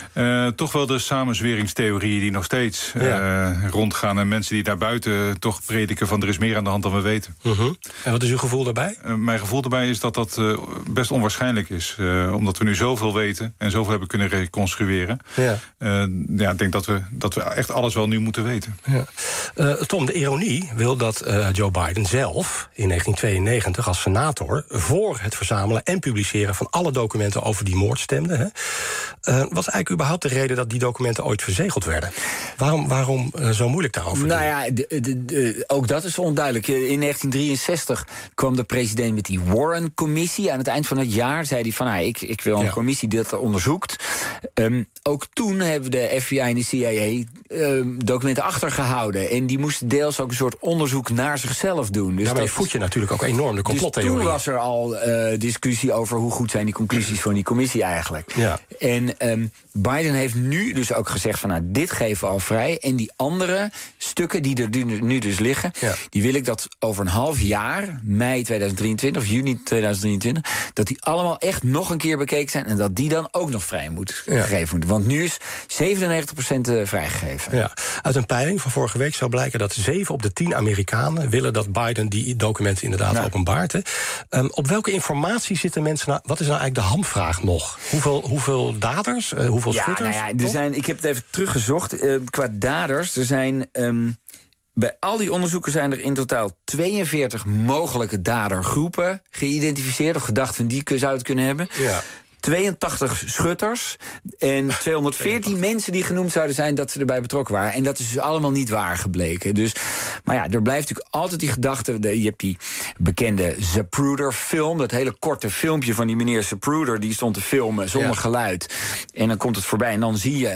Uh, toch wel de samenzweringstheorieën die nog steeds ja. uh, rondgaan. En mensen die daarbuiten toch prediken van er is meer aan de hand dan we weten. Uh-huh. En wat is uw gevoel daarbij? Uh, mijn gevoel daarbij is dat dat uh, best onwaarschijnlijk is. Uh, omdat we nu zoveel weten en zoveel hebben kunnen reconstrueren. Ja. Uh, ja, ik denk dat we, dat we echt alles wel nu moeten weten. Ja. Uh, Tom, de ironie wil dat uh, Joe Biden zelf in negentien tweeënnegentig als senator voor het verzamelen en publiceren van alle documenten over die moord stemde. Hè? Uh, wat is eigenlijk überhaupt de reden dat die documenten ooit verzegeld werden? Waarom, waarom uh, zo moeilijk daarover? Nou ja, de, de, de, ook dat is onduidelijk. In negentien drieënzestig kwam de president met die Warren-commissie. Aan het eind van het jaar zei hij van, nou, ik, ik wil een ja. commissie die dat onderzoekt. Um, ook toen hebben de F B I en de C I A um, documenten achtergehouden. En die moesten deels ook een soort onderzoek naar zichzelf doen. Dus daarmee voed je natuurlijk ook enorm de complottheorie. Dus toen was er al uh, discussie over hoe goed zijn die conclusies van die commissie eigenlijk. Ja. En um, Biden heeft nu dus ook gezegd van, nou, dit geven we al vrij. En die andere stukken die er nu dus liggen, ja. die wil ik dat over een half jaar, mei tweeduizend drieëntwintig of juni tweeduizend drieëntwintig, dat die allemaal echt nog een keer bekeken zijn en dat die dan ook nog vrij moet ja. gegeven worden. Want nu is zevenennegentig procent vrijgegeven. Ja. Uit een peiling van vorige week zou blijken dat zeven op de tien Amerikanen willen dat Biden die documenten inderdaad ja. openbaart. Hè. Um, op welke informatie zitten mensen nou? Wat is nou eigenlijk de hamvraag nog? Hoeveel, hoeveel daders? Uh, hoeveel ja, schutters? Nou ja, er zijn, ik heb het even teruggezocht. Uh, qua daders, er zijn Um, bij al die onderzoeken zijn er in totaal tweeënveertig mogelijke dadergroepen geïdentificeerd of gedacht van die zou het kunnen hebben. Ja. tweeëntachtig schutters en tweehonderdveertien mensen die genoemd zouden zijn dat ze erbij betrokken waren. En dat is dus allemaal niet waar gebleken. Dus, maar ja, er blijft natuurlijk altijd die gedachte. De, je hebt die bekende Zapruder-film, dat hele korte filmpje van die meneer Zapruder, die stond te filmen zonder ja. geluid. En dan komt het voorbij en dan zie je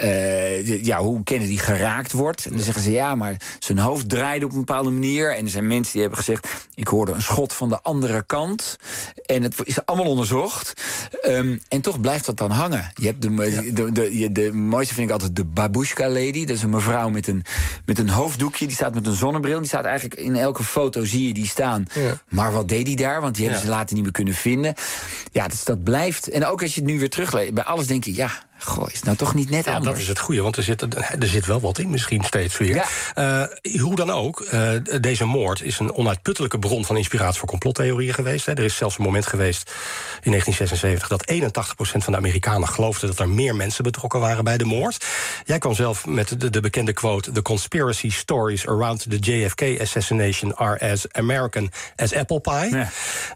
uh, ja, hoe Kennedy geraakt wordt. En dan zeggen ze ja, maar zijn hoofd draaide op een bepaalde manier. En er zijn mensen die hebben gezegd, ik hoorde een schot van de andere kant. En het is allemaal onderzocht. Um, en toch blijft dat dan hangen. Je hebt de, de, de, de, de mooiste vind ik altijd de Babushka Lady. Dat is een mevrouw met een, met een hoofddoekje. Die staat met een zonnebril. Die staat eigenlijk in elke foto zie je die staan. Ja. Maar wat deed die daar? Want die hebben ja. ze later niet meer kunnen vinden. Ja, dus dat blijft. En ook als je het nu weer terugleest. Bij alles denk je, ja, goh, is het nou toch niet net ja, anders? Dat is het goede, want er zit, er zit wel wat in misschien steeds weer. Ja. Uh, hoe dan ook, uh, deze moord is een onuitputtelijke bron van inspiratie voor complottheorieën geweest. Hè. Er is zelfs een moment geweest in negentien zesenzeventig... dat eenentachtig procent van de Amerikanen geloofden dat er meer mensen betrokken waren bij de moord. Jij kwam zelf met de, de bekende quote: The conspiracy stories around the J F K assassination are as American as apple pie. Ja.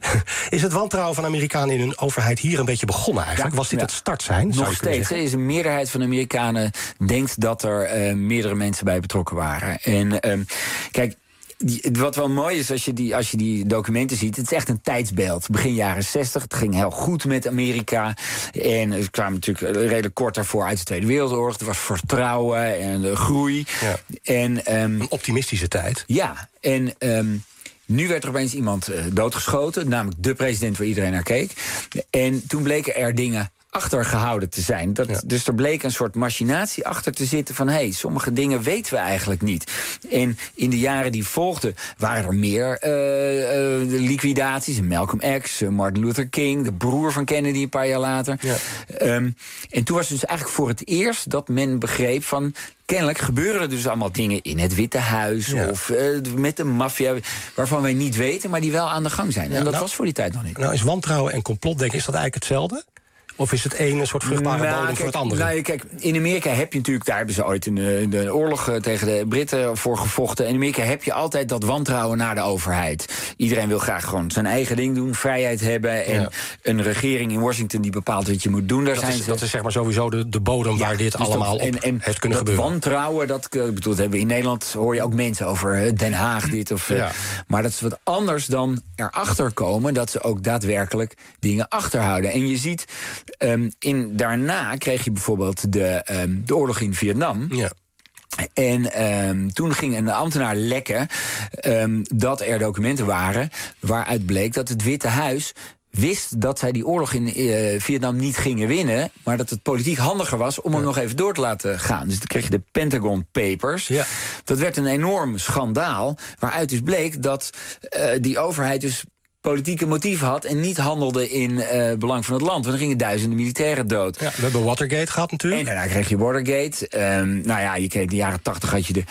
Is het wantrouwen van Amerikanen in hun overheid hier een beetje begonnen eigenlijk? Ja. Was dit ja. het start zijn? Nog steeds. Is een meerderheid van de Amerikanen denkt dat er uh, meerdere mensen bij betrokken waren. En um, kijk, die, wat wel mooi is als je, die, als je die documenten ziet, het is echt een tijdsbeeld. Begin jaren zestig, het ging heel goed met Amerika. En het kwam natuurlijk redelijk kort daarvoor uit de Tweede Wereldoorlog. Er was vertrouwen en uh, groei. Ja. En, um, een optimistische tijd. Ja, en Um, nu werd er opeens iemand uh, doodgeschoten, namelijk de president waar iedereen naar keek. En toen bleken er dingen achtergehouden te zijn. Dat, ja. Dus er bleek een soort machinatie achter te zitten van, hé, hey, sommige dingen weten we eigenlijk niet. En in de jaren die volgden waren er meer uh, uh, liquidaties. Malcolm X, Martin Luther King, de broer van Kennedy een paar jaar later. Ja. Um, en toen was het dus eigenlijk voor het eerst dat men begreep van, kennelijk gebeuren er dus allemaal dingen in het Witte Huis ja. of uh, met de maffia, waarvan wij niet weten, maar die wel aan de gang zijn. Ja, en dat nou, was voor die tijd nog niet. Nou, is wantrouwen en complotdenken, is dat eigenlijk hetzelfde? Of is het een een soort vruchtbare nou, bodem kijk, voor het andere? Nou, kijk, in Amerika heb je natuurlijk, daar hebben ze ooit een, een oorlog tegen de Britten voor gevochten. In Amerika heb je altijd dat wantrouwen naar de overheid. Iedereen wil graag gewoon zijn eigen ding doen, vrijheid hebben. En ja. een regering in Washington die bepaalt wat je moet doen. Daar dat, zijn is, ze... dat is zeg maar sowieso de, de bodem ja, waar dit dus allemaal dat, op en, en heeft kunnen dat gebeuren. Wantrouwen, dat, bedoel, dat hebben we in Nederland, hoor je ook mensen over Den Haag dit of... Ja. Maar dat is wat anders dan erachter komen dat ze ook daadwerkelijk dingen achterhouden. En je ziet um, in daarna kreeg je bijvoorbeeld de, um, de oorlog in Vietnam. Ja. En um, toen ging een ambtenaar lekken um, dat er documenten waren waaruit bleek dat het Witte Huis wist dat zij die oorlog in uh, Vietnam niet gingen winnen, maar dat het politiek handiger was om ja. hem nog even door te laten gaan. Dus dan kreeg je de Pentagon Papers. Ja. Dat werd een enorm schandaal, waaruit dus bleek dat uh, die overheid dus politieke motieven had en niet handelde in uh, belang van het land. Want er gingen duizenden militairen dood. Ja, we hebben Watergate gehad natuurlijk. En daarna kreeg je Watergate. Um, nou ja, je kreeg in de jaren tachtig had je de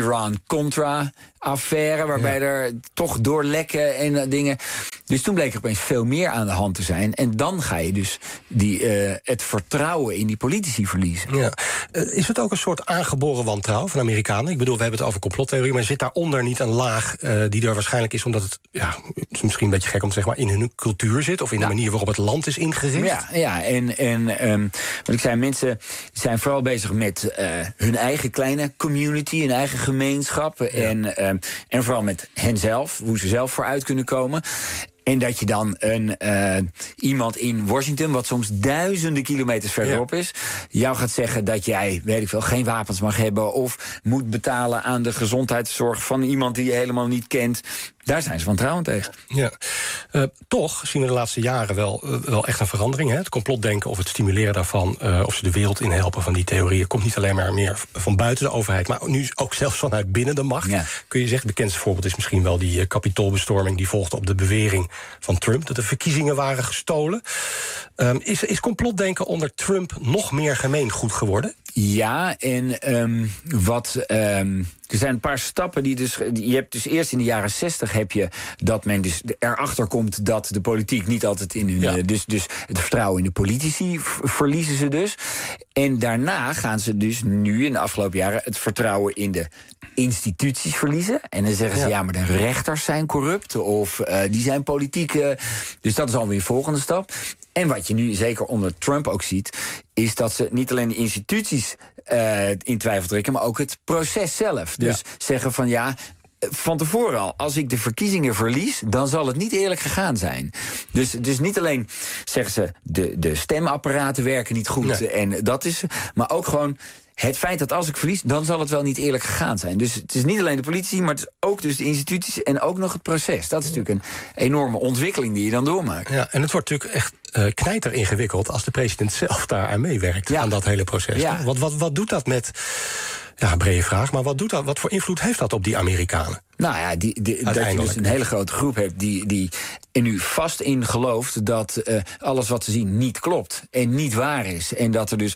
Iran-Contra-affaire, waarbij ja. er toch doorlekken en uh, dingen. Dus toen bleek er opeens veel meer aan de hand te zijn. En dan ga je dus die, uh, het vertrouwen in die politici verliezen. Ja. Uh, is het ook een soort aangeboren wantrouwen van Amerikanen? Ik bedoel, we hebben het over complottheorie, maar zit daaronder niet een laag uh, die er waarschijnlijk is, omdat het, ja, het is misschien een beetje gek om te zeggen, maar in hun cultuur zit, of in de ja. manier waarop het land is ingericht? Ja, ja en, en um, wat ik zei, mensen zijn vooral bezig met uh, hun eigen kleine community, hun eigen gemeenschap. Ja. En, um, en vooral met henzelf, hoe ze zelf vooruit kunnen komen. En dat je dan een, uh, iemand in Washington, wat soms duizenden kilometers verderop ja. is, jou gaat zeggen dat jij, weet ik veel, geen wapens mag hebben of moet betalen aan de gezondheidszorg van iemand die je helemaal niet kent. Daar zijn ze wantrouwend tegen. Ja. Uh, toch zien we de laatste jaren wel, uh, wel echt een verandering. Hè? Het complotdenken of het stimuleren daarvan, uh, of ze de wereld in helpen van die theorieën, komt niet alleen maar meer van buiten de overheid, maar nu ook zelfs vanuit binnen de macht. Ja. Kun je zeggen, het bekendste voorbeeld is misschien wel die uh, kapitoolbestorming die volgde op de bewering van Trump, dat de verkiezingen waren gestolen. Um, is, is complotdenken onder Trump nog meer gemeengoed geworden? Ja, en um, wat... Um, er zijn een paar stappen die dus... Je hebt dus eerst in de jaren zestig heb je dat men dus erachter komt dat de politiek niet altijd in hun... Ja. Dus, dus het vertrouwen in de politici verliezen ze dus. En daarna gaan ze dus nu in de afgelopen jaren het vertrouwen in de instituties verliezen. En dan zeggen ze, ja, ja maar de rechters zijn corrupt of uh, die zijn politiek. Uh, dus dat is alweer de volgende stap. En wat je nu zeker onder Trump ook ziet, is dat ze niet alleen de instituties uh, in twijfel trekken, maar ook het proces zelf. Dus ja. zeggen van ja, van tevoren al, als ik de verkiezingen verlies, dan zal het niet eerlijk gegaan zijn. Dus, dus niet alleen zeggen ze, de, de stemapparaten werken niet goed, nee. en dat is, maar ook gewoon het feit dat als ik verlies, dan zal het wel niet eerlijk gegaan zijn. Dus het is niet alleen de politici, maar het is ook dus de instituties en ook nog het proces. Dat is natuurlijk een enorme ontwikkeling die je dan doormaakt. Ja, en het wordt natuurlijk echt uh, knijter ingewikkeld als de president zelf daar aan meewerkt, ja. aan dat hele proces. Ja. Wat, wat, wat doet dat met, ja, brede vraag, maar wat doet dat? Wat voor invloed heeft dat op die Amerikanen? Nou ja, die, die, dat je dus een hele grote groep hebt die, die er nu vast in gelooft dat uh, alles wat ze zien niet klopt en niet waar is. En dat er dus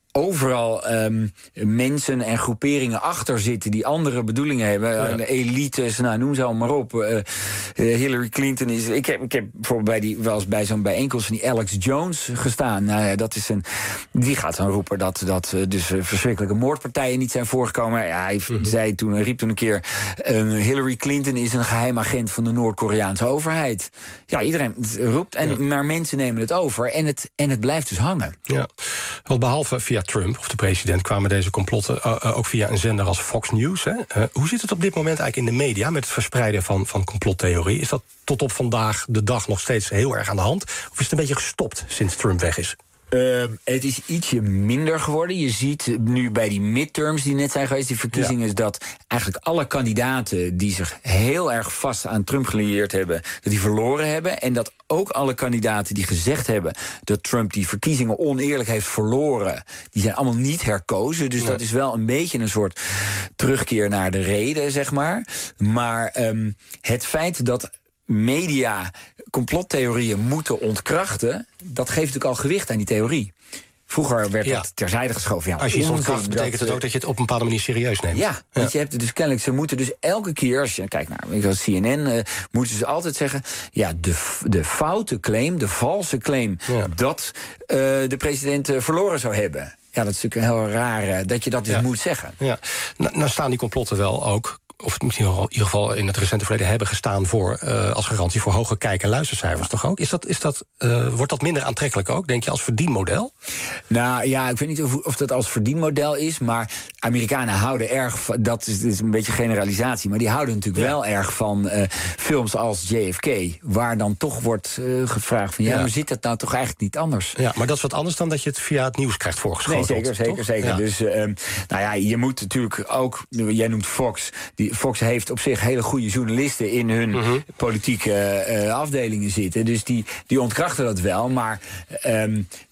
overal um, mensen en groeperingen achter zitten die andere bedoelingen hebben. Ja. De elites, nou, noem ze allemaal maar op. Uh, uh, Hillary Clinton is... Ik heb, ik heb bijvoorbeeld bij die, wel eens bij zo'n bijeenkomst van die Alex Jones gestaan. Nou ja, dat is een, die gaat dan roepen dat, dat uh, dus uh, verschrikkelijke moordpartijen niet zijn voorgekomen. Ja, hij mm-hmm. zei toen, riep toen een keer, Uh, Hillary Clinton is een geheim agent van de Noord-Koreaanse overheid. Ja, iedereen roept, en, ja. maar mensen nemen het over en het, en het blijft dus hangen. Ja, want behalve via Trump of de president kwamen deze complotten uh, uh, ook via een zender als Fox News. Hè? Uh, hoe zit het op dit moment eigenlijk in de media met het verspreiden van, van complottheorie? Is dat tot op vandaag de dag nog steeds heel erg aan de hand? Of is het een beetje gestopt sinds Trump weg is? Uh, het is ietsje minder geworden. Je ziet nu bij die midterms die net zijn geweest, die verkiezingen, ja. dat eigenlijk alle kandidaten die zich heel erg vast aan Trump gelieerd hebben, dat die verloren hebben. En dat ook alle kandidaten die gezegd hebben dat Trump die verkiezingen oneerlijk heeft verloren, die zijn allemaal niet herkozen. Dus ja. dat is wel een beetje een soort terugkeer naar de reden, zeg maar. Maar um, het feit dat media complottheorieën moeten ontkrachten, dat geeft natuurlijk al gewicht aan die theorie. Vroeger werd ja. dat terzijde geschoven. Ja, als je iets ontkracht, betekent dat, het ook dat je het op een bepaalde manier serieus neemt. Ja, ja. Want je hebt het dus kennelijk, ze moeten dus elke keer, als je kijkt naar C N N, uh, moeten ze altijd zeggen, ja, de, de foute claim, de valse claim, ja. dat uh, de president uh, verloren zou hebben. Ja, dat is natuurlijk heel raar uh, dat je dat dus ja. moet zeggen. Ja. Nou, nou staan die complotten wel ook, of misschien wel in ieder geval in het recente verleden hebben gestaan voor uh, als garantie voor hoge kijk- en luistercijfers, toch ook? Is dat, is dat, uh, wordt dat minder aantrekkelijk ook, denk je, als verdienmodel? Nou ja, ik weet niet of, of dat als verdienmodel is, maar Amerikanen houden erg van, dat is, dat is een beetje generalisatie, maar die houden natuurlijk ja. wel erg van uh, films als J F K, waar dan toch wordt uh, gevraagd van ja, ja, maar zit dat nou toch eigenlijk niet anders? Ja, maar dat is wat anders dan dat je het via het nieuws krijgt voorgeschoten. Nee, zeker, zeker, zeker. Ja. Dus uh, nou ja, je moet natuurlijk ook, jij noemt Fox, die Fox heeft op zich hele goede journalisten in hun mm-hmm. politieke uh, afdelingen zitten. Dus die, die ontkrachten dat wel. Maar um,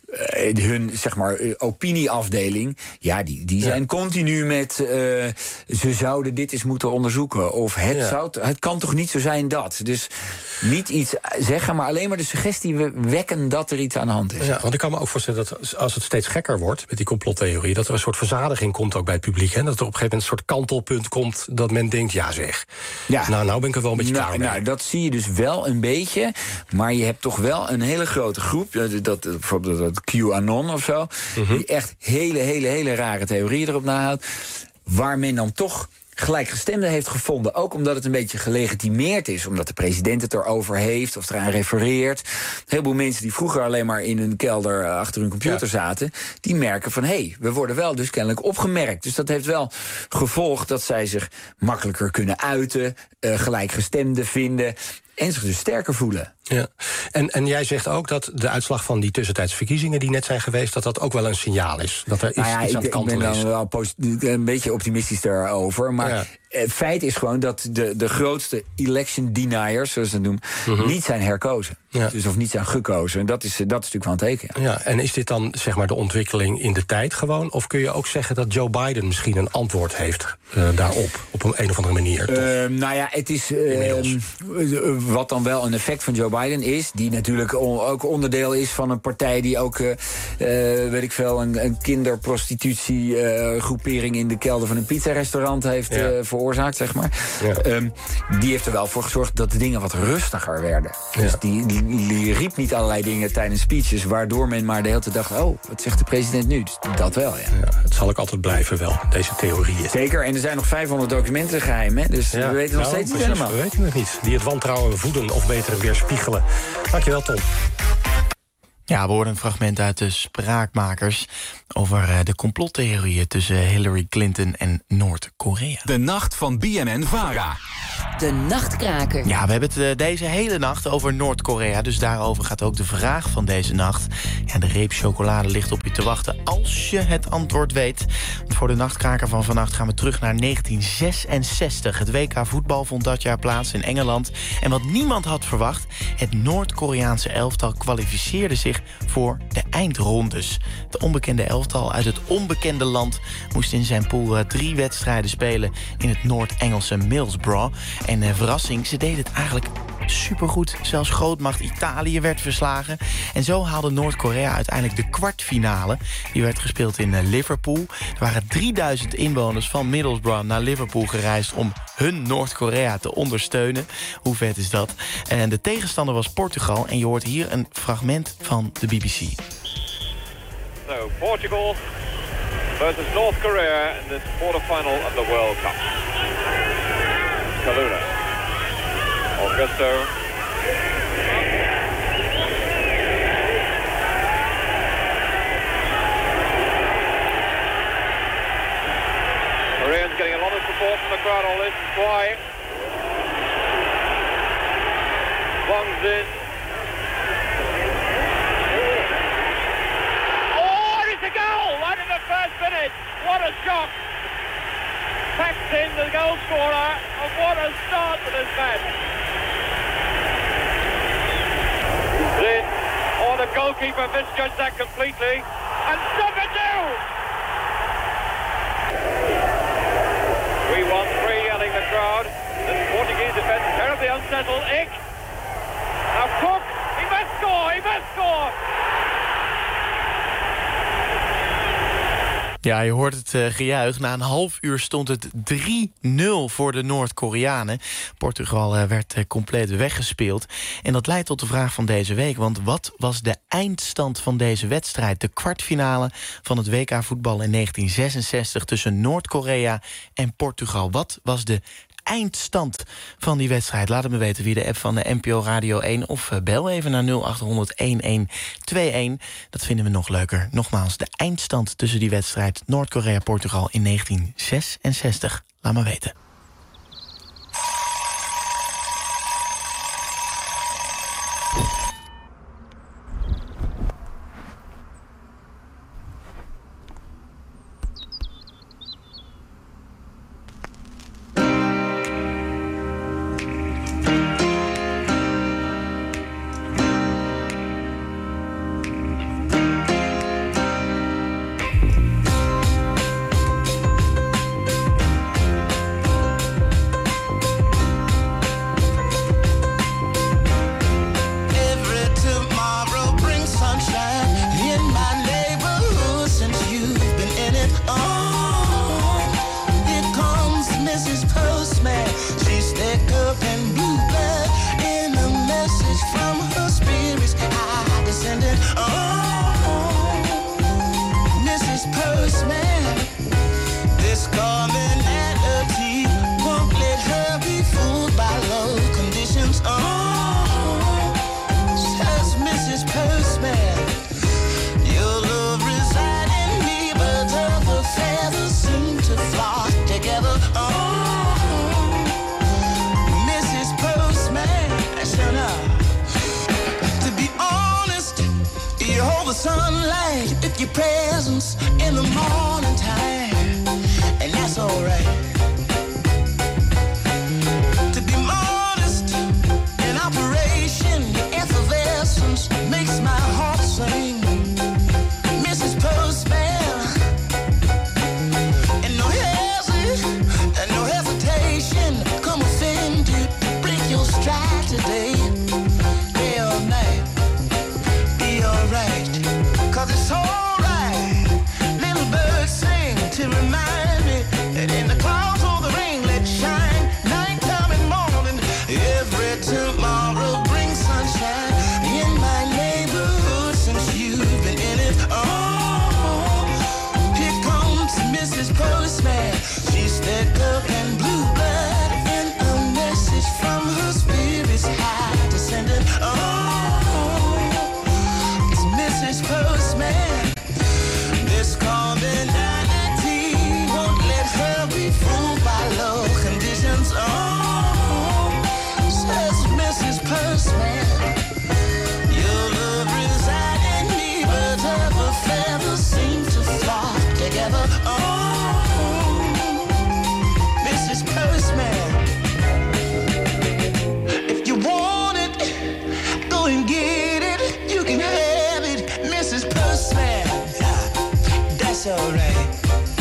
Uh, hun, zeg maar, uh, opinieafdeling, ja, die, die zijn ja. continu met... Uh, ze zouden dit eens moeten onderzoeken. Of het, ja. zou, het kan toch niet zo zijn dat. Dus niet iets zeggen, maar alleen maar de suggestie wekken dat er iets aan de hand is. Ja, want ik kan me ook voorstellen dat als het steeds gekker wordt met die complottheorie, dat er een soort verzadiging komt ook bij het publiek. Hè? Dat er op een gegeven moment een soort kantelpunt komt dat men denkt, ja zeg. Ja. Nou, nou ben ik er wel een beetje nou, klaar mee. Nou, dat zie je dus wel een beetje. Maar je hebt toch wel een hele grote groep, dat, dat, bijvoorbeeld dat QAnon of zo, mm-hmm. die echt hele, hele, hele rare theorieën erop nahoudt, waar men dan toch gelijkgestemden heeft gevonden. Ook omdat het een beetje gelegitimeerd is. Omdat de president het erover heeft of eraan refereert. Een heleboel mensen die vroeger alleen maar in hun kelder achter hun computer ja. zaten, die merken van, hé, hey, we worden wel dus kennelijk opgemerkt. Dus dat heeft wel gevolg dat zij zich makkelijker kunnen uiten, uh, gelijkgestemden vinden en zich dus sterker voelen. Ja. En, en jij zegt ook dat de uitslag van die tussentijdse verkiezingen die net zijn geweest, dat dat ook wel een signaal is. Dat er iets, nou ja, iets aan het kantelen is. Ik ben dan wel posit- een beetje optimistisch daarover. Maar ja. het feit is gewoon dat de, de grootste election deniers, zoals ze dat noemen, mm-hmm. niet zijn herkozen. Ja. Dus of niet zijn gekozen. En dat is, dat is natuurlijk wel een teken. Ja. Ja, en is dit dan zeg maar de ontwikkeling in de tijd gewoon? Of kun je ook zeggen dat Joe Biden misschien een antwoord heeft uh, daarop? Op een, een of andere manier? Uh, nou ja, het is uh, wat dan wel een effect van Joe Biden is, die natuurlijk on, ook onderdeel is van een partij die ook, uh, uh, weet ik veel, een, een kinderprostitutie uh, groepering in de kelder van een pizzarestaurant heeft ja. uh, veroorzaakt, zeg maar. Ja. Um, die heeft er wel voor gezorgd dat de dingen wat rustiger werden. Ja. Dus die, die, die riep niet allerlei dingen tijdens speeches, waardoor men maar de hele tijd dacht, oh, wat zegt de president nu? Dus dat wel, ja. ja het zal ook altijd blijven wel, deze theorieën. Zeker, en er zijn nog vijfhonderd documenten geheim, hè? Dus ja. we weten nog nou, steeds niet helemaal. We weten het niet. Die het wantrouwen voeden of beter weerspiegelen. Dankjewel, Tom. Ja, we hoorden een fragment uit de Spraakmakers over de complottheorieën tussen Hillary Clinton en Noord-Korea. De nacht van B N N-Vara. De Nachtkraker. Ja, we hebben het deze hele nacht over Noord-Korea, dus daarover gaat ook de vraag van deze nacht. Ja, de reep chocolade ligt op je te wachten als je het antwoord weet. Want voor de Nachtkraker van vannacht gaan we terug naar negentien zesenzestig. Het W K voetbal vond dat jaar plaats in Engeland. En wat niemand had verwacht, het Noord-Koreaanse elftal kwalificeerde zich voor de eindrondes. Het onbekende elftal uit het onbekende land moest in zijn pool drie wedstrijden spelen in het Noord-Engelse Middlesbrough. En uh, verrassing, ze deden het eigenlijk supergoed. Zelfs grootmacht Italië werd verslagen. En zo haalde Noord-Korea uiteindelijk de kwartfinale. Die werd gespeeld in uh, Liverpool. Er waren drieduizend inwoners van Middlesbrough naar Liverpool gereisd om hun Noord-Korea te ondersteunen. Hoe vet is dat? En de tegenstander was Portugal. En je hoort hier een fragment van de B B C. So, Portugal versus North Korea in this quarterfinal of the World Cup. Kaluna. Augusto. Koreans getting a lot of support from the crowd on this. Why? Wang's in. Oh, it's a goal! Right in the first minute. What a shock! Paxton, the goal scorer, and what a start to this match. Zin, oh, the goalkeeper misjudged that completely, and Sabadell! three one three, yelling the crowd. The Portuguese defence terribly unsettled. Ick! Now Cook, he must score, he must score! Ja, je hoort het uh, gejuich. Na een half uur stond het drie nul voor de Noord-Koreanen. Portugal uh, werd uh, compleet weggespeeld. En dat leidt tot de vraag van deze week. Want wat was de eindstand van deze wedstrijd? De kwartfinale van het W K voetbal in negentien zesenzestig tussen Noord-Korea en Portugal. Wat was de eindstand van die wedstrijd? Laat het me weten via de app van de N P O Radio één... of bel even naar nul acht honderd elf tweeëntwintig. Dat vinden we nog leuker. Nogmaals, de eindstand tussen die wedstrijd Noord-Korea-Portugal in negentien zesenzestig. Laat me weten. sunlight if your presence in the morning time, and that's alright. To be modest in operation, your effervescence makes my heart sing. Missus Postman, and no hesi- and no hesitation, come offend you to break your stride today. Day or night, be alright, 'cause it's alright. Little birds sing to remind me that in the clouds or the rain, let shine. Nighttime and morning, every tomorrow brings sunshine in my neighborhood since you've been in it. Oh, here comes Missus Postman. She's thick up and blue blood, and a message from her spirit's high descending. Oh, it's Missus Postman. This commonality won't let her be fooled by low conditions. Oh, says Missus Postman. Your love resides in me, birds of a feather seem to flock together. Oh, Missus Postman. If you want it, go and get it. You can have it, Missus Postman. That's alright.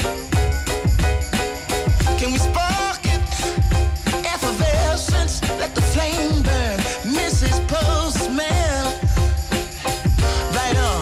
Can we spark it? Effervescence, let the flame burn. Missus Postman. Right on.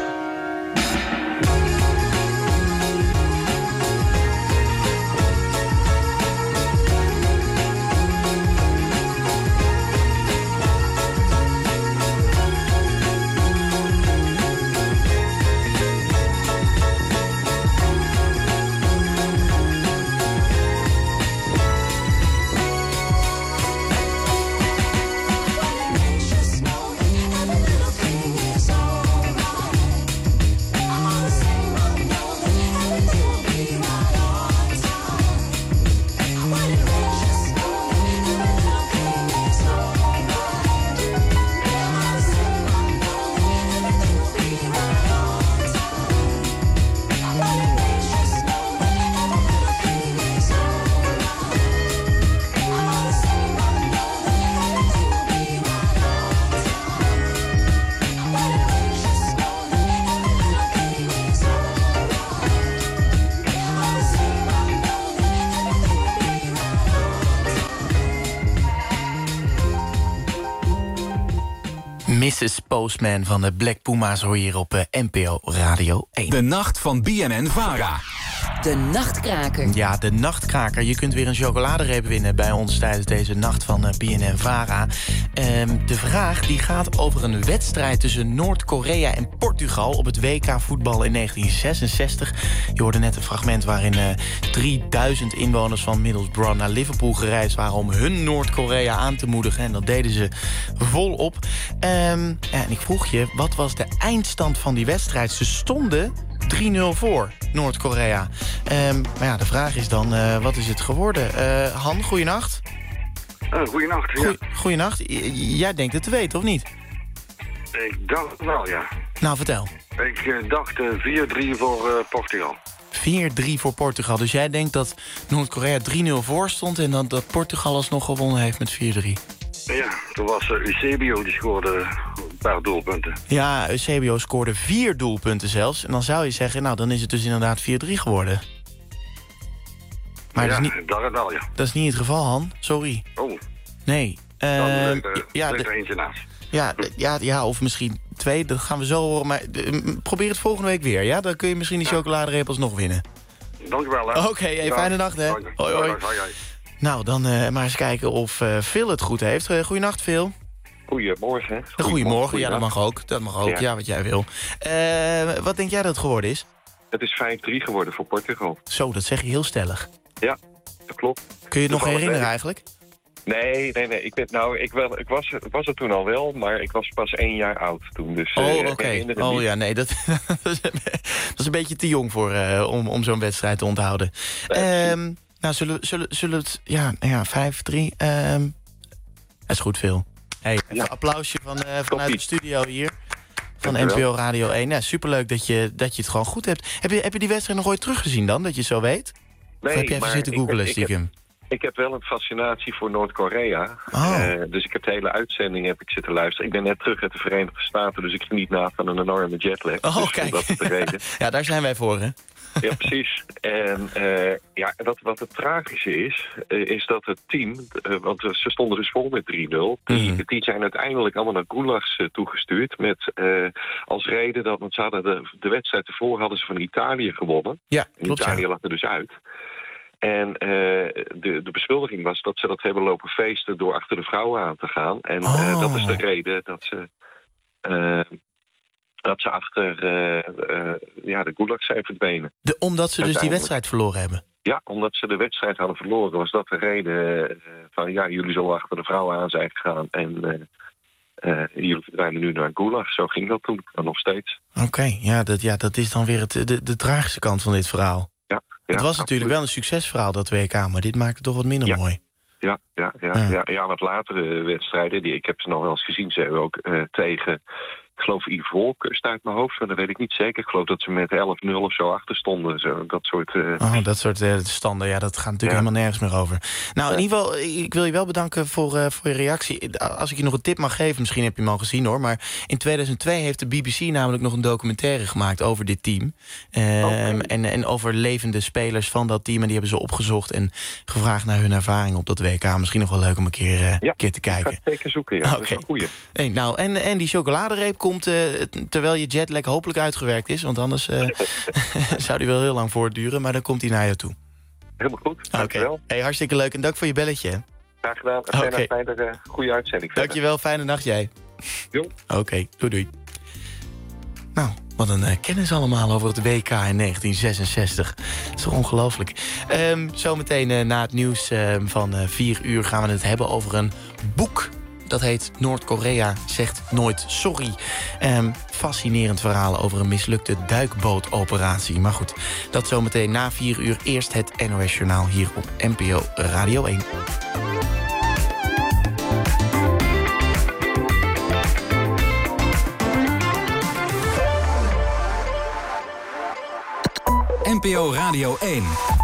Missus Postman van de Black Puma's hoor je hier op uh, N P O Radio één. De nacht van B N N-Vara. De Nachtkraker. Ja, de Nachtkraker. Je kunt weer een chocoladereep winnen bij ons tijdens deze nacht van uh, B N N-Vara. Um, de vraag die gaat over een wedstrijd tussen Noord-Korea en Portugal op het W K voetbal in negentien zesenzestig. Je hoorde net een fragment waarin uh, drieduizend inwoners van Middlesbrough naar Liverpool gereisd waren om hun Noord-Korea aan te moedigen. En dat deden ze volop. Um, ja, en ik vroeg je, wat was de eindstand van die wedstrijd? Ze stonden drie nul voor Noord-Korea. Um, maar ja, de vraag is dan, uh, wat is het geworden? Uh, Han, goeienacht. Uh, goeienacht, ja. Goeie, goeienacht. J- jij denkt het te weten, of niet? Ik dacht wel, ja. Nou, vertel. Ik uh, dacht uh, vier drie voor uh, Portugal. vier drie voor Portugal. Dus jij denkt dat Noord-Korea drie nul voor stond en dat, dat Portugal alsnog gewonnen heeft met vier drie. Ja, toen was uh, Eusebio, die scoorde een paar doelpunten. Ja, Eusebio scoorde vier doelpunten zelfs. En dan zou je zeggen, nou, dan is het dus inderdaad vier drie geworden. Maar ja, dat is niet, dat wel, ja. dat is niet het geval, Han. Sorry. Oh. Nee. Uh, Dan ligt er, ja, ligt er de, eentje naast. ja, de, ja, ja, of misschien twee. Dat gaan we zo horen. Maar de, probeer het volgende week weer, ja? Dan kun je misschien die chocoladereep alsnog winnen. Dankjewel, hè. Oké, okay, hey, fijne nacht, hè. Dank. Hoi, hoi. Hoi, hoi. Nou, dan uh, maar eens kijken of uh, Phil het goed heeft. Uh, goeienacht, Phil. Goedemorgen. Hè? Goedemorgen, ja, dat mag ook. Dat mag ook, ja, ja wat jij wil. Uh, wat denk jij dat het geworden is? Het is vijf drie geworden voor Portugal. Zo, dat zeg je heel stellig. Ja, dat klopt. Kun je het nog Toevallig herinneren eigenlijk? Nee, nee, nee. Ik, ben, nou, ik, wel, ik was, was er toen al wel, maar ik was pas één jaar oud toen. Dus, oh, uh, oké. Okay. Oh niet. Ja, nee, dat, dat is een beetje te jong voor, uh, om, om zo'n wedstrijd te onthouden. Nee, um, nou, zullen, zullen, zullen het... Ja, ja vijf drie. Um, dat is goed, Phil. Hey, ja. Een applausje van, uh, vanuit de studio hier. van N P O Radio één. Ja, superleuk dat je, dat je het gewoon goed hebt. Heb je, heb je die wedstrijd nog ooit teruggezien dan, dat je het zo weet? Nee, of heb je even maar zitten ik- googlen, ik- ik stiekem? heb- Ik heb wel een fascinatie voor Noord-Korea. Oh. Uh, dus ik heb de hele uitzending heb ik zitten luisteren. Ik ben net terug uit de Verenigde Staten, dus ik geniet na van een enorme jetlag. Oh, dus kijk. Dat is de reden. Ja, daar zijn wij voor, hè? Ja, precies. En uh, ja, wat, wat het tragische is, uh, is dat het team, uh, want uh, ze stonden dus vol met drie nul, die, Mhm. die zijn uiteindelijk allemaal naar gulags uh, toegestuurd met uh, als reden dat, want ze hadden de, de wedstrijd ervoor hadden ze van Italië gewonnen. Ja, en klopt, Italië ja. lag er dus uit. En uh, de, de beschuldiging was dat ze dat hebben lopen feesten door achter de vrouwen aan te gaan. En uh, Oh. dat is de reden dat ze, uh, dat ze achter uh, uh, ja, de gulags zijn verdwenen. De, omdat ze dus die Uiteindelijk. wedstrijd verloren hebben. Ja, omdat ze de wedstrijd hadden verloren, was dat de reden uh, van ja, jullie zullen achter de vrouwen aan zijn gegaan. En uh, uh, jullie verdwijnen nu naar Gulag. Zo ging dat toen, en nog steeds. Oké, okay, ja, dat, ja, dat is dan weer het, de, de tragische kant van dit verhaal. Ja, het was natuurlijk wel een succesverhaal, dat W K, maar dit maakt het toch wat minder Ja. mooi. Ja, ja, ja, Ja. ja. ja, wat latere wedstrijden, die, ik heb ze nog wel eens gezien, ze hebben ook uh, tegen, ik geloof Ivoorkust uit mijn hoofd, maar dat weet ik niet zeker. Ik geloof dat ze met elf nul of zo achter stonden. Zo, dat soort... Uh... Oh, dat soort uh, standen, ja, dat gaat natuurlijk Ja. helemaal nergens meer over. Nou, in ieder geval, ik wil je wel bedanken voor, uh, voor je reactie. Als ik je nog een tip mag geven, misschien heb je hem al gezien hoor, maar in tweeduizend twee heeft de B B C namelijk nog een documentaire gemaakt over dit team. Um, okay. en, en over levende spelers van dat team. En die hebben ze opgezocht en gevraagd naar hun ervaring op dat W K. Misschien nog wel leuk om een keer, uh, ja, keer te kijken. Ik ga het zeker zoeken, ja. Okay. Dat is een goeie. Hey, nou, en, en die chocoladereep komt uh, terwijl je jetlag hopelijk uitgewerkt is, want anders uh, zou die wel heel lang voortduren, maar dan komt hij naar je toe. Helemaal goed, dankjewel. Okay. Hey, hartstikke leuk en dank voor je belletje. Hè. Graag gedaan. En okay. fijne, fijne, goede uitzending. Verder. Dankjewel, fijne nacht jij. Jo. Oké, okay, doei doei. Nou, wat een uh, kennis allemaal over het W K in negentien zesenzestig. Dat is toch ongelooflijk. Um, zometeen uh, na het nieuws uh, van uh, vier uur gaan we het hebben over een boek. Dat heet Noord-Korea zegt nooit sorry. Um, fascinerend verhaal over een mislukte duikbootoperatie. Maar goed, dat zometeen na vier uur. Eerst het N O S-journaal hier op N P O Radio één. N P O Radio één.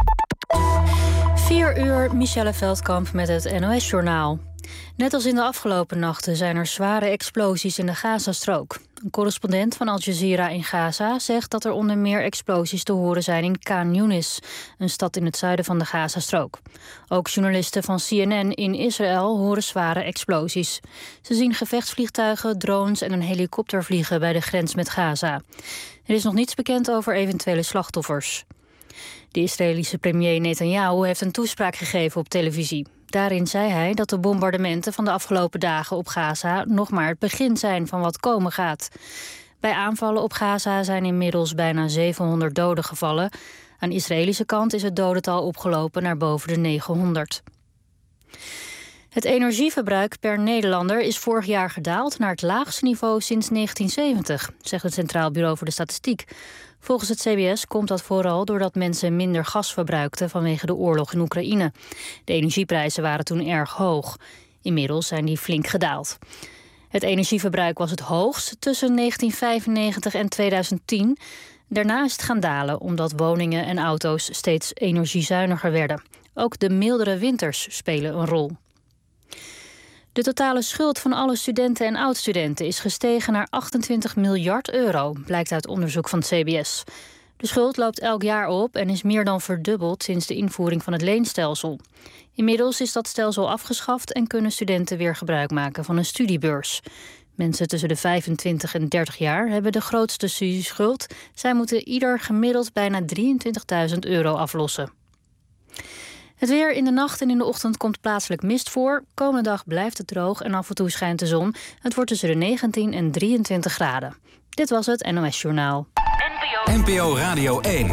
vier uur, Michelle Veldkamp met het N O S-journaal. Net als in de afgelopen nachten zijn er zware explosies in de Gazastrook. Een correspondent van Al Jazeera in Gaza zegt dat er onder meer explosies te horen zijn in Khan Yunis, een stad in het zuiden van de Gazastrook. Ook journalisten van C N N in Israël horen zware explosies. Ze zien gevechtsvliegtuigen, drones en een helikopter vliegen bij de grens met Gaza. Er is nog niets bekend over eventuele slachtoffers. De Israëlische premier Netanyahu heeft een toespraak gegeven op televisie. Daarin zei hij dat de bombardementen van de afgelopen dagen op Gaza nog maar het begin zijn van wat komen gaat. Bij aanvallen op Gaza zijn inmiddels bijna zevenhonderd doden gevallen. Aan de Israëlische kant is het dodental opgelopen naar boven de negenhonderd. Het energieverbruik per Nederlander is vorig jaar gedaald naar het laagste niveau sinds negentien zeventig, zegt het Centraal Bureau voor de Statistiek. Volgens het C B S komt dat vooral doordat mensen minder gas verbruikten vanwege de oorlog in Oekraïne. De energieprijzen waren toen erg hoog. Inmiddels zijn die flink gedaald. Het energieverbruik was het hoogst tussen negentien vijfennegentig en tweeduizend tien. Daarna is het gaan dalen omdat woningen en auto's steeds energiezuiniger werden. Ook de mildere winters spelen een rol. De totale schuld van alle studenten en oud-studenten is gestegen naar achtentwintig miljard euro, blijkt uit onderzoek van het C B S. De schuld loopt elk jaar op en is meer dan verdubbeld sinds de invoering van het leenstelsel. Inmiddels is dat stelsel afgeschaft en kunnen studenten weer gebruik maken van een studiebeurs. Mensen tussen de vijfentwintig en dertig jaar hebben de grootste studieschuld. Zij moeten ieder gemiddeld bijna drieëntwintigduizend euro aflossen. Het weer in de nacht en in de ochtend komt plaatselijk mist voor. Komende dag blijft het droog en af en toe schijnt de zon. Het wordt tussen de negentien en drieëntwintig graden. Dit was het N O S-journaal. N P O Radio één.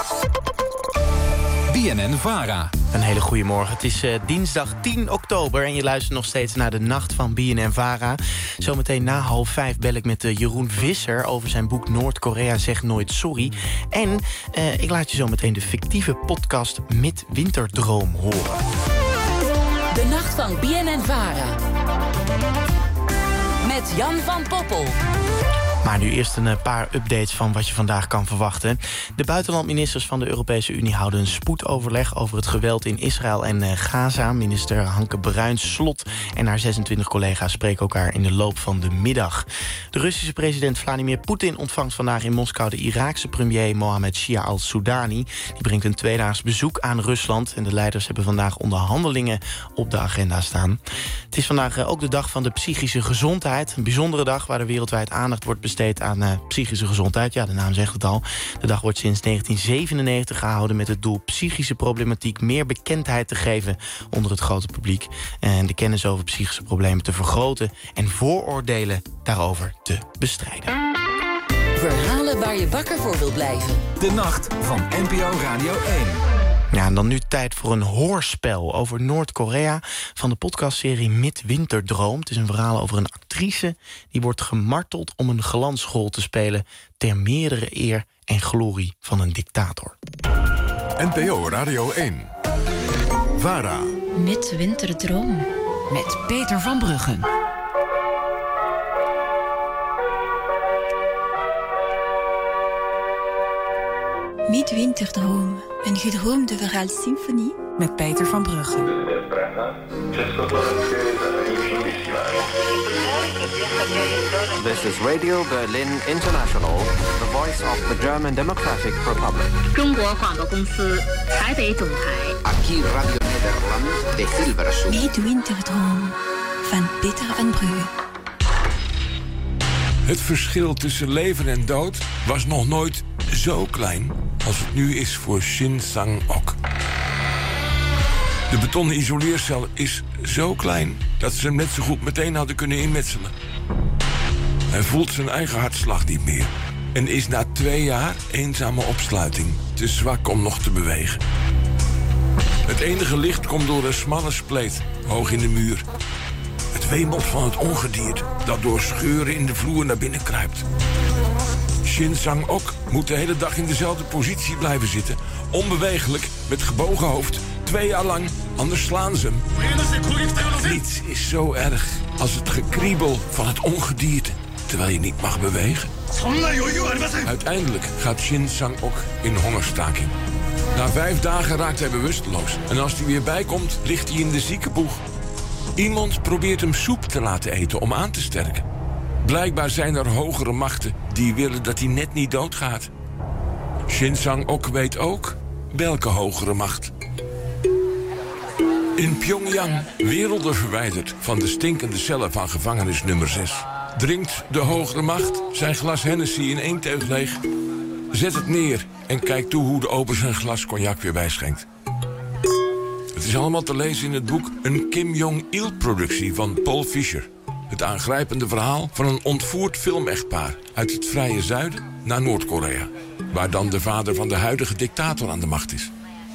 B N N-Vara. Een hele goede morgen. Het is uh, dinsdag tien oktober en je luistert nog steeds naar de Nacht van B N N-Vara. Zometeen na half vijf bel ik met uh, Jeroen Visser over zijn boek Noord-Korea zegt nooit sorry. En uh, ik laat je zometeen de fictieve podcast Midwinterdroom horen. De Nacht van B N N-Vara. Met Jan van Poppel. Maar nu eerst een paar updates van wat je vandaag kan verwachten. De buitenlandministers van de Europese Unie houden een spoedoverleg over het geweld in Israël en Gaza. Minister Hanke Bruins-Slot en haar zesentwintig collega's spreken elkaar in de loop van de middag. De Russische president Vladimir Poetin ontvangt vandaag in Moskou de Iraakse premier Mohammed Shia al-Soudani. Die brengt een tweedaags bezoek aan Rusland en de leiders hebben vandaag onderhandelingen op de agenda staan. Het is vandaag ook de dag van de psychische gezondheid. Een bijzondere dag waar er wereldwijd aandacht wordt besteed aan uh, psychische gezondheid. Ja, de naam zegt het al. De dag wordt sinds negentien zevenennegentig gehouden met het doel psychische problematiek meer bekendheid te geven onder het grote publiek. En de kennis over psychische problemen te vergroten en vooroordelen daarover te bestrijden. Verhalen waar je wakker voor wilt blijven. De nacht van N P O Radio één. Ja, en dan nu tijd voor een hoorspel over Noord-Korea van de podcastserie Midwinterdroom. Het is een verhaal over een actrice die wordt gemarteld om een glansrol te spelen ter meerdere eer en glorie van een dictator. N P O Radio één. VARA. Midwinterdroom. Met Peter van Bruggen. Midwinterdroom, een gedroomde verhaalsymfonie met Peter van Bruggen. This is Radio Berlin International, the voice of the German Democratic Republic. Aquí Radio Nederland, de Hilversum. Midwinterdroom van Peter van Bruggen. Het verschil tussen leven en dood was nog nooit zo klein als het nu is voor Shin Sang-ok. De betonnen isoleercel is zo klein dat ze hem net zo goed meteen hadden kunnen inmetselen. Hij voelt zijn eigen hartslag niet meer en is na twee jaar eenzame opsluiting te zwak om nog te bewegen. Het enige licht komt door een smalle spleet hoog in de muur. Het wemelt van het ongedierte dat door scheuren in de vloer naar binnen kruipt. Shin Sang-ok moet de hele dag in dezelfde positie blijven zitten, onbewegelijk, met gebogen hoofd, twee jaar lang, anders slaan ze hem. Niets is zo erg als het gekriebel van het ongedierte, terwijl je niet mag bewegen. Uiteindelijk gaat Shin Sang-ok in hongerstaking. Na vijf dagen raakt hij bewusteloos en als hij weer bijkomt, ligt hij in de ziekenboeg. Iemand probeert hem soep te laten eten om aan te sterken. Blijkbaar zijn er hogere machten die willen dat hij net niet doodgaat. Shin Sang-ok weet ook welke hogere macht. In Pyongyang, werelden verwijderd van de stinkende cellen van gevangenis nummer zes... drinkt de hogere macht zijn glas Hennessy in één teug leeg. Zet het neer en kijk toe hoe de ober zijn glas cognac weer bijschenkt. Het is allemaal te lezen in het boek Een Kim Jong-il-productie van Paul Fischer. Het aangrijpende verhaal van een ontvoerd filmechtpaar uit het Vrije Zuiden naar Noord-Korea, waar dan de vader van de huidige dictator aan de macht is.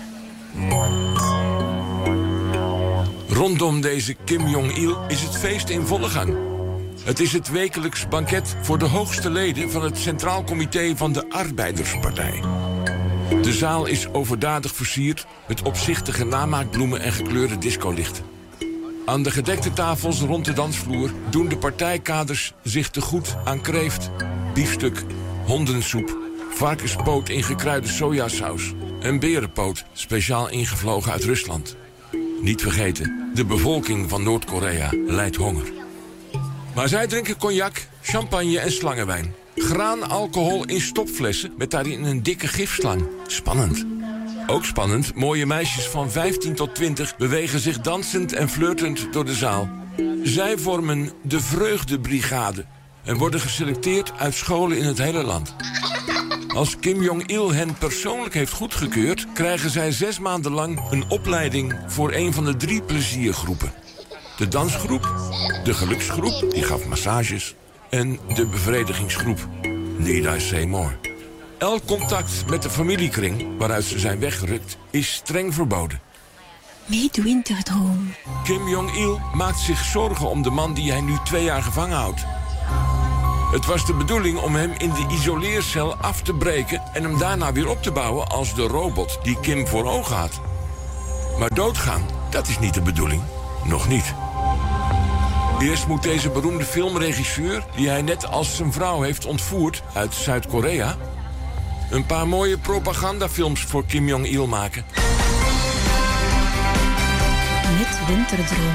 Rondom deze Kim Jong-il is het feest in volle gang. Het is het wekelijks banket voor de hoogste leden van het Centraal Comité van de Arbeiderspartij. De zaal is overdadig versierd met opzichtige namaakbloemen en gekleurde discolichten. Aan de gedekte tafels rond de dansvloer doen de partijkaders zich te goed aan kreeft, biefstuk, hondensoep, varkenspoot in gekruide sojasaus en berenpoot speciaal ingevlogen uit Rusland. Niet vergeten, de bevolking van Noord-Korea lijdt honger. Maar zij drinken cognac, champagne en slangenwijn. Graanalcohol in stopflessen met daarin een dikke gifslang. Spannend. Ook spannend, mooie meisjes van vijftien tot twintig bewegen zich dansend en flirtend door de zaal. Zij vormen de Vreugdebrigade en worden geselecteerd uit scholen in het hele land. Als Kim Jong-il hen persoonlijk heeft goedgekeurd, krijgen zij zes maanden lang een opleiding voor een van de drie pleziergroepen. De dansgroep, de geluksgroep, die gaf massages, en de bevredigingsgroep, Need I Say More. Elk contact met de familiekring waaruit ze zijn weggerukt is streng verboden. Midwinterdroom. Kim Jong-il maakt zich zorgen om de man die hij nu twee jaar gevangen houdt. Het was de bedoeling om hem in de isoleercel af te breken en hem daarna weer op te bouwen als de robot die Kim voor ogen had. Maar doodgaan, dat is niet de bedoeling. Nog niet. Eerst moet deze beroemde filmregisseur, die hij net als zijn vrouw heeft ontvoerd uit Zuid-Korea, een paar mooie propagandafilms voor Kim Jong-il maken. Midwinterdroom.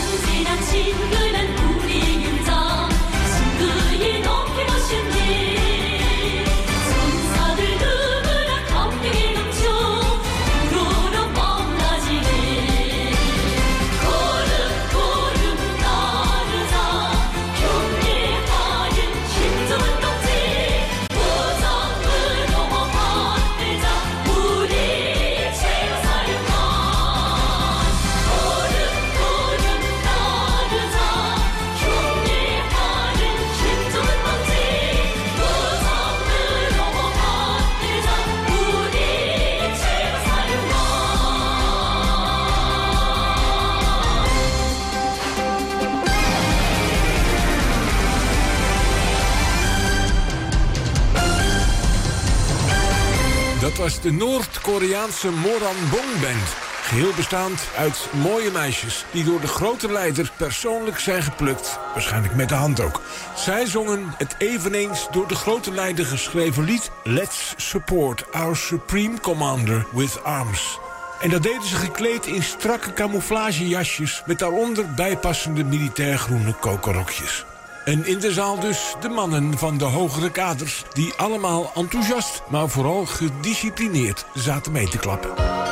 Dat was de Noord-Koreaanse Moranbong Band. Geheel bestaand uit mooie meisjes die door de grote leider persoonlijk zijn geplukt. Waarschijnlijk met de hand ook. Zij zongen het eveneens door de grote leider geschreven lied Let's Support Our Supreme Commander with Arms. En dat deden ze gekleed in strakke camouflagejasjes met daaronder bijpassende militair groene kokerrokjes. En in de zaal dus de mannen van de hogere kaders die allemaal enthousiast, maar vooral gedisciplineerd zaten mee te klappen.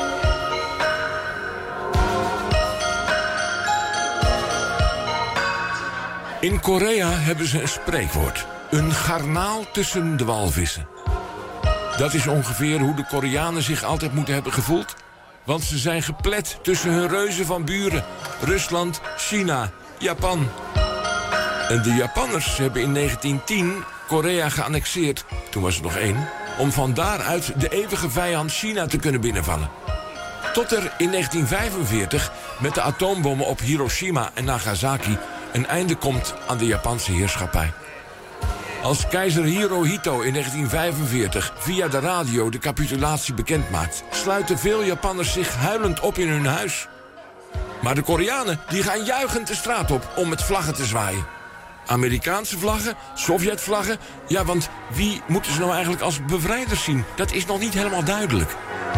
In Korea hebben ze een spreekwoord. Een garnaal tussen de walvissen. Dat is ongeveer hoe de Koreanen zich altijd moeten hebben gevoeld. Want ze zijn geplet tussen hun reuzen van buren. Rusland, China, Japan. En de Japanners hebben in negentien tien Korea geannexeerd, toen was er nog één, om van daaruit de eeuwige vijand China te kunnen binnenvallen. Tot er in negentien vijfenveertig met de atoombommen op Hiroshima en Nagasaki een einde komt aan de Japanse heerschappij. Als keizer Hirohito in negentien vijfenveertig via de radio de capitulatie bekendmaakt, sluiten veel Japanners zich huilend op in hun huis. Maar de Koreanen die gaan juichend de straat op om met vlaggen te zwaaien. Amerikaanse vlaggen, Sovjetvlaggen. Ja, want wie moeten ze nou eigenlijk als bevrijders zien? Dat is nog niet helemaal duidelijk.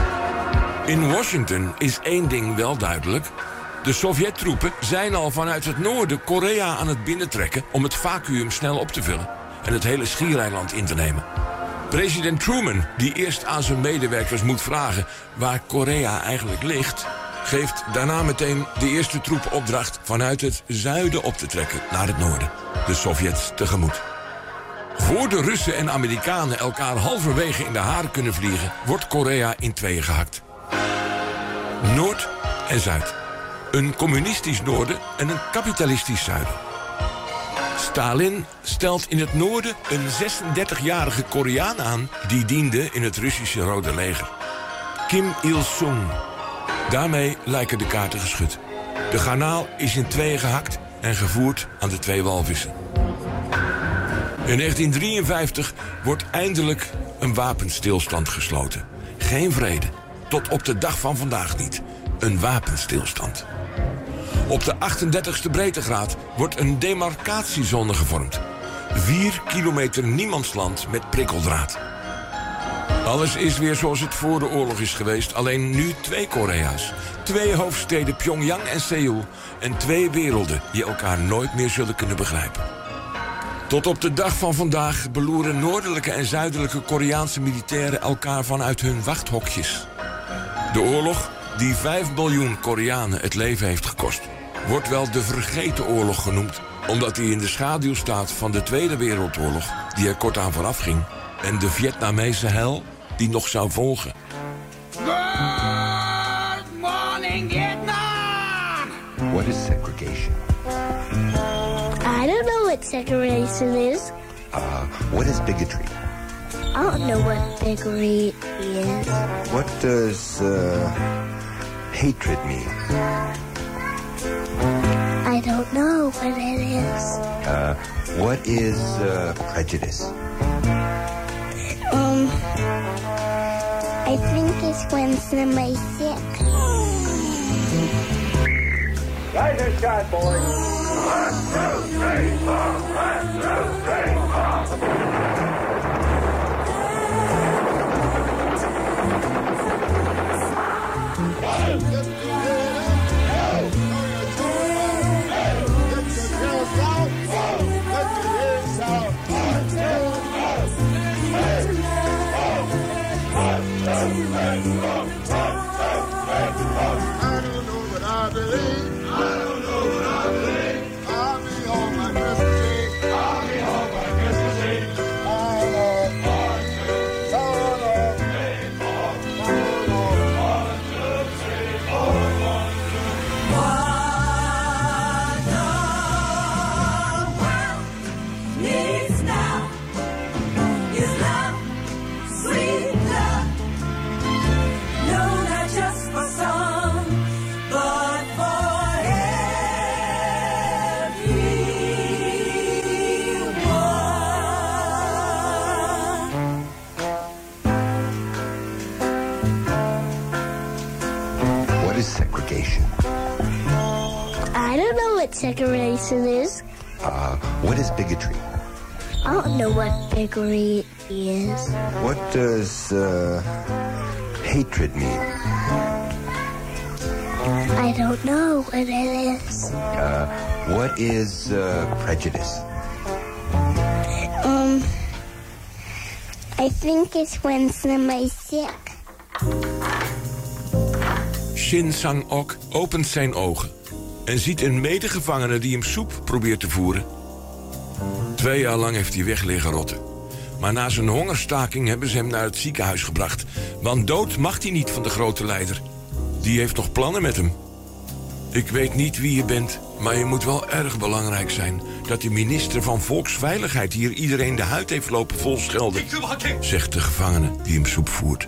In Washington is één ding wel duidelijk. De Sovjettroepen zijn al vanuit het noorden Korea aan het binnentrekken om het vacuüm snel op te vullen en het hele schiereiland in te nemen. President Truman, die eerst aan zijn medewerkers moet vragen waar Korea eigenlijk ligt, geeft daarna meteen de eerste troepen opdracht vanuit het zuiden op te trekken naar het noorden. De Sovjets tegemoet. Voor de Russen en Amerikanen elkaar halverwege in de haren kunnen vliegen, wordt Korea in tweeën gehakt. Noord en Zuid. Een communistisch noorden en een kapitalistisch zuiden. Stalin stelt in het noorden een zesendertigjarige Koreaan aan die diende in het Russische Rode Leger. Kim Il-sung. Daarmee lijken de kaarten geschud. De garnaal is in tweeën gehakt en gevoerd aan de twee walvissen. In negentien drieënvijftig wordt eindelijk een wapenstilstand gesloten. Geen vrede. Tot op de dag van vandaag niet. Een wapenstilstand. Op de achtendertigste breedtegraad wordt een demarcatiezone gevormd. Vier kilometer niemandsland met prikkeldraad. Alles is weer zoals het voor de oorlog is geweest, alleen nu twee Korea's. Twee hoofdsteden, Pyongyang en Seoul. En twee werelden die elkaar nooit meer zullen kunnen begrijpen. Tot op de dag van vandaag beloeren noordelijke en zuidelijke Koreaanse militairen elkaar vanuit hun wachthokjes. De oorlog, die vijf miljoen Koreanen het leven heeft gekost, wordt wel de vergeten oorlog genoemd, omdat hij in de schaduw staat van de Tweede Wereldoorlog, die er kort aan vooraf ging, en de Vietnamese hel die nog zou volgen. Good morning, Vietnam! What is segregation? I don't know what segregation is. Uh, what is bigotry? I don't know what bigotry is. What does uh, hatred mean? I don't know what it is. Uh, what is uh, prejudice? Um, I think it's when somebody's sick. Rise and shine, boys. Segregation is? Uh, what is bigotry? I don't know what bigotry is. What does uh, hatred mean? I don't know what it is. Uh, what is uh, prejudice? Um, I think it's when somebody's sick. Shin Sang-ok opent zijn ogen en ziet een medegevangene die hem soep probeert te voeren. Twee jaar lang heeft hij weg liggen rotten. Maar na zijn hongerstaking hebben ze hem naar het ziekenhuis gebracht. Want dood mag hij niet van de grote leider. Die heeft nog plannen met hem. Ik weet niet wie je bent, maar je moet wel erg belangrijk zijn dat de minister van Volksveiligheid hier iedereen de huid heeft lopen volschelden, zegt de gevangene die hem soep voert.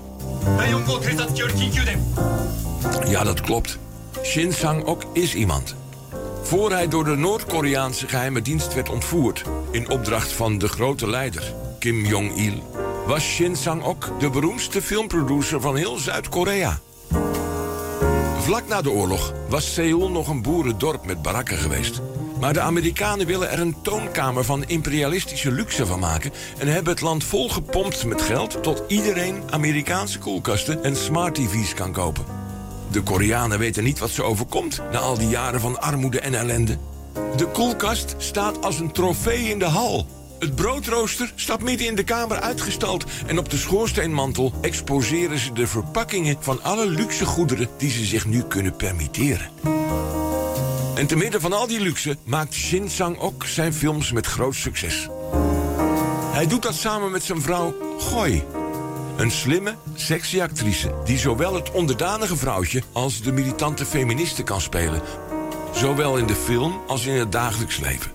Ja, dat klopt. Shin Sang-ok is iemand. Voor hij door de Noord-Koreaanse geheime dienst werd ontvoerd in opdracht van de grote leider, Kim Jong-il, was Shin Sang-ok de beroemdste filmproducer van heel Zuid-Korea. Vlak na de oorlog was Seoul nog een boerendorp met barakken geweest. Maar de Amerikanen willen er een toonkamer van imperialistische luxe van maken en hebben het land volgepompt met geld tot iedereen Amerikaanse koelkasten en smart T V's kan kopen. De Koreanen weten niet wat ze overkomt na al die jaren van armoede en ellende. De koelkast staat als een trofee in de hal. Het broodrooster staat midden in de kamer uitgestald en op de schoorsteenmantel exposeren ze de verpakkingen van alle luxe goederen die ze zich nu kunnen permitteren. En te midden van al die luxe maakt Shin Sang-ok zijn films met groot succes. Hij doet dat samen met zijn vrouw Choi. Een slimme, sexy actrice die zowel het onderdanige vrouwtje als de militante feministe kan spelen. Zowel in de film als in het dagelijks leven.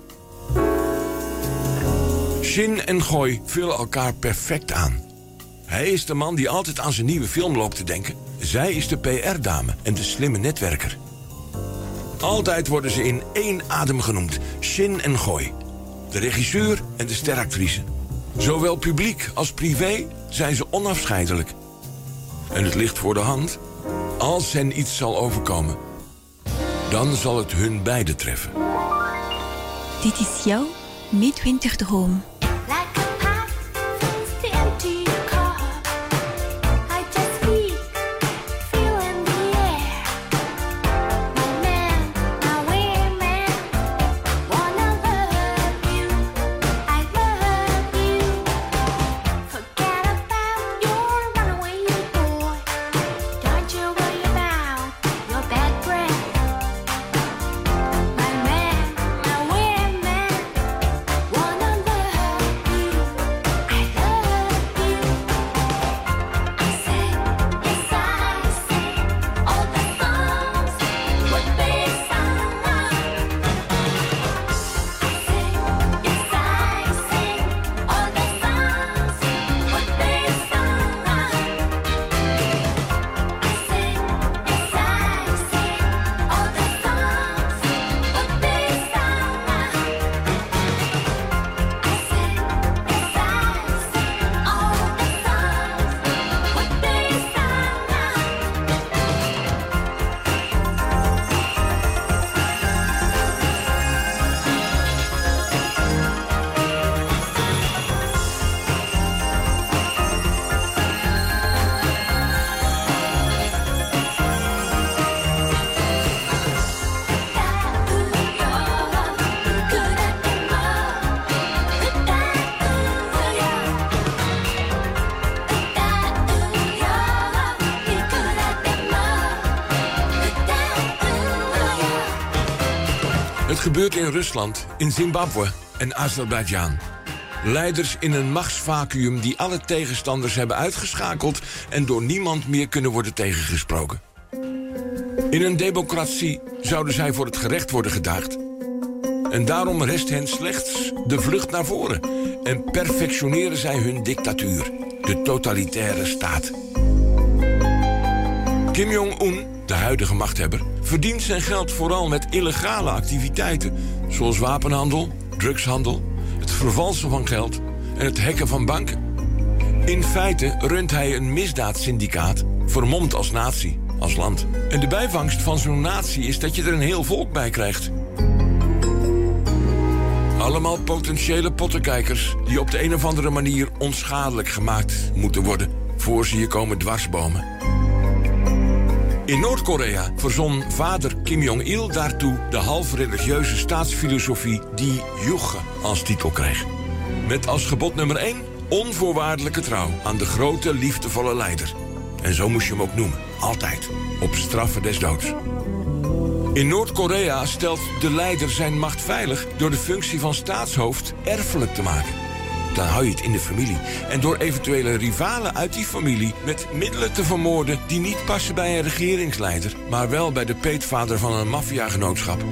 Shin en Choi vullen elkaar perfect aan. Hij is de man die altijd aan zijn nieuwe film loopt te denken. Zij is de P R-dame en de slimme netwerker. Altijd worden ze in één adem genoemd. Shin en Choi. De regisseur en de steractrice. Zowel publiek als privé zijn ze onafscheidelijk. En het ligt voor de hand. Als hen iets zal overkomen, dan zal het hun beiden treffen. Dit is jouw midwinterdroom. gebeurt in Rusland, in Zimbabwe en Azerbeidzjan. Leiders in een machtsvacuüm die alle tegenstanders hebben uitgeschakeld en door niemand meer kunnen worden tegengesproken. In een democratie zouden zij voor het gerecht worden gedaagd. En daarom rest hen slechts de vlucht naar voren en perfectioneren zij hun dictatuur, de totalitaire staat. Kim Jong-un, de huidige machthebber, verdient zijn geld vooral met illegale activiteiten, zoals wapenhandel, drugshandel, het vervalsen van geld en het hacken van banken. In feite runt hij een misdaadsyndicaat, vermomd als natie, als land. En de bijvangst van zo'n natie is dat je er een heel volk bij krijgt. Allemaal potentiële pottenkijkers die op de een of andere manier onschadelijk gemaakt moeten worden voor ze hier komen dwarsbomen. In Noord-Korea verzon vader Kim Jong-il daartoe de half-religieuze staatsfilosofie die Juche als titel kreeg. Met als gebod nummer één onvoorwaardelijke trouw aan de grote liefdevolle leider. En zo moest je hem ook noemen, altijd, op straffe des doods. In Noord-Korea stelt de leider zijn macht veilig door de functie van staatshoofd erfelijk te maken. Dan hou je het in de familie. En door eventuele rivalen uit die familie met middelen te vermoorden die niet passen bij een regeringsleider, maar wel bij de peetvader van een maffiagenootschap.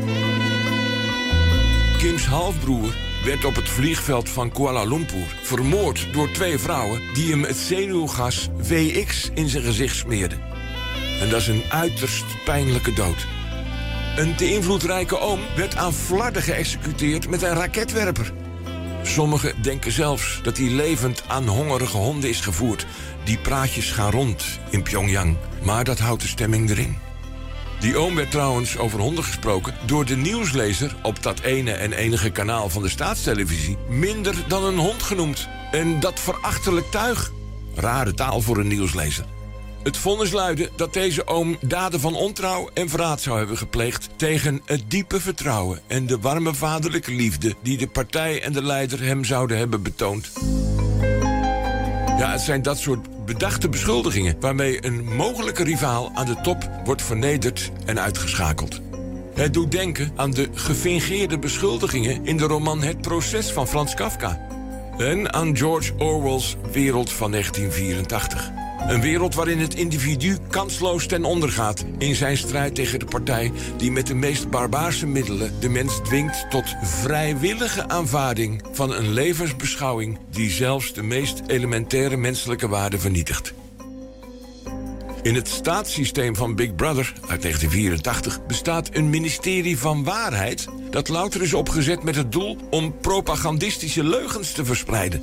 Kims halfbroer werd op het vliegveld van Kuala Lumpur vermoord door twee vrouwen die hem het zenuwgas W X in zijn gezicht smeerden. En dat is een uiterst pijnlijke dood. Een te invloedrijke oom werd aan flarden geëxecuteerd met een raketwerper. Sommigen denken zelfs dat hij levend aan hongerige honden is gevoerd. Die praatjes gaan rond in Pyongyang, maar dat houdt de stemming erin. Die oom werd trouwens over honden gesproken door de nieuwslezer op dat ene en enige kanaal van de staatstelevisie minder dan een hond genoemd. En dat verachtelijk tuig. Rare taal voor een nieuwslezer. Het vonnis luidde dat deze oom daden van ontrouw en verraad zou hebben gepleegd tegen het diepe vertrouwen en de warme vaderlijke liefde die de partij en de leider hem zouden hebben betoond. Ja, het zijn dat soort bedachte beschuldigingen waarmee een mogelijke rivaal aan de top wordt vernederd en uitgeschakeld. Het doet denken aan de gefingeerde beschuldigingen in de roman Het Proces van Frans Kafka. En aan George Orwell's Wereld van negentien vierentachtig. Een wereld waarin het individu kansloos ten onder gaat in zijn strijd tegen de partij die met de meest barbaarse middelen de mens dwingt tot vrijwillige aanvaarding van een levensbeschouwing die zelfs de meest elementaire menselijke waarden vernietigt. In het staatssysteem van Big Brother uit negentien vierentachtig bestaat een ministerie van waarheid dat louter is opgezet met het doel om propagandistische leugens te verspreiden.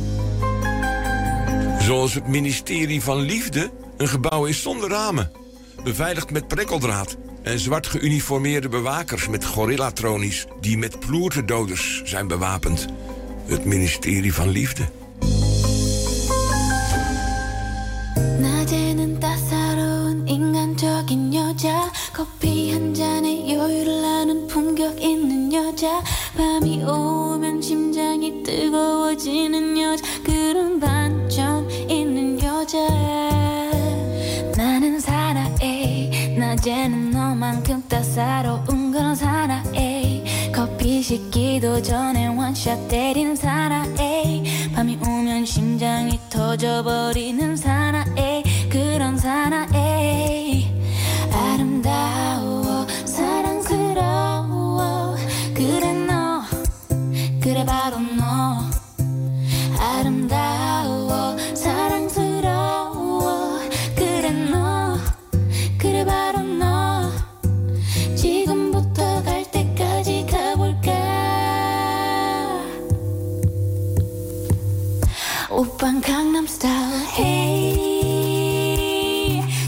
Zoals het ministerie van Liefde een gebouw is zonder ramen, beveiligd met prikkeldraad en zwart geuniformeerde bewakers met gorillatronies die met ploerterdoders zijn bewapend. Het ministerie van Liefde. 낮에는 따사로운 인간적인 여자 커피 한 잔에 여유를 하는 품격 있는 여자 밤이 오면 심장이 뜨거워지는 여자 그런 반전 있는 여자 나는 사나해 낮에는 너만큼 따사로운 그런 사나해 커피 식기도 전에 원샷 때리는 사나해 밤이 오면 심장이 터져버리는 사나해 그런 사나해 아름다워 사랑스러워 그래 너 그래 바로 너 아름다워 사랑스러워 그래 너 그래 바로 너 지금부터 갈 때까지 가볼까 오빤 강남스타일 hey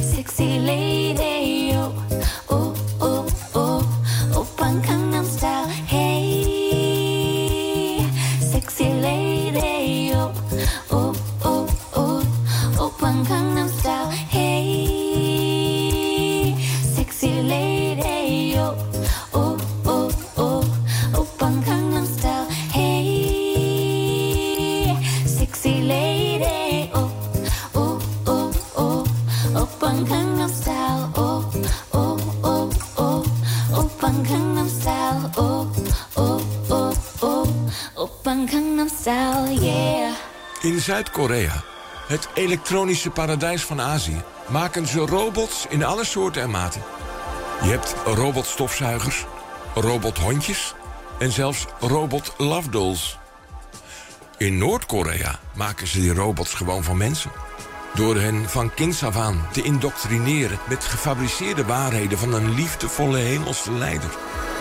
out, yeah. In Zuid-Korea, het elektronische paradijs van Azië, maken ze robots in alle soorten en maten. Je hebt robotstofzuigers, robothondjes en zelfs robot love dolls. In Noord-Korea maken ze die robots gewoon van mensen. Door hen van kinds af aan te indoctrineren met gefabriceerde waarheden van een liefdevolle hemelse leider.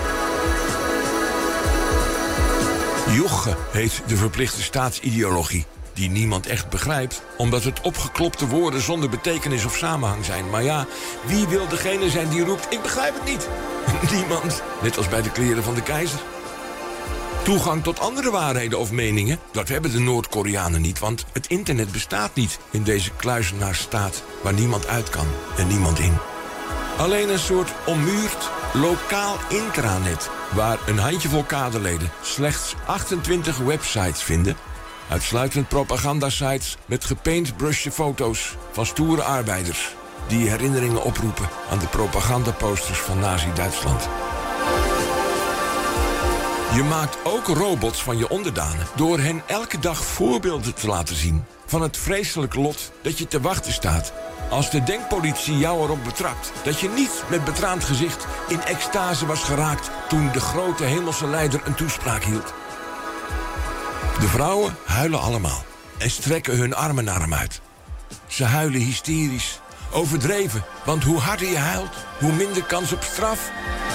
Joche heet de verplichte staatsideologie, die niemand echt begrijpt, omdat het opgeklopte woorden zonder betekenis of samenhang zijn. Maar ja, wie wil degene zijn die roept, ik begrijp het niet? Niemand, net als bij de kleren van de keizer. Toegang tot andere waarheden of meningen, dat hebben de Noord-Koreanen niet, want het internet bestaat niet in deze kluizenaarsstaat waar niemand uit kan en niemand in. Alleen een soort ommuurd lokaal intranet, waar een handjevol kaderleden slechts achtentwintig websites vinden, uitsluitend propagandasites met gepaintbrushed foto's van stoere arbeiders die herinneringen oproepen aan de propagandaposters van Nazi-Duitsland. Je maakt ook robots van je onderdanen door hen elke dag voorbeelden te laten zien van het vreselijke lot dat je te wachten staat als de denkpolitie jou erop betrapt dat je niet met betraand gezicht in extase was geraakt toen de grote hemelse leider een toespraak hield. De vrouwen huilen allemaal en strekken hun armen naar hem uit. Ze huilen hysterisch, overdreven, want hoe harder je huilt, hoe minder kans op straf.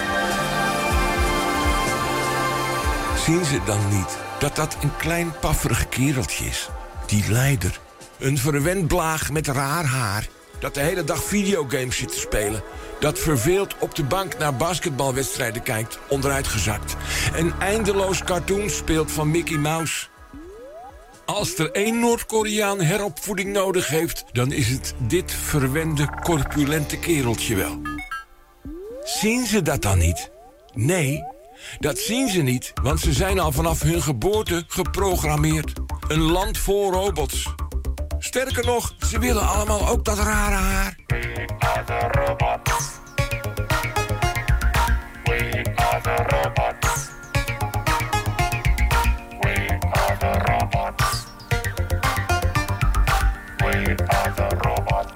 Zien ze dan niet dat dat een klein pafferig kereltje is? Die leider. Een verwend blaag met raar haar. Dat de hele dag videogames zit te spelen. Dat verveeld op de bank naar basketbalwedstrijden kijkt, onderuitgezakt. En eindeloos cartoons speelt van Mickey Mouse. Als er één Noord-Koreaan heropvoeding nodig heeft, dan is het dit verwende, corpulente kereltje wel. Zien ze dat dan niet? Nee. Dat zien ze niet, want ze zijn al vanaf hun geboorte geprogrammeerd. Een land vol robots. Sterker nog, ze willen allemaal ook dat rare haar. We are the robots. We are the robots. We are the robots. We are the robots.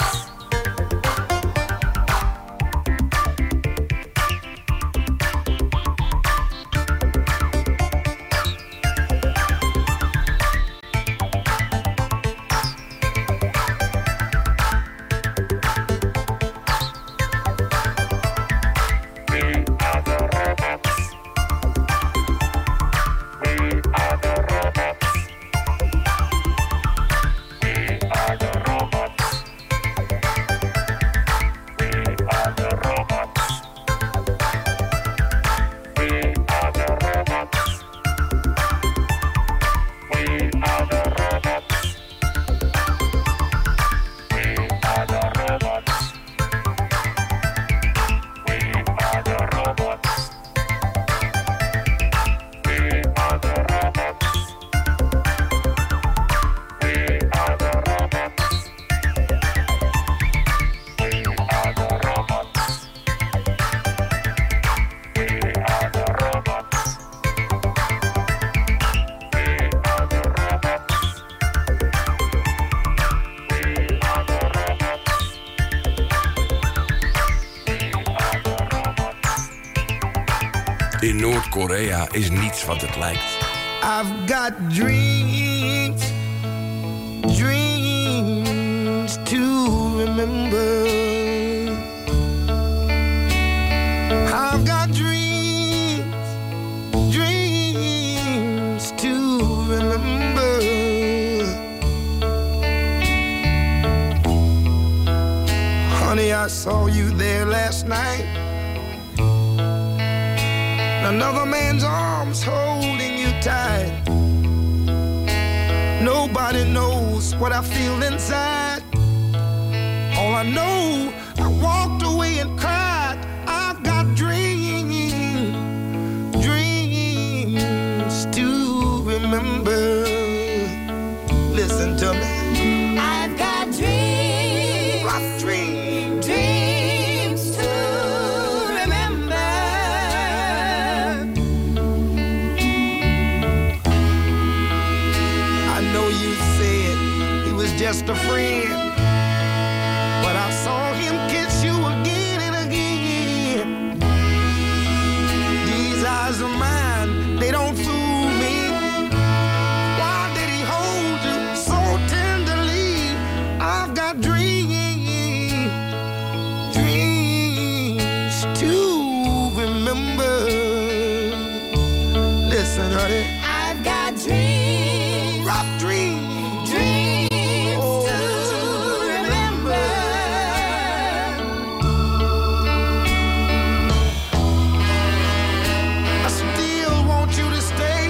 In Noord-Korea is niets wat het lijkt. I've got dreams, dreams to remember. I've got dreams, dreams to remember. Honey, I saw you there last night. Another man's arms holding you tight. Nobody knows what I feel inside. All I know, I walked away and cried. I've got dreams, dreams to remember. Listen to me. I've got dreams. I've dreamed. Dreams to remember. just a friend. But I saw him kiss you again and again. These eyes of mine, they don't fool me. Why did he hold you so tenderly? I've got dreams, dreams to remember. Listen, honey. I've got dreams, rough dreams, dreams oh, to remember. I still want you to stay.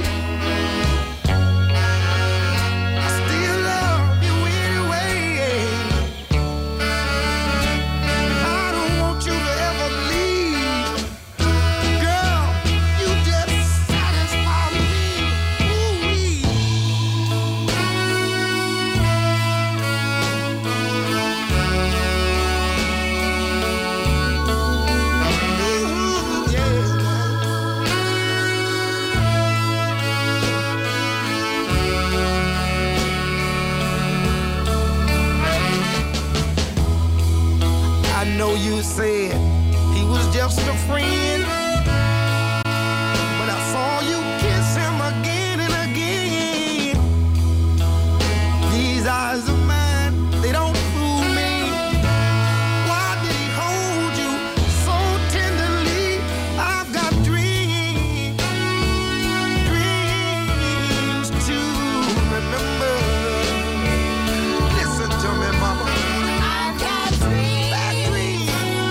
I still love you anyway. I don't want you to ever leave. Girl, you just satisfy me. Ooh-wee. Ooh, yeah. I know you said he was just a friend, but I saw you kiss him again and again. These eyes of mine, they don't fool me. Why did he hold you so tenderly? I've got dreams, dreams to remember. Listen to me, mama. I've got dreams, Bad dreams.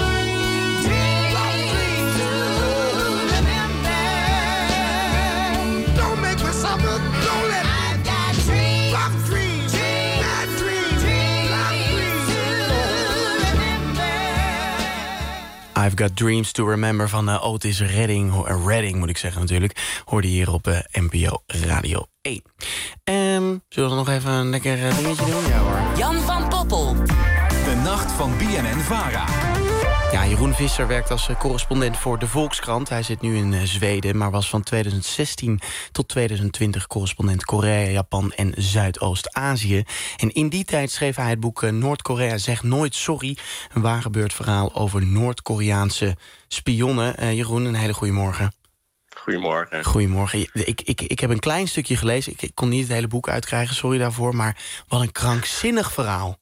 dreams to remember. Don't make me suffer. Don't let me. I've got dreams, Rough dreams. Bad dreams. Bad dreams to remember. I've Got Dreams to Remember van uh, Otis Redding. Ho- uh, Redding moet ik zeggen natuurlijk. Hoorde je hier op uh, N P O Radio één. Um, zullen we nog even een lekker uh, dingetje doen? Ja hoor. Jan van Poppel. De nacht van B N N-Vara. Ja, Jeroen Visser werkt als uh, correspondent voor de Volkskrant. Hij zit nu in uh, Zweden, maar was van twintig zestien tot twintig twintig correspondent Korea, Japan en Zuidoost-Azië. En in die tijd schreef hij het boek uh, Noord-Korea zegt nooit sorry. Een waargebeurd verhaal over Noord-Koreaanse spionnen. Uh, Jeroen, een hele goede morgen. Goedemorgen. Goedemorgen. Ik, ik, ik heb een klein stukje gelezen. Ik, ik kon niet het hele boek uitkrijgen, sorry daarvoor. Maar wat een krankzinnig verhaal.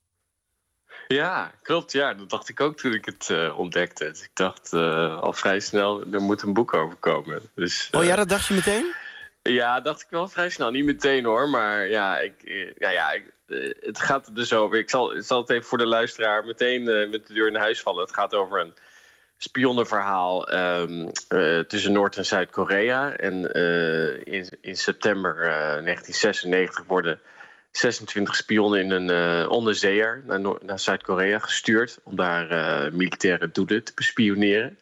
Ja, klopt. Ja, dat dacht ik ook toen ik het uh, ontdekte. Dus ik dacht uh, al vrij snel, er moet een boek over komen. Dus, uh, Oh ja, dat dacht je meteen? Ja, dacht ik wel vrij snel. Niet meteen hoor, maar ja, ik, ja, ja ik, uh, het gaat er dus over. Ik zal, ik zal het even voor de luisteraar meteen uh, met de deur in huis vallen. Het gaat over een spionnenverhaal um, uh, tussen Noord- en Zuid-Korea. En uh, in, in september uh, negentien zesennegentig worden zesentwintig spionnen in een uh, onderzeeër naar, Noor- naar Zuid-Korea gestuurd om daar uh, militaire doelen te bespioneren.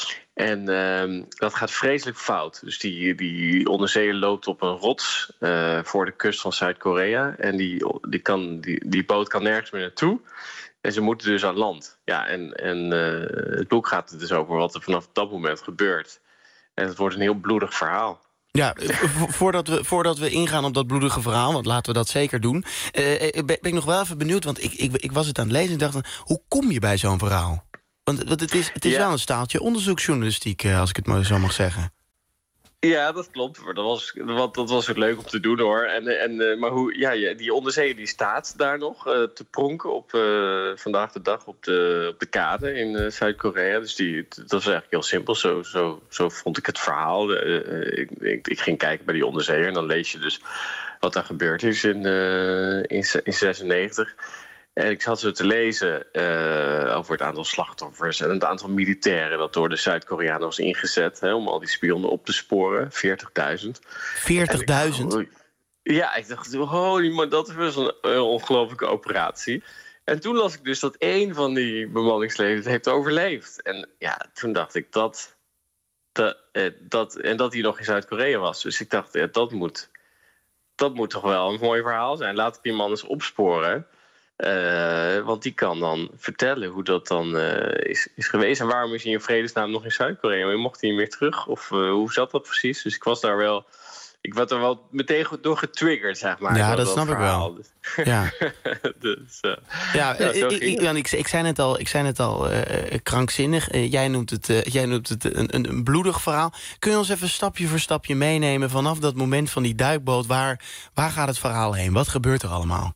En uh, dat gaat vreselijk fout. Dus die, die onderzeeër loopt op een rots uh, voor de kust van Zuid-Korea. En die, die, kan, die, die boot kan nergens meer naartoe. En ze moeten dus aan land. Ja, en, en uh, het boek gaat er dus over wat er vanaf dat moment gebeurt. En het wordt een heel bloedig verhaal. Ja, vo- voordat we, voordat we ingaan op dat bloedige verhaal, want laten we dat zeker doen, uh, ben, ben ik nog wel even benieuwd, want ik, ik, ik was het aan het lezen en dacht, hoe kom je bij zo'n verhaal? Want, want het is, het is Ja. wel een staaltje onderzoeksjournalistiek, uh, als ik het maar zo mag zeggen. Ja, dat klopt. Dat was, dat, dat was ook leuk om te doen hoor. En, en, uh, maar hoe, ja, ja, die onderzeeër die staat daar nog uh, te pronken op uh, vandaag de dag op de, op de kade in uh, Zuid-Korea. Dus die, dat was eigenlijk heel simpel. Zo, zo, zo vond ik het verhaal. Uh, ik, ik, ik ging kijken bij die onderzeeër en dan lees je dus wat daar gebeurd is in, uh, in, in zesennegentig. En ik zat zo te lezen uh, over het aantal slachtoffers en het aantal militairen dat door de Zuid-Koreanen was ingezet, hè, om al die spionnen op te sporen. veertigduizend. veertigduizend? Ja, ik dacht, holy man, dat was een uh, ongelofelijke operatie. En toen las ik dus dat één van die bemanningsleden het heeft overleefd. En ja, toen dacht ik dat, dat, eh, dat en dat hij nog in Zuid-Korea was. Dus ik dacht, ja, dat moet, dat moet toch wel een mooi verhaal zijn. Laat ik die man eens opsporen. Uh, want die kan dan vertellen hoe dat dan uh, is, is geweest. En waarom is hij in vredesnaam nog in Zuid-Korea? Mocht hij niet meer terug? Of uh, hoe zat dat precies? Dus ik was daar wel ik werd er wel meteen door getriggerd, zeg maar. Ja, dat, dat snap verhaal. ik wel. Ja, dus, uh, ja, ja ik, ik, ik, ik zei net al, ik zei net al uh, krankzinnig. Uh, jij noemt het, uh, jij noemt het een, een, een bloedig verhaal. Kun je ons even stapje voor stapje meenemen vanaf dat moment van die duikboot? Waar, waar gaat het verhaal heen? Wat gebeurt er allemaal?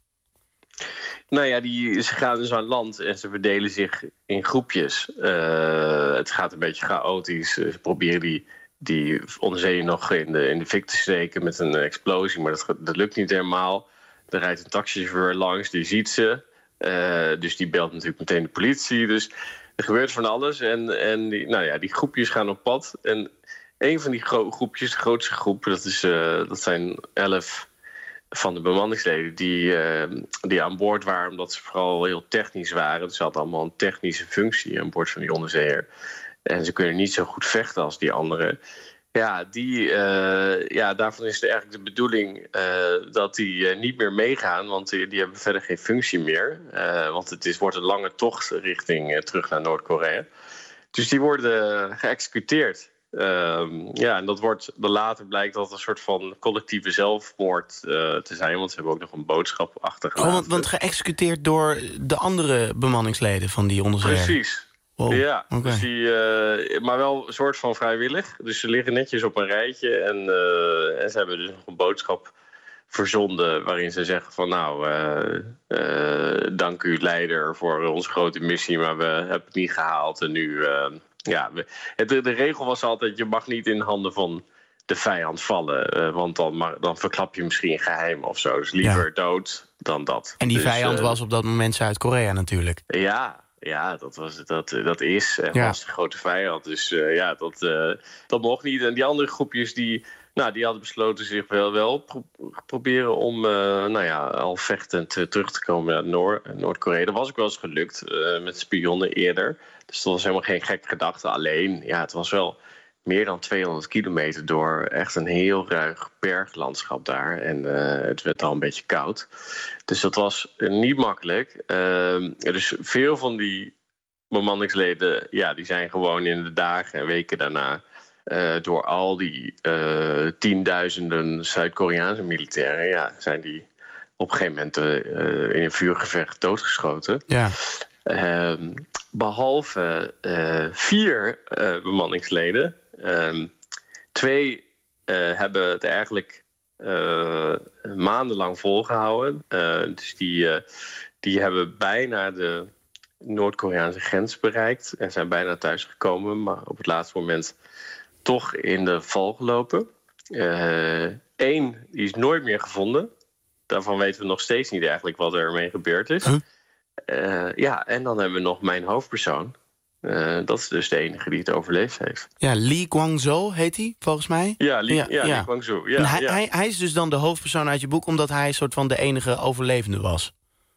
Nou ja, die, ze gaan dus aan land en ze verdelen zich in groepjes. Uh, het gaat een beetje chaotisch. Ze proberen die, die onderzeeër nog in de, in de fik te steken met een explosie, maar dat, dat lukt niet helemaal. Er rijdt een taxichauffeur langs, die ziet ze. Uh, dus die belt natuurlijk meteen de politie. Dus er gebeurt van alles. En, en die, nou ja, die groepjes gaan op pad. En een van die gro- groepjes, de grootste groep, dat, is, uh, dat zijn elf van de bemanningsleden die, uh, die aan boord waren, omdat ze vooral heel technisch waren. Dus ze hadden allemaal een technische functie aan boord van die onderzeeër. En ze kunnen niet zo goed vechten als die anderen. Ja, die, uh, ja, daarvan is het eigenlijk de bedoeling uh, dat die uh, niet meer meegaan, want die, die hebben verder geen functie meer. Uh, want het is, wordt een lange tocht richting uh, terug naar Noord-Korea. Dus die worden geëxecuteerd. Uh, ja, en dat wordt, later blijkt dat een soort van collectieve zelfmoord uh, te zijn, want ze hebben ook nog een boodschap achtergelaten. Oh, want, want geëxecuteerd door de andere bemanningsleden van die onderzeeër? Precies. Wow. Ja, okay. dus die, uh, maar wel een soort van vrijwillig. Dus ze liggen netjes op een rijtje en, uh, en ze hebben dus nog een boodschap verzonden waarin ze zeggen van nou, uh, uh, dank u leider voor onze grote missie, maar we hebben het niet gehaald. En nu, uh, ja, we, het, de regel was altijd, je mag niet in handen van de vijand vallen, uh, want dan, mag, dan verklap je misschien geheim of zo. Dus liever ja. dood dan dat. En die dus, vijand uh, was op dat moment Zuid-Korea natuurlijk. Ja. Ja, dat, was, dat, dat is en ja. was de grote vijand. Dus uh, ja, dat, uh, dat mocht niet. En die andere groepjes die, nou, die hadden besloten zich wel, wel pro- proberen om uh, nou ja, al vechtend uh, terug te komen naar Noor- Noord-Korea. Dat was ook wel eens gelukt uh, met spionnen eerder. Dus dat was helemaal geen gek gedachte. Alleen, ja, het was wel meer dan tweehonderd kilometer door echt een heel ruig berglandschap daar. En uh, het werd al een beetje koud. Dus dat was uh, niet makkelijk. Uh, dus veel van die bemanningsleden, ja, die zijn gewoon in de dagen en weken daarna uh, door al die uh, tienduizenden Zuid-Koreaanse militairen, ja, zijn die op een gegeven moment uh, in een vuurgevecht doodgeschoten. Ja. Uh, behalve uh, vier uh, bemanningsleden. Um, twee uh, hebben het eigenlijk uh, maandenlang volgehouden. Uh, dus die, uh, die hebben bijna de Noord-Koreaanse grens bereikt en zijn bijna thuis gekomen, maar op het laatste moment toch in de val gelopen. Eén, uh, die is nooit meer gevonden. Daarvan weten we nog steeds niet eigenlijk wat er mee gebeurd is. Huh? Uh, ja, en dan hebben we nog mijn hoofdpersoon. Uh, dat is dus de enige die het overleefd heeft. Ja, Lee Kwang-zo heet hij, volgens mij. Ja, Lee, ja, ja, ja. Lee Kwang-zo. Ja, en hij, ja. hij, hij is dus dan de hoofdpersoon uit je boek, omdat hij soort van de enige overlevende was.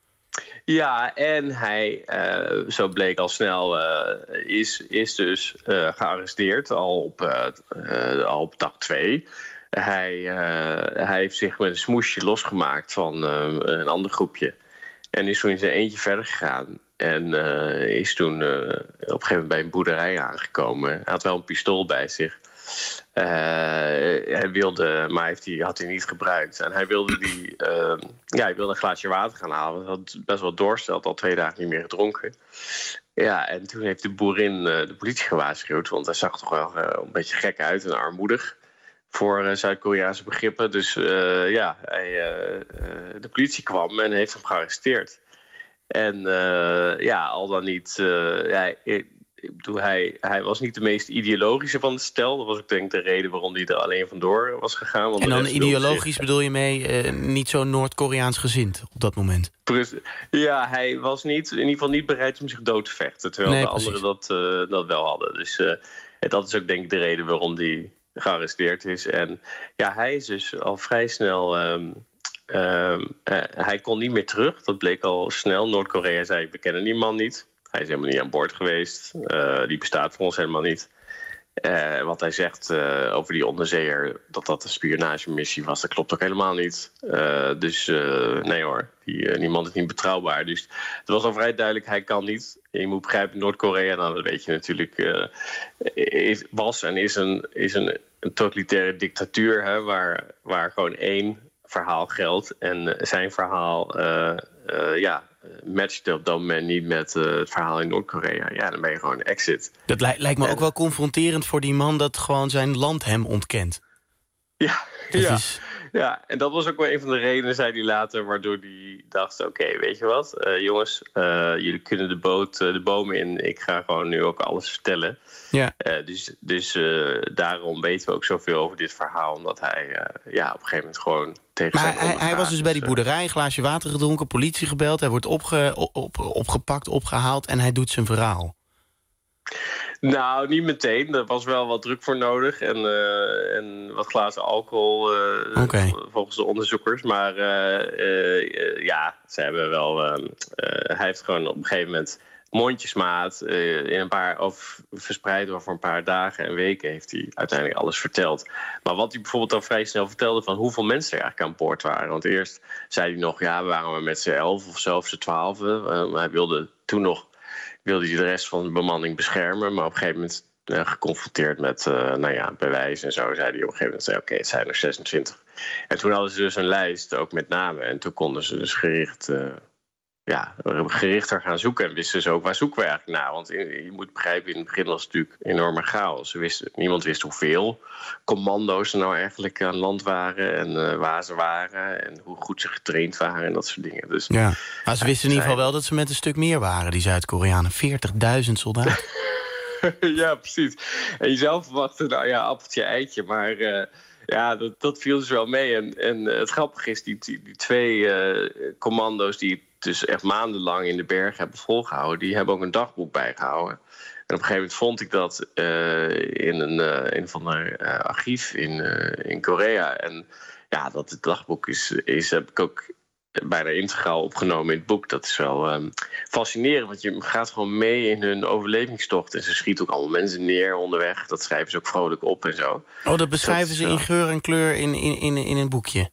Ja, en hij, uh, zo bleek al snel, uh, is, is dus uh, gearresteerd al op, uh, uh, al op dag twee. Hij, uh, hij heeft zich met een smoesje losgemaakt van uh, een ander groepje. En is toen in zijn eentje verder gegaan. En uh, is toen uh, op een gegeven moment bij een boerderij aangekomen. Hij had wel een pistool bij zich. Uh, hij wilde, maar heeft die, had hij niet gebruikt. En hij wilde, die, uh, ja, hij wilde een glaasje water gaan halen. Hij had best wel dorst, had al twee dagen niet meer gedronken. Ja, en toen heeft de boerin uh, de politie gewaarschuwd. Want hij zag toch wel uh, een beetje gek uit en armoedig voor uh, Zuid-Koreaanse begrippen. Dus uh, ja, hij, uh, uh, de politie kwam en heeft hem gearresteerd. En uh, ja, al dan niet... Uh, ja, ik, ik bedoel, hij, hij was niet de meest ideologische van het stel. Dat was ook denk ik de reden waarom hij er alleen vandoor was gegaan. Want en dan ideologisch bedoel je mee uh, niet zo Noord-Koreaans gezind op dat moment? Ja, hij was niet, in ieder geval niet bereid om zich dood te vechten. Terwijl nee, de precies. anderen dat, uh, dat wel hadden. Dus uh, dat is ook denk ik de reden waarom hij gearresteerd is. En ja, hij is dus al vrij snel... Um, Uh, uh, hij kon niet meer terug, dat bleek al snel. Noord-Korea zei, we kennen die man niet. Hij is helemaal niet aan boord geweest. Uh, die bestaat voor ons helemaal niet. Uh, wat hij zegt uh, over die onderzeeër, dat dat een spionagemissie was, dat klopt ook helemaal niet. Uh, dus uh, nee hoor, die, uh, die man is niet betrouwbaar. Dus het was al vrij duidelijk, hij kan niet. En je moet begrijpen, Noord-Korea, nou, dat weet je natuurlijk, uh, is, was en is een... Is een een totalitaire dictatuur, hè, waar, waar gewoon één verhaal geldt. En uh, zijn verhaal uh, uh, ja, matchte op dat moment niet met uh, het verhaal in Noord-Korea. Ja, dan ben je gewoon exit. Dat li- lijkt me en, ook wel confronterend voor die man dat gewoon zijn land hem ontkent. Ja, dat ja. Is... ja, en dat was ook wel een van de redenen, zei hij later, waardoor hij dacht, oké, okay, weet je wat, uh, jongens, uh, jullie kunnen de boot, uh, de bomen in, ik ga gewoon nu ook alles vertellen. Ja. Uh, dus dus uh, daarom weten we ook zoveel over dit verhaal, omdat hij uh, ja, op een gegeven moment gewoon tegen maar zijn hij, hij was dus bij die uh, boerderij, een glaasje water gedronken, politie gebeld, hij wordt opge, op, op, opgepakt, opgehaald en hij doet zijn verhaal. Nou, niet meteen. Er was wel wat druk voor nodig. En, uh, en wat glazen alcohol, uh, okay. volgens de onderzoekers. Maar uh, uh, ja, ze hebben wel... Uh, uh, hij heeft gewoon op een gegeven moment mondjesmaat... Uh, in een paar, of verspreid over een paar dagen en weken... heeft hij uiteindelijk alles verteld. Maar wat hij bijvoorbeeld dan vrij snel vertelde... van hoeveel mensen er eigenlijk aan boord waren. Want eerst zei hij nog... ja, we waren maar met z'n elf of zelfs z'n twaalf. Uh, hij wilde toen nog... wilde hij de rest van de bemanning beschermen. Maar op een gegeven moment uh, geconfronteerd met uh, nou ja, bewijs en zo... zei hij op een gegeven moment, oké, okay, het zijn er zesentwintig. En toen hadden ze dus een lijst, ook met namen. En toen konden ze dus gericht, uh, ja, gerichter gaan zoeken. En wisten ze ook, waar zoeken we eigenlijk naar? Want je moet begrijpen, in het begin was het natuurlijk enorme chaos. Ze wisten, niemand wist hoeveel commando's er nou eigenlijk aan land waren... en uh, waar ze waren en hoe goed ze getraind waren en dat soort dingen. Dus, ja, maar ze wisten in ieder geval wel dat ze met een stuk meer waren, die Zuid-Koreanen. veertigduizend soldaten. Ja, precies. En je zou verwachten, nou ja, appeltje, eitje, maar... Uh, Ja, dat, dat viel dus wel mee. En, en uh, het grappige is, die, die, die twee uh, commando's... die dus echt maandenlang in de bergen hebben volgehouden... die hebben ook een dagboek bijgehouden. En op een gegeven moment vond ik dat uh, in een, uh, een van de uh, archief in, uh, in Korea. En ja, dat het dagboek is, is heb ik ook bijna integraal opgenomen in het boek. Dat is wel um, fascinerend, want je gaat gewoon mee in hun overlevingstocht. En ze schieten ook allemaal mensen neer onderweg. Dat schrijven ze ook vrolijk op en zo. Oh, dat beschrijven dat ze in geur en kleur in, in, in, in een boekje?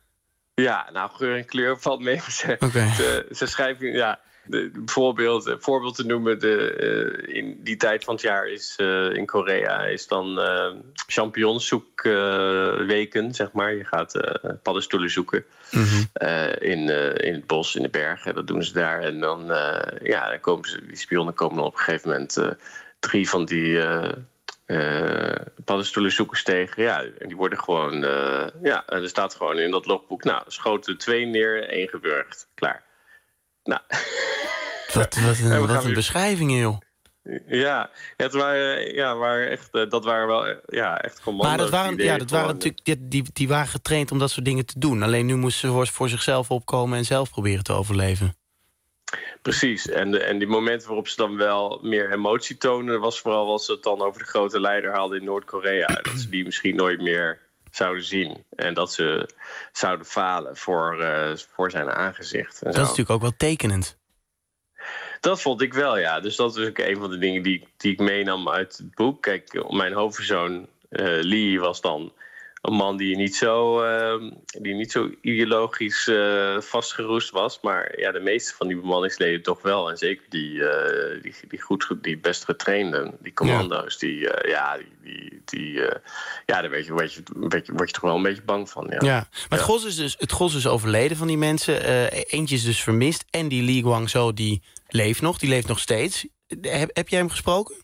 Ja, nou, geur en kleur valt mee. Ze, okay. ze, ze schrijven, ja... De, bijvoorbeeld, een voorbeeld te noemen, de, uh, in die tijd van het jaar is uh, in Korea is dan uh, champignonzoekweken, uh, zeg maar. Je gaat uh, paddenstoelen zoeken mm-hmm. uh, in, uh, in het bos, in de bergen. Dat doen ze daar. En dan, uh, ja, dan komen ze, die spionnen komen dan op een gegeven moment uh, drie van die uh, uh, paddenstoelenzoekers tegen. Ja, en die worden gewoon, uh, ja, er staat gewoon in dat logboek, nou, schoten twee neer, één gewurgd. Klaar. Nou. Wat, wat een, wat een weer... beschrijving, joh. Ja, het waren, ja, waren echt, dat waren wel ja, echt commando's. Maar dat waren, ja, dat waren natuurlijk, die, die, die waren getraind om dat soort dingen te doen. Alleen nu moesten ze voor, voor zichzelf opkomen en zelf proberen te overleven. Precies, en, de, en die momenten waarop ze dan wel meer emotie tonen... was vooral als ze het dan over de grote leider haalden in Noord-Korea. Dat ze die misschien nooit meer zouden zien. En dat ze zouden falen voor, uh, voor zijn aangezicht. En dat zo. is natuurlijk ook wel tekenend. Dat vond ik wel, ja. Dus dat is ook een van de dingen die, die ik meenam uit het boek. Kijk, mijn hoofdpersoon uh, Lee was dan een man die niet zo, uh, die niet zo ideologisch uh, vastgeroest was. Maar ja, de meeste van die bemanningsleden toch wel. En zeker die, uh, die, die, goed, die best getrainde, die commando's. Ja, die, uh, ja, die, die, die, uh, ja daar word je, word, je, word, je, word je toch wel een beetje bang van. Ja, ja maar het, ja. gros is dus, het gros is overleden van die mensen. Uh, eentje is dus vermist. En die Lee Kwang-soo, die leeft nog. Die leeft nog steeds. Heb, heb jij hem gesproken?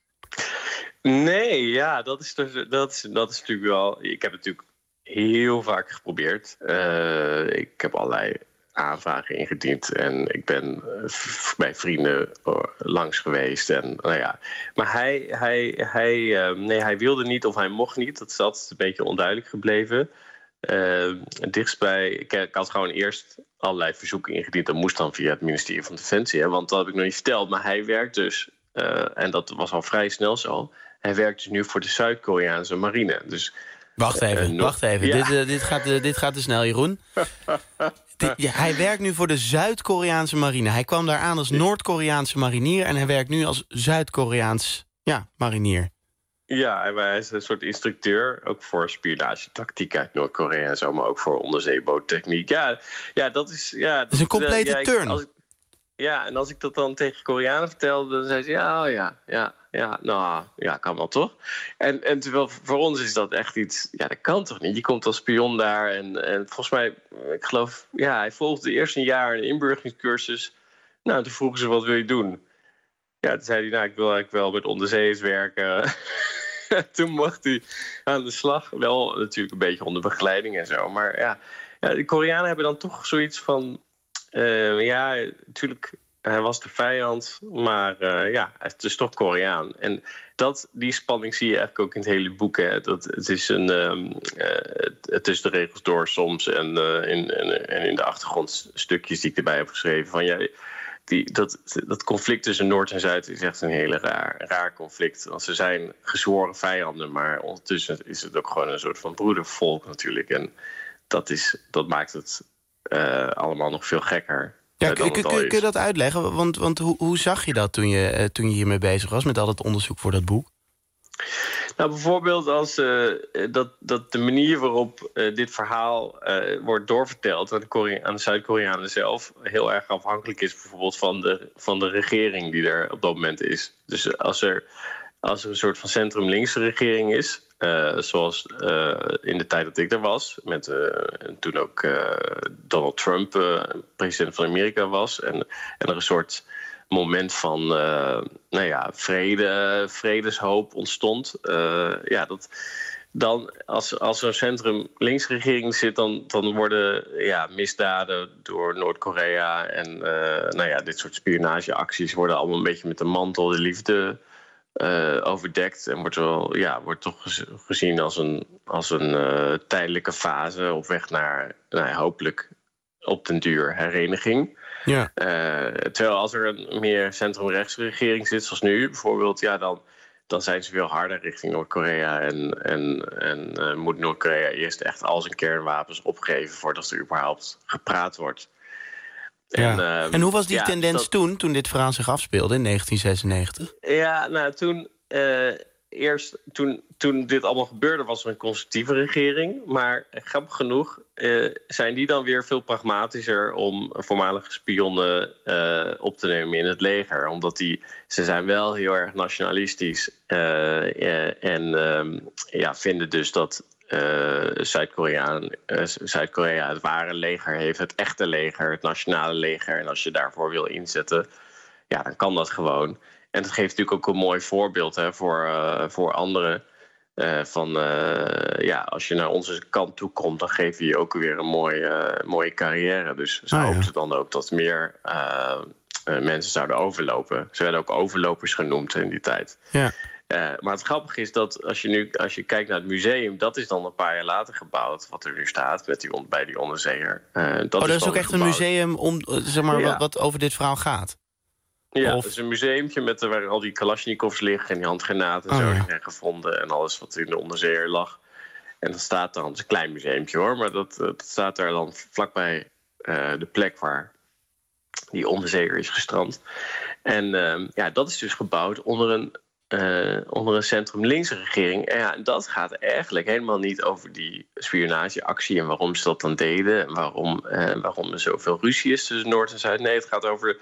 Nee, ja, dat is, dus, dat, is, dat is natuurlijk wel... Ik heb het natuurlijk heel vaak geprobeerd. Uh, ik heb allerlei aanvragen ingediend. En ik ben bij vrienden langs geweest. En, nou ja. Maar hij, hij, hij, uh, nee, hij wilde niet of hij mocht niet. Dat is altijd een beetje onduidelijk gebleven. Uh, dichtstbij, ik, ik had gewoon eerst allerlei verzoeken ingediend. Dat moest dan via het ministerie van Defensie. Hè, want dat heb ik nog niet verteld. Maar hij werkt dus, uh, en dat was al vrij snel zo... Hij werkt dus nu voor de Zuid-Koreaanse marine. Dus, wacht even, uh, wacht even. Ja. Dit, uh, dit, gaat, uh, dit gaat te snel, Jeroen. Die, ja, hij werkt nu voor de Zuid-Koreaanse marine. Hij kwam daar aan als Noord-Koreaanse marinier... en hij werkt nu als Zuid-Koreaans ja, marinier. Ja, hij is een soort instructeur. Ook voor spionagetactiek uit Noord-Korea en zo... maar ook voor onderzeeboottechniek. Ja, ja, dat is... Ja, dat is een complete ja, ik, turn. Als ik, Ja, en als ik dat dan tegen Koreanen vertelde, dan zei ze, ja, oh ja, ja, ja, nou, ja, kan wel toch? En, en terwijl voor ons is dat echt iets, ja, dat kan toch niet? Je komt als spion daar en, en volgens mij, ik geloof, ja, hij volgde eerst een jaar een inburgeringscursus. Nou, toen vroegen ze, wat wil je doen? Ja, toen zei hij, nou, ik wil eigenlijk wel met onderzeeërs werken. Toen mocht hij aan de slag. Wel natuurlijk een beetje onder begeleiding en zo. Maar ja, ja de Koreanen hebben dan toch zoiets van... Uh, ja, natuurlijk, hij was de vijand, maar uh, ja, het is toch Koreaan. En dat, die spanning zie je eigenlijk ook in het hele boek. Hè. Dat, het is een, um, uh, tussen de regels door soms en, uh, in, en, en in de achtergrond stukjes die ik erbij heb geschreven. Van, ja, die, dat, dat conflict tussen Noord en Zuid is echt een hele raar, raar conflict. Want ze zijn gezworen vijanden, maar ondertussen is het ook gewoon een soort van broedervolk natuurlijk. En dat, is, dat maakt het uh, allemaal nog veel gekker. Ja, kun, kun, kun je dat uitleggen? Want, want hoe, hoe zag je dat toen je, uh, toen je hiermee bezig was, met al het onderzoek voor dat boek? Nou, bijvoorbeeld als uh, dat, dat de manier waarop uh, dit verhaal uh, wordt doorverteld aan de, Korea- aan de Zuid-Koreanen zelf heel erg afhankelijk is bijvoorbeeld van de, van de regering die er op dat moment is. Dus als er, als er een soort van centrum-linkse regering is, uh, zoals uh, in de tijd dat ik er was, met uh, en toen ook uh, Donald Trump uh, president van Amerika was, en, en er een soort moment van uh, nou ja, vrede, vredeshoop ontstond. Uh, ja, dat, dan als, als er een centrum-linksregering zit, dan, dan worden ja, misdaden door Noord-Korea en uh, nou ja, dit soort spionageacties worden allemaal een beetje met de mantel de liefde uh, overdekt en wordt, wel, ja, wordt toch gezien als een, als een uh, tijdelijke fase op weg naar nou ja, hopelijk op den duur hereniging. Ja. Uh, terwijl als er een meer centrum-rechtse regering zit, zoals nu bijvoorbeeld, ja, dan, dan zijn ze veel harder richting Noord-Korea. En, en, en uh, moet Noord-Korea eerst echt al zijn kernwapens opgeven voordat er überhaupt gepraat wordt. Ja. En, uh, en hoe was die ja, tendens dat... toen, toen dit verhaal zich afspeelde in negentien zesennegentig? Ja, nou, toen... Uh, Eerst, toen, toen dit allemaal gebeurde, was er een conservatieve regering. Maar grappig genoeg uh, zijn die dan weer veel pragmatischer om voormalige spionnen uh, op te nemen in het leger. Omdat die, ze zijn wel heel erg nationalistisch uh, uh, en uh, ja, vinden dus dat uh, Zuid-Korea, uh, Zuid-Korea het ware leger heeft, het echte leger, het nationale leger. En als je daarvoor wil inzetten, ja, dan kan dat gewoon. En dat geeft natuurlijk ook een mooi voorbeeld hè, voor, uh, voor anderen. Uh, van uh, ja, als je naar onze kant toe komt, dan geef je je ook weer een mooie, uh, mooie carrière. Dus ze ah, hoopten ja. dan ook dat meer uh, uh, mensen zouden overlopen. Ze werden ook overlopers genoemd in die tijd. Ja. Uh, maar het grappige is dat als je nu als je kijkt naar het museum, dat is dan een paar jaar later gebouwd, wat er nu staat met die, bij die onderzeeër. Uh, dat oh, is dat is ook echt gebouwd. een museum om, zeg maar, Ja. wat, wat over dit verhaal gaat? Ja, Of... het is een museumpje met, waar al die Kalashnikovs liggen en die handgranaten en Oh, zo ja. die zijn gevonden en alles wat in de onderzeeër lag. En dat staat dan, het is een klein museumpje hoor, maar dat, dat staat daar dan vlakbij uh, de plek waar die onderzeeër is gestrand. En uh, ja, dat is dus gebouwd onder een, uh, onder een centrum-linkse regering. En ja, dat gaat eigenlijk helemaal niet over die spionageactie en waarom ze dat dan deden en waarom, uh, waarom er zoveel ruzie is tussen Noord en Zuid. Nee, het gaat over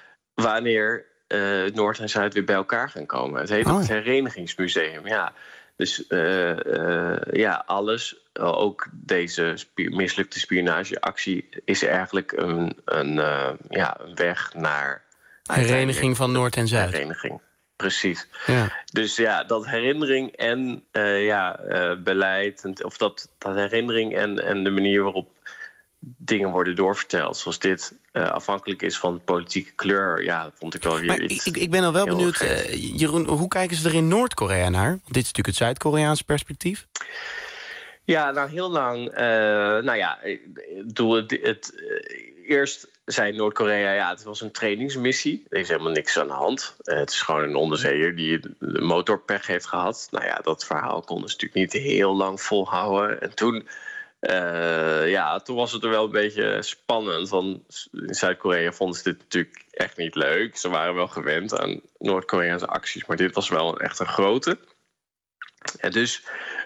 wanneer uh, Noord en Zuid weer bij elkaar gaan komen. Het heet ook Oh. het Herenigingsmuseum, ja. Dus uh, uh, ja, alles, ook deze spi- mislukte spionageactie, is eigenlijk een, een, uh, ja, een weg naar Hereniging van Noord en Zuid. Hereniging, precies. Ja. Dus ja, dat herinnering en uh, ja, uh, beleid, en, of dat, dat herinnering en, en de manier waarop dingen worden doorverteld, zoals dit uh, afhankelijk is van politieke kleur. Ja, dat vond ik wel weer Maar iets. ik, ik ben al wel heel benieuwd, geks. uh, Jeroen, hoe kijken ze er in Noord-Korea naar? Want dit is natuurlijk het Zuid-Koreaanse perspectief. Ja, nou heel lang. Uh, nou ja, ik bedoel, het, het, uh, eerst zei Noord-Korea, ja, het was een trainingsmissie. Er is helemaal niks aan de hand. Uh, het is gewoon een onderzeeër die de motorpech heeft gehad. Nou ja, dat verhaal konden ze natuurlijk niet heel lang volhouden. En toen, uh, ja, toen was het er wel een beetje spannend. Want in Zuid-Korea vonden ze dit natuurlijk echt niet leuk. Ze waren wel gewend aan Noord-Koreaanse acties, maar dit was wel echt een grote. En dus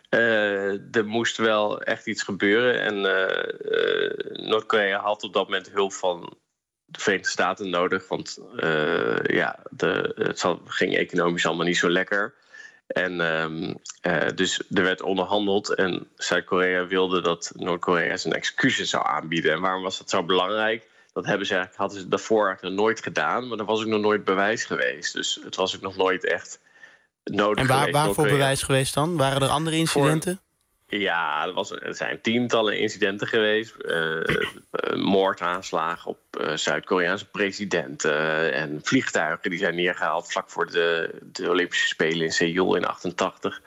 uh, er moest wel echt iets gebeuren. En uh, uh, Noord-Korea had op dat moment hulp van de Verenigde Staten nodig. Want uh, ja, de, het ging economisch allemaal niet zo lekker. En um, uh, dus er werd onderhandeld. En Zuid-Korea wilde dat Noord-Korea zijn excuses zou aanbieden. En waarom was dat zo belangrijk? Dat hebben ze eigenlijk, hadden ze daarvoor eigenlijk nog nooit gedaan. Maar er was ook nog nooit bewijs geweest. Dus het was ook nog nooit echt nodig. En waar, geweest. waarvoor bewijs geweest dan? Waren er andere incidenten? Voor, ja, er, was, er zijn tientallen incidenten geweest. Uh, moordaanslagen op uh, Zuid-Koreaanse presidenten. En vliegtuigen die zijn neergehaald vlak voor de, de Olympische Spelen in Seoul in achtentachtig.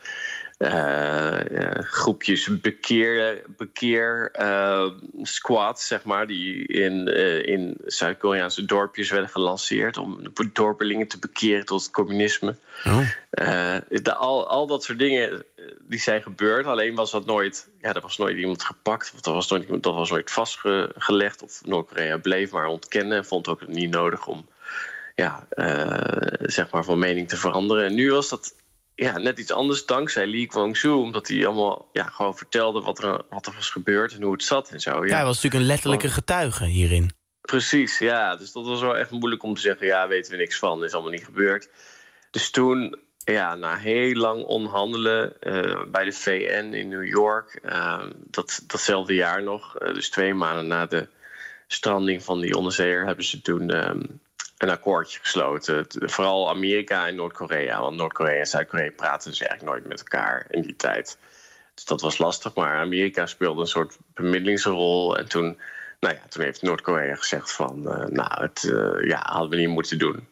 Uh, uh, groepjes bekeer, bekeer uh, squads, zeg maar, die in, uh, in Zuid-Koreaanse dorpjes werden gelanceerd om de dorpelingen te bekeren tot het communisme. Oh. Uh, de, al, al dat soort dingen die zijn gebeurd. Alleen was dat nooit, ja, er was nooit iemand gepakt, of dat was nooit, dat was nooit vastgelegd. Of Noord-Korea bleef maar ontkennen en vond ook niet nodig om, ja, uh, zeg maar, van mening te veranderen. En nu was dat. Ja, net iets anders dankzij Lee Kwang-soo. Omdat hij allemaal ja, gewoon vertelde wat er, wat er was gebeurd en hoe het zat en zo. Ja, ja, hij was natuurlijk een letterlijke getuige hierin. Precies, ja. Dus dat was wel echt moeilijk om te zeggen, ja, weten we niks van. Is allemaal niet gebeurd. Dus toen, ja, na heel lang onderhandelen uh, bij de V N in New York. Uh, dat, datzelfde jaar nog, uh, dus twee maanden na de stranding van die onderzeeër, hebben ze toen Um, een akkoordje gesloten. Vooral Amerika en Noord-Korea. Want Noord-Korea en Zuid-Korea praten dus eigenlijk nooit met elkaar in die tijd. Dus dat was lastig. Maar Amerika speelde een soort bemiddelingsrol. En toen, nou ja, toen heeft Noord-Korea gezegd van, Uh, nou, het uh, ja, hadden we niet moeten doen.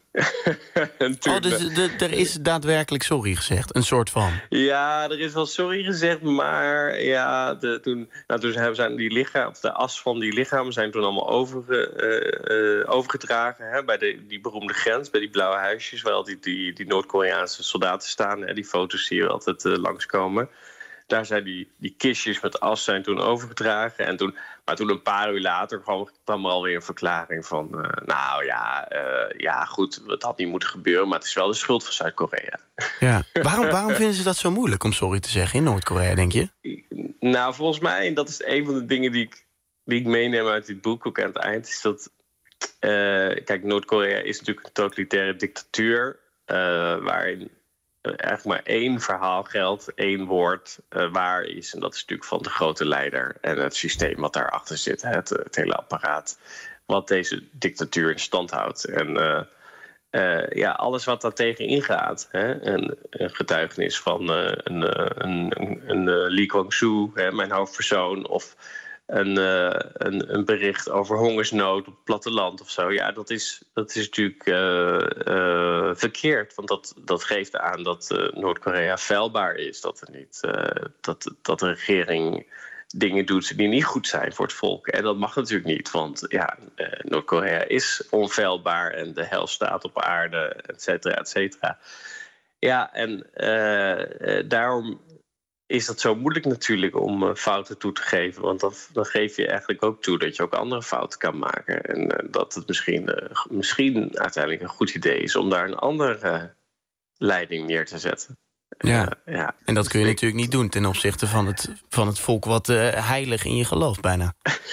en toen, oh, dus de, er is daadwerkelijk sorry gezegd, een soort van. Ja, er is wel sorry gezegd, maar ja, de, toen, nou, toen hebben zijn die lichaam, de as van die lichamen zijn toen allemaal overge, uh, uh, overgedragen, hè, bij de, die beroemde grens, bij die blauwe huisjes, waar al die, die, die Noord-Koreaanse soldaten staan. Hè, die foto's zie je altijd uh, langskomen. Daar zijn die, die kistjes met as zijn toen overgedragen. En toen, maar toen een paar uur later kwam, kwam er alweer een verklaring van, Uh, nou ja, uh, ja, goed, het had niet moeten gebeuren, maar het is wel de schuld van Zuid-Korea. Ja. Waarom, waarom vinden ze dat zo moeilijk om sorry te zeggen in Noord-Korea, denk je? Nou, volgens mij, dat is een van de dingen die ik, die ik meeneem uit dit boek ook aan het eind, is dat, uh, kijk, Noord-Korea is natuurlijk een totalitaire dictatuur, uh, waarin eigenlijk maar één verhaal geldt, één woord uh, waar is. En dat is natuurlijk van de grote leider en het systeem wat daarachter zit. Het, het hele apparaat wat deze dictatuur in stand houdt. En uh, uh, ja, alles wat daar tegen ingaat. Hè? En een getuigenis van uh, een, een, een, een uh, Lee Kwang-soo, hè, mijn hoofdpersoon, of Een, uh, een, een bericht over hongersnood op het platteland of zo. Ja, dat is, dat is natuurlijk uh, uh, verkeerd. Want dat, dat geeft aan dat uh, Noord-Korea feilbaar is. Dat, er niet, uh, dat, dat de regering dingen doet die niet goed zijn voor het volk. En dat mag natuurlijk niet. Want ja, uh, Noord-Korea is onfeilbaar en de hel staat op aarde, et cetera, et cetera. Ja, en uh, uh, daarom is dat zo moeilijk natuurlijk om uh, fouten toe te geven. Want dan, dan geef je eigenlijk ook toe dat je ook andere fouten kan maken. En uh, dat het misschien, uh, misschien uiteindelijk een goed idee is om daar een andere uh, leiding neer te zetten. Ja. Uh, ja. En dat kun je natuurlijk niet doen ten opzichte van het, van het volk wat uh, heilig in je gelooft bijna.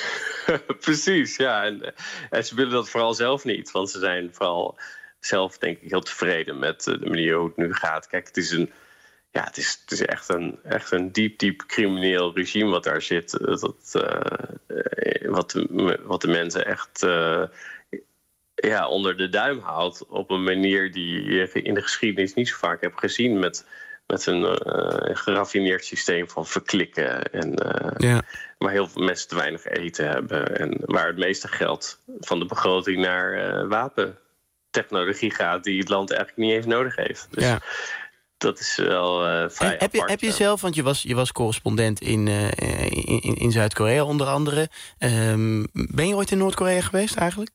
Precies, ja. En, uh, en ze willen dat vooral zelf niet. Want ze zijn vooral zelf, denk ik, heel tevreden met uh, de manier hoe het nu gaat. Kijk, het is een Ja, het is, het is echt een, echt een diep, diep crimineel regime wat daar zit. Dat, uh, wat, de, wat de mensen echt uh, ja, onder de duim houdt. Op een manier die je in de geschiedenis niet zo vaak hebt gezien. Met, met een uh, geraffineerd systeem van verklikken. En, uh, ja. Waar heel veel mensen te weinig eten hebben. En waar het meeste geld van de begroting naar uh, wapentechnologie gaat. Die het land eigenlijk niet eens nodig heeft. Dus, ja. Dat is wel uh, vrij en heb je, apart, heb je zelf, want je was, je was correspondent in, uh, in, in Zuid-Korea onder andere. Um, ben je ooit in Noord-Korea geweest eigenlijk?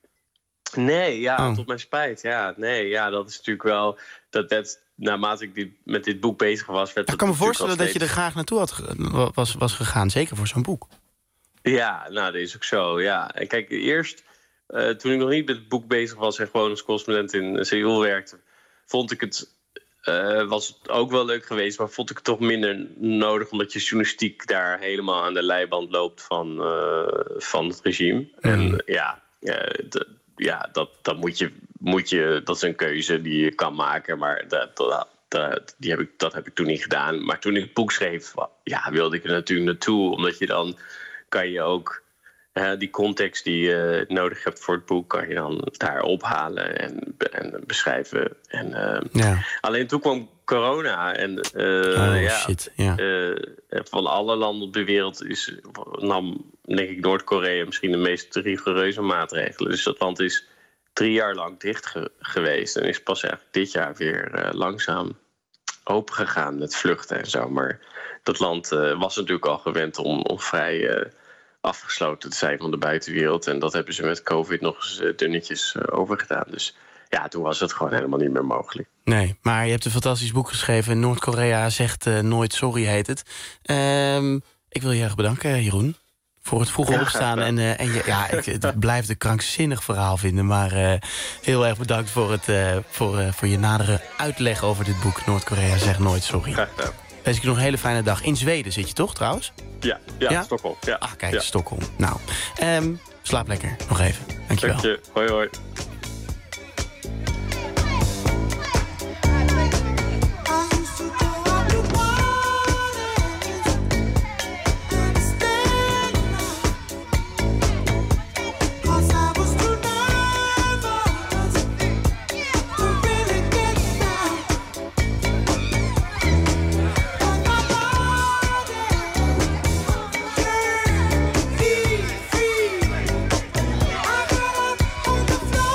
Nee, ja, oh. tot mijn spijt. Ja, nee, ja, dat is natuurlijk wel dat, dat naarmate ik dit, met dit boek bezig was. Werd ik kan me voorstellen dat je er graag naartoe had, was, was gegaan, zeker voor zo'n boek. Ja, nou, dat is ook zo. Ja, en kijk, eerst uh, toen ik nog niet met het boek bezig was en gewoon als correspondent in Seoul werkte, vond ik het. Uh, was het ook wel leuk geweest, maar vond ik het toch minder nodig, omdat je journalistiek daar helemaal aan de leiband loopt van, uh, van het regime. Mm. En ja, uh, de, ja, dat, dat, moet je, moet je, dat is een keuze die je kan maken. Maar dat, dat, dat, die heb ik, dat heb ik toen niet gedaan. Maar toen ik het boek schreef, ja, wilde ik er natuurlijk naartoe. Omdat je dan kan je ook uh, die context die je nodig hebt voor het boek, kan je dan daar ophalen en, en beschrijven. En, uh, ja. Alleen toen kwam corona. En uh, oh, ja, shit. Ja. Uh, van alle landen op de wereld is, nam, denk ik, Noord-Korea misschien de meest rigoureuze maatregelen. Dus dat land is drie jaar lang dicht ge- geweest. En is pas eigenlijk dit jaar weer uh, langzaam open gegaan met vluchten en zo. Maar dat land uh, was natuurlijk al gewend om, om vrij uh, afgesloten te zijn van de buitenwereld. En dat hebben ze met COVID nog eens uh, dunnetjes uh, overgedaan. Dus ja, toen was het gewoon helemaal niet meer mogelijk. Nee, maar je hebt een fantastisch boek geschreven. Noord-Korea zegt uh, nooit sorry, heet het. Um, ik wil je erg bedanken, Jeroen. Voor het vroege ja, opstaan. En, uh, en je, ja, ik het blijf een krankzinnig verhaal vinden. Maar uh, heel erg bedankt voor, het, uh, voor, uh, voor je nadere uitleg over dit boek. Noord-Korea zegt nooit sorry. Wens ik je nog een hele fijne dag. In Zweden zit je toch, trouwens? Ja, ja, ja? Stockholm. Ja. Ah, kijk, ja. Stockholm. Nou, um, slaap lekker. Nog even. Dankjewel. Dank je. Hoi, hoi. Free, free. I got up on the floor.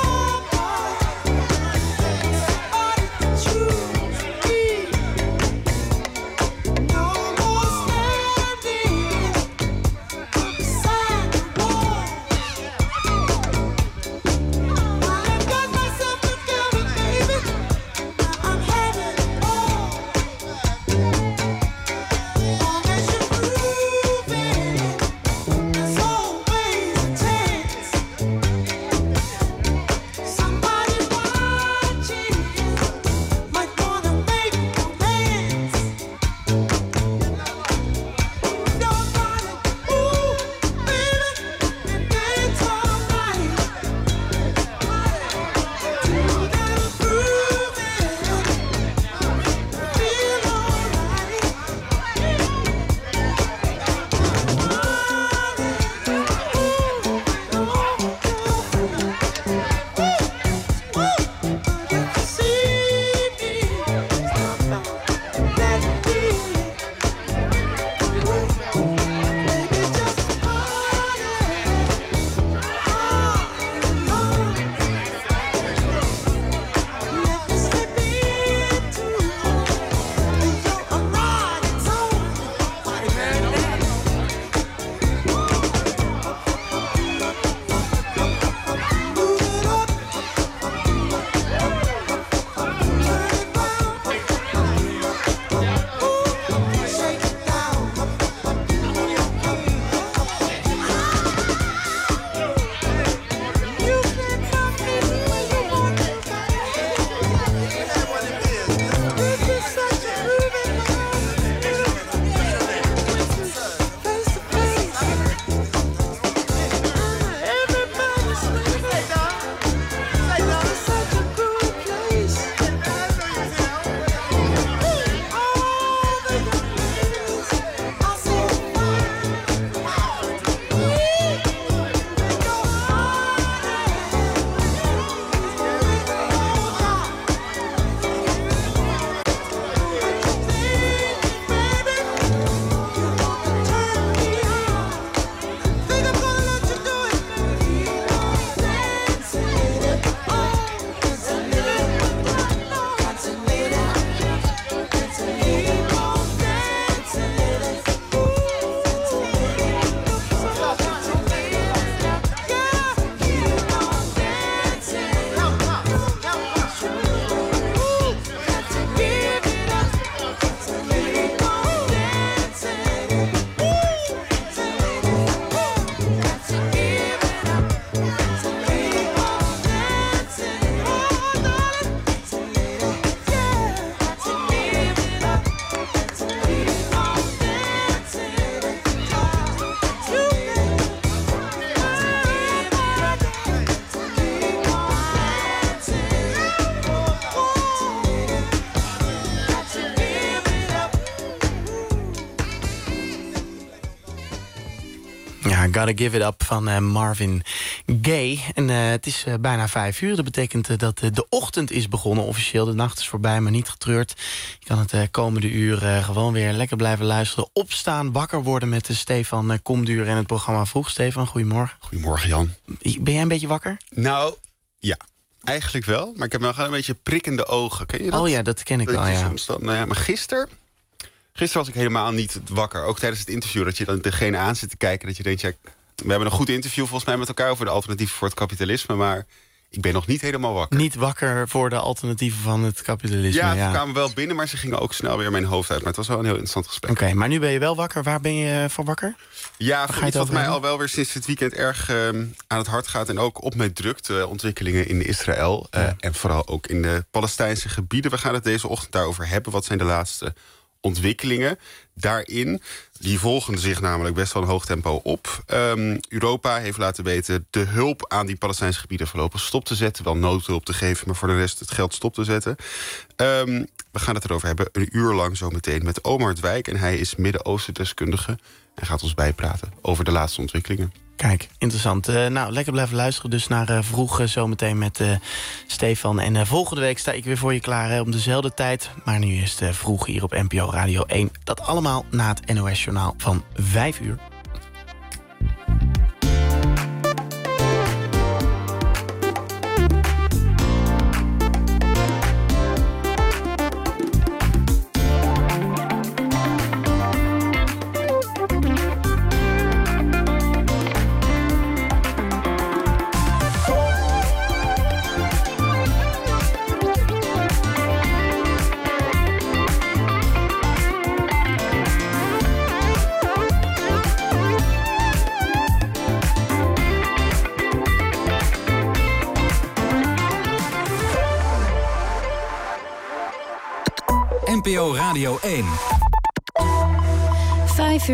Ja, Gotta Give It Up van uh, Marvin Gaye. En uh, het is uh, bijna vijf uur. Dat betekent uh, dat uh, de ochtend is begonnen officieel. De nacht is voorbij, maar niet getreurd. Je kan het uh, komende uur uh, gewoon weer lekker blijven luisteren. Opstaan, wakker worden met uh, Stefan uh, Komduur en het programma Vroeg. Stefan, goedemorgen. Goedemorgen, Jan. Ben jij een beetje wakker? Nou, ja. Eigenlijk wel, maar ik heb nog een beetje prikkende ogen. Ken je dat? Oh ja, dat ken ik dat wel, ja. Soms dan, nou ja. Maar gisteren... Gisteren was ik helemaal niet wakker. Ook tijdens het interview, dat je dan degene aan zit te kijken. Dat je denkt, ja, we hebben een goed interview volgens mij met elkaar over de alternatieven voor het kapitalisme. Maar ik ben nog niet helemaal wakker. Niet wakker voor de alternatieven van het kapitalisme. Ja, ze ja. kwamen wel binnen, maar ze gingen ook snel weer mijn hoofd uit. Maar het was wel een heel interessant gesprek. Oké, okay, maar nu ben je wel wakker. Waar ben je voor wakker? Ja, voor iets wat mij al wel weer sinds het weekend erg uh, aan het hart gaat. En ook op mij drukt. Uh, ontwikkelingen in Israël. Uh, ja. En vooral ook in de Palestijnse gebieden. We gaan het deze ochtend daarover hebben. Wat zijn de laatste ontwikkelingen daarin? Die volgen zich namelijk best wel een hoog tempo op. Um, Europa heeft laten weten de hulp aan die Palestijnse gebieden voorlopig stop te zetten. Wel noodhulp te geven, maar voor de rest het geld stop te zetten. Um, we gaan het erover hebben een uur lang zo meteen met Omar Dwijk. En hij is Midden-Oosten deskundige. Hij gaat ons bijpraten over de laatste ontwikkelingen. Kijk, interessant. Uh, nou, lekker blijven luisteren dus naar uh, Vroeg uh, zometeen met uh, Stefan. En uh, volgende week sta ik weer voor je klaar hè, om dezelfde tijd. Maar nu is het uh, Vroeg hier op N P O Radio één. Dat allemaal na het N O S-journaal van vijf uur. N P O Radio één. Vijf uur.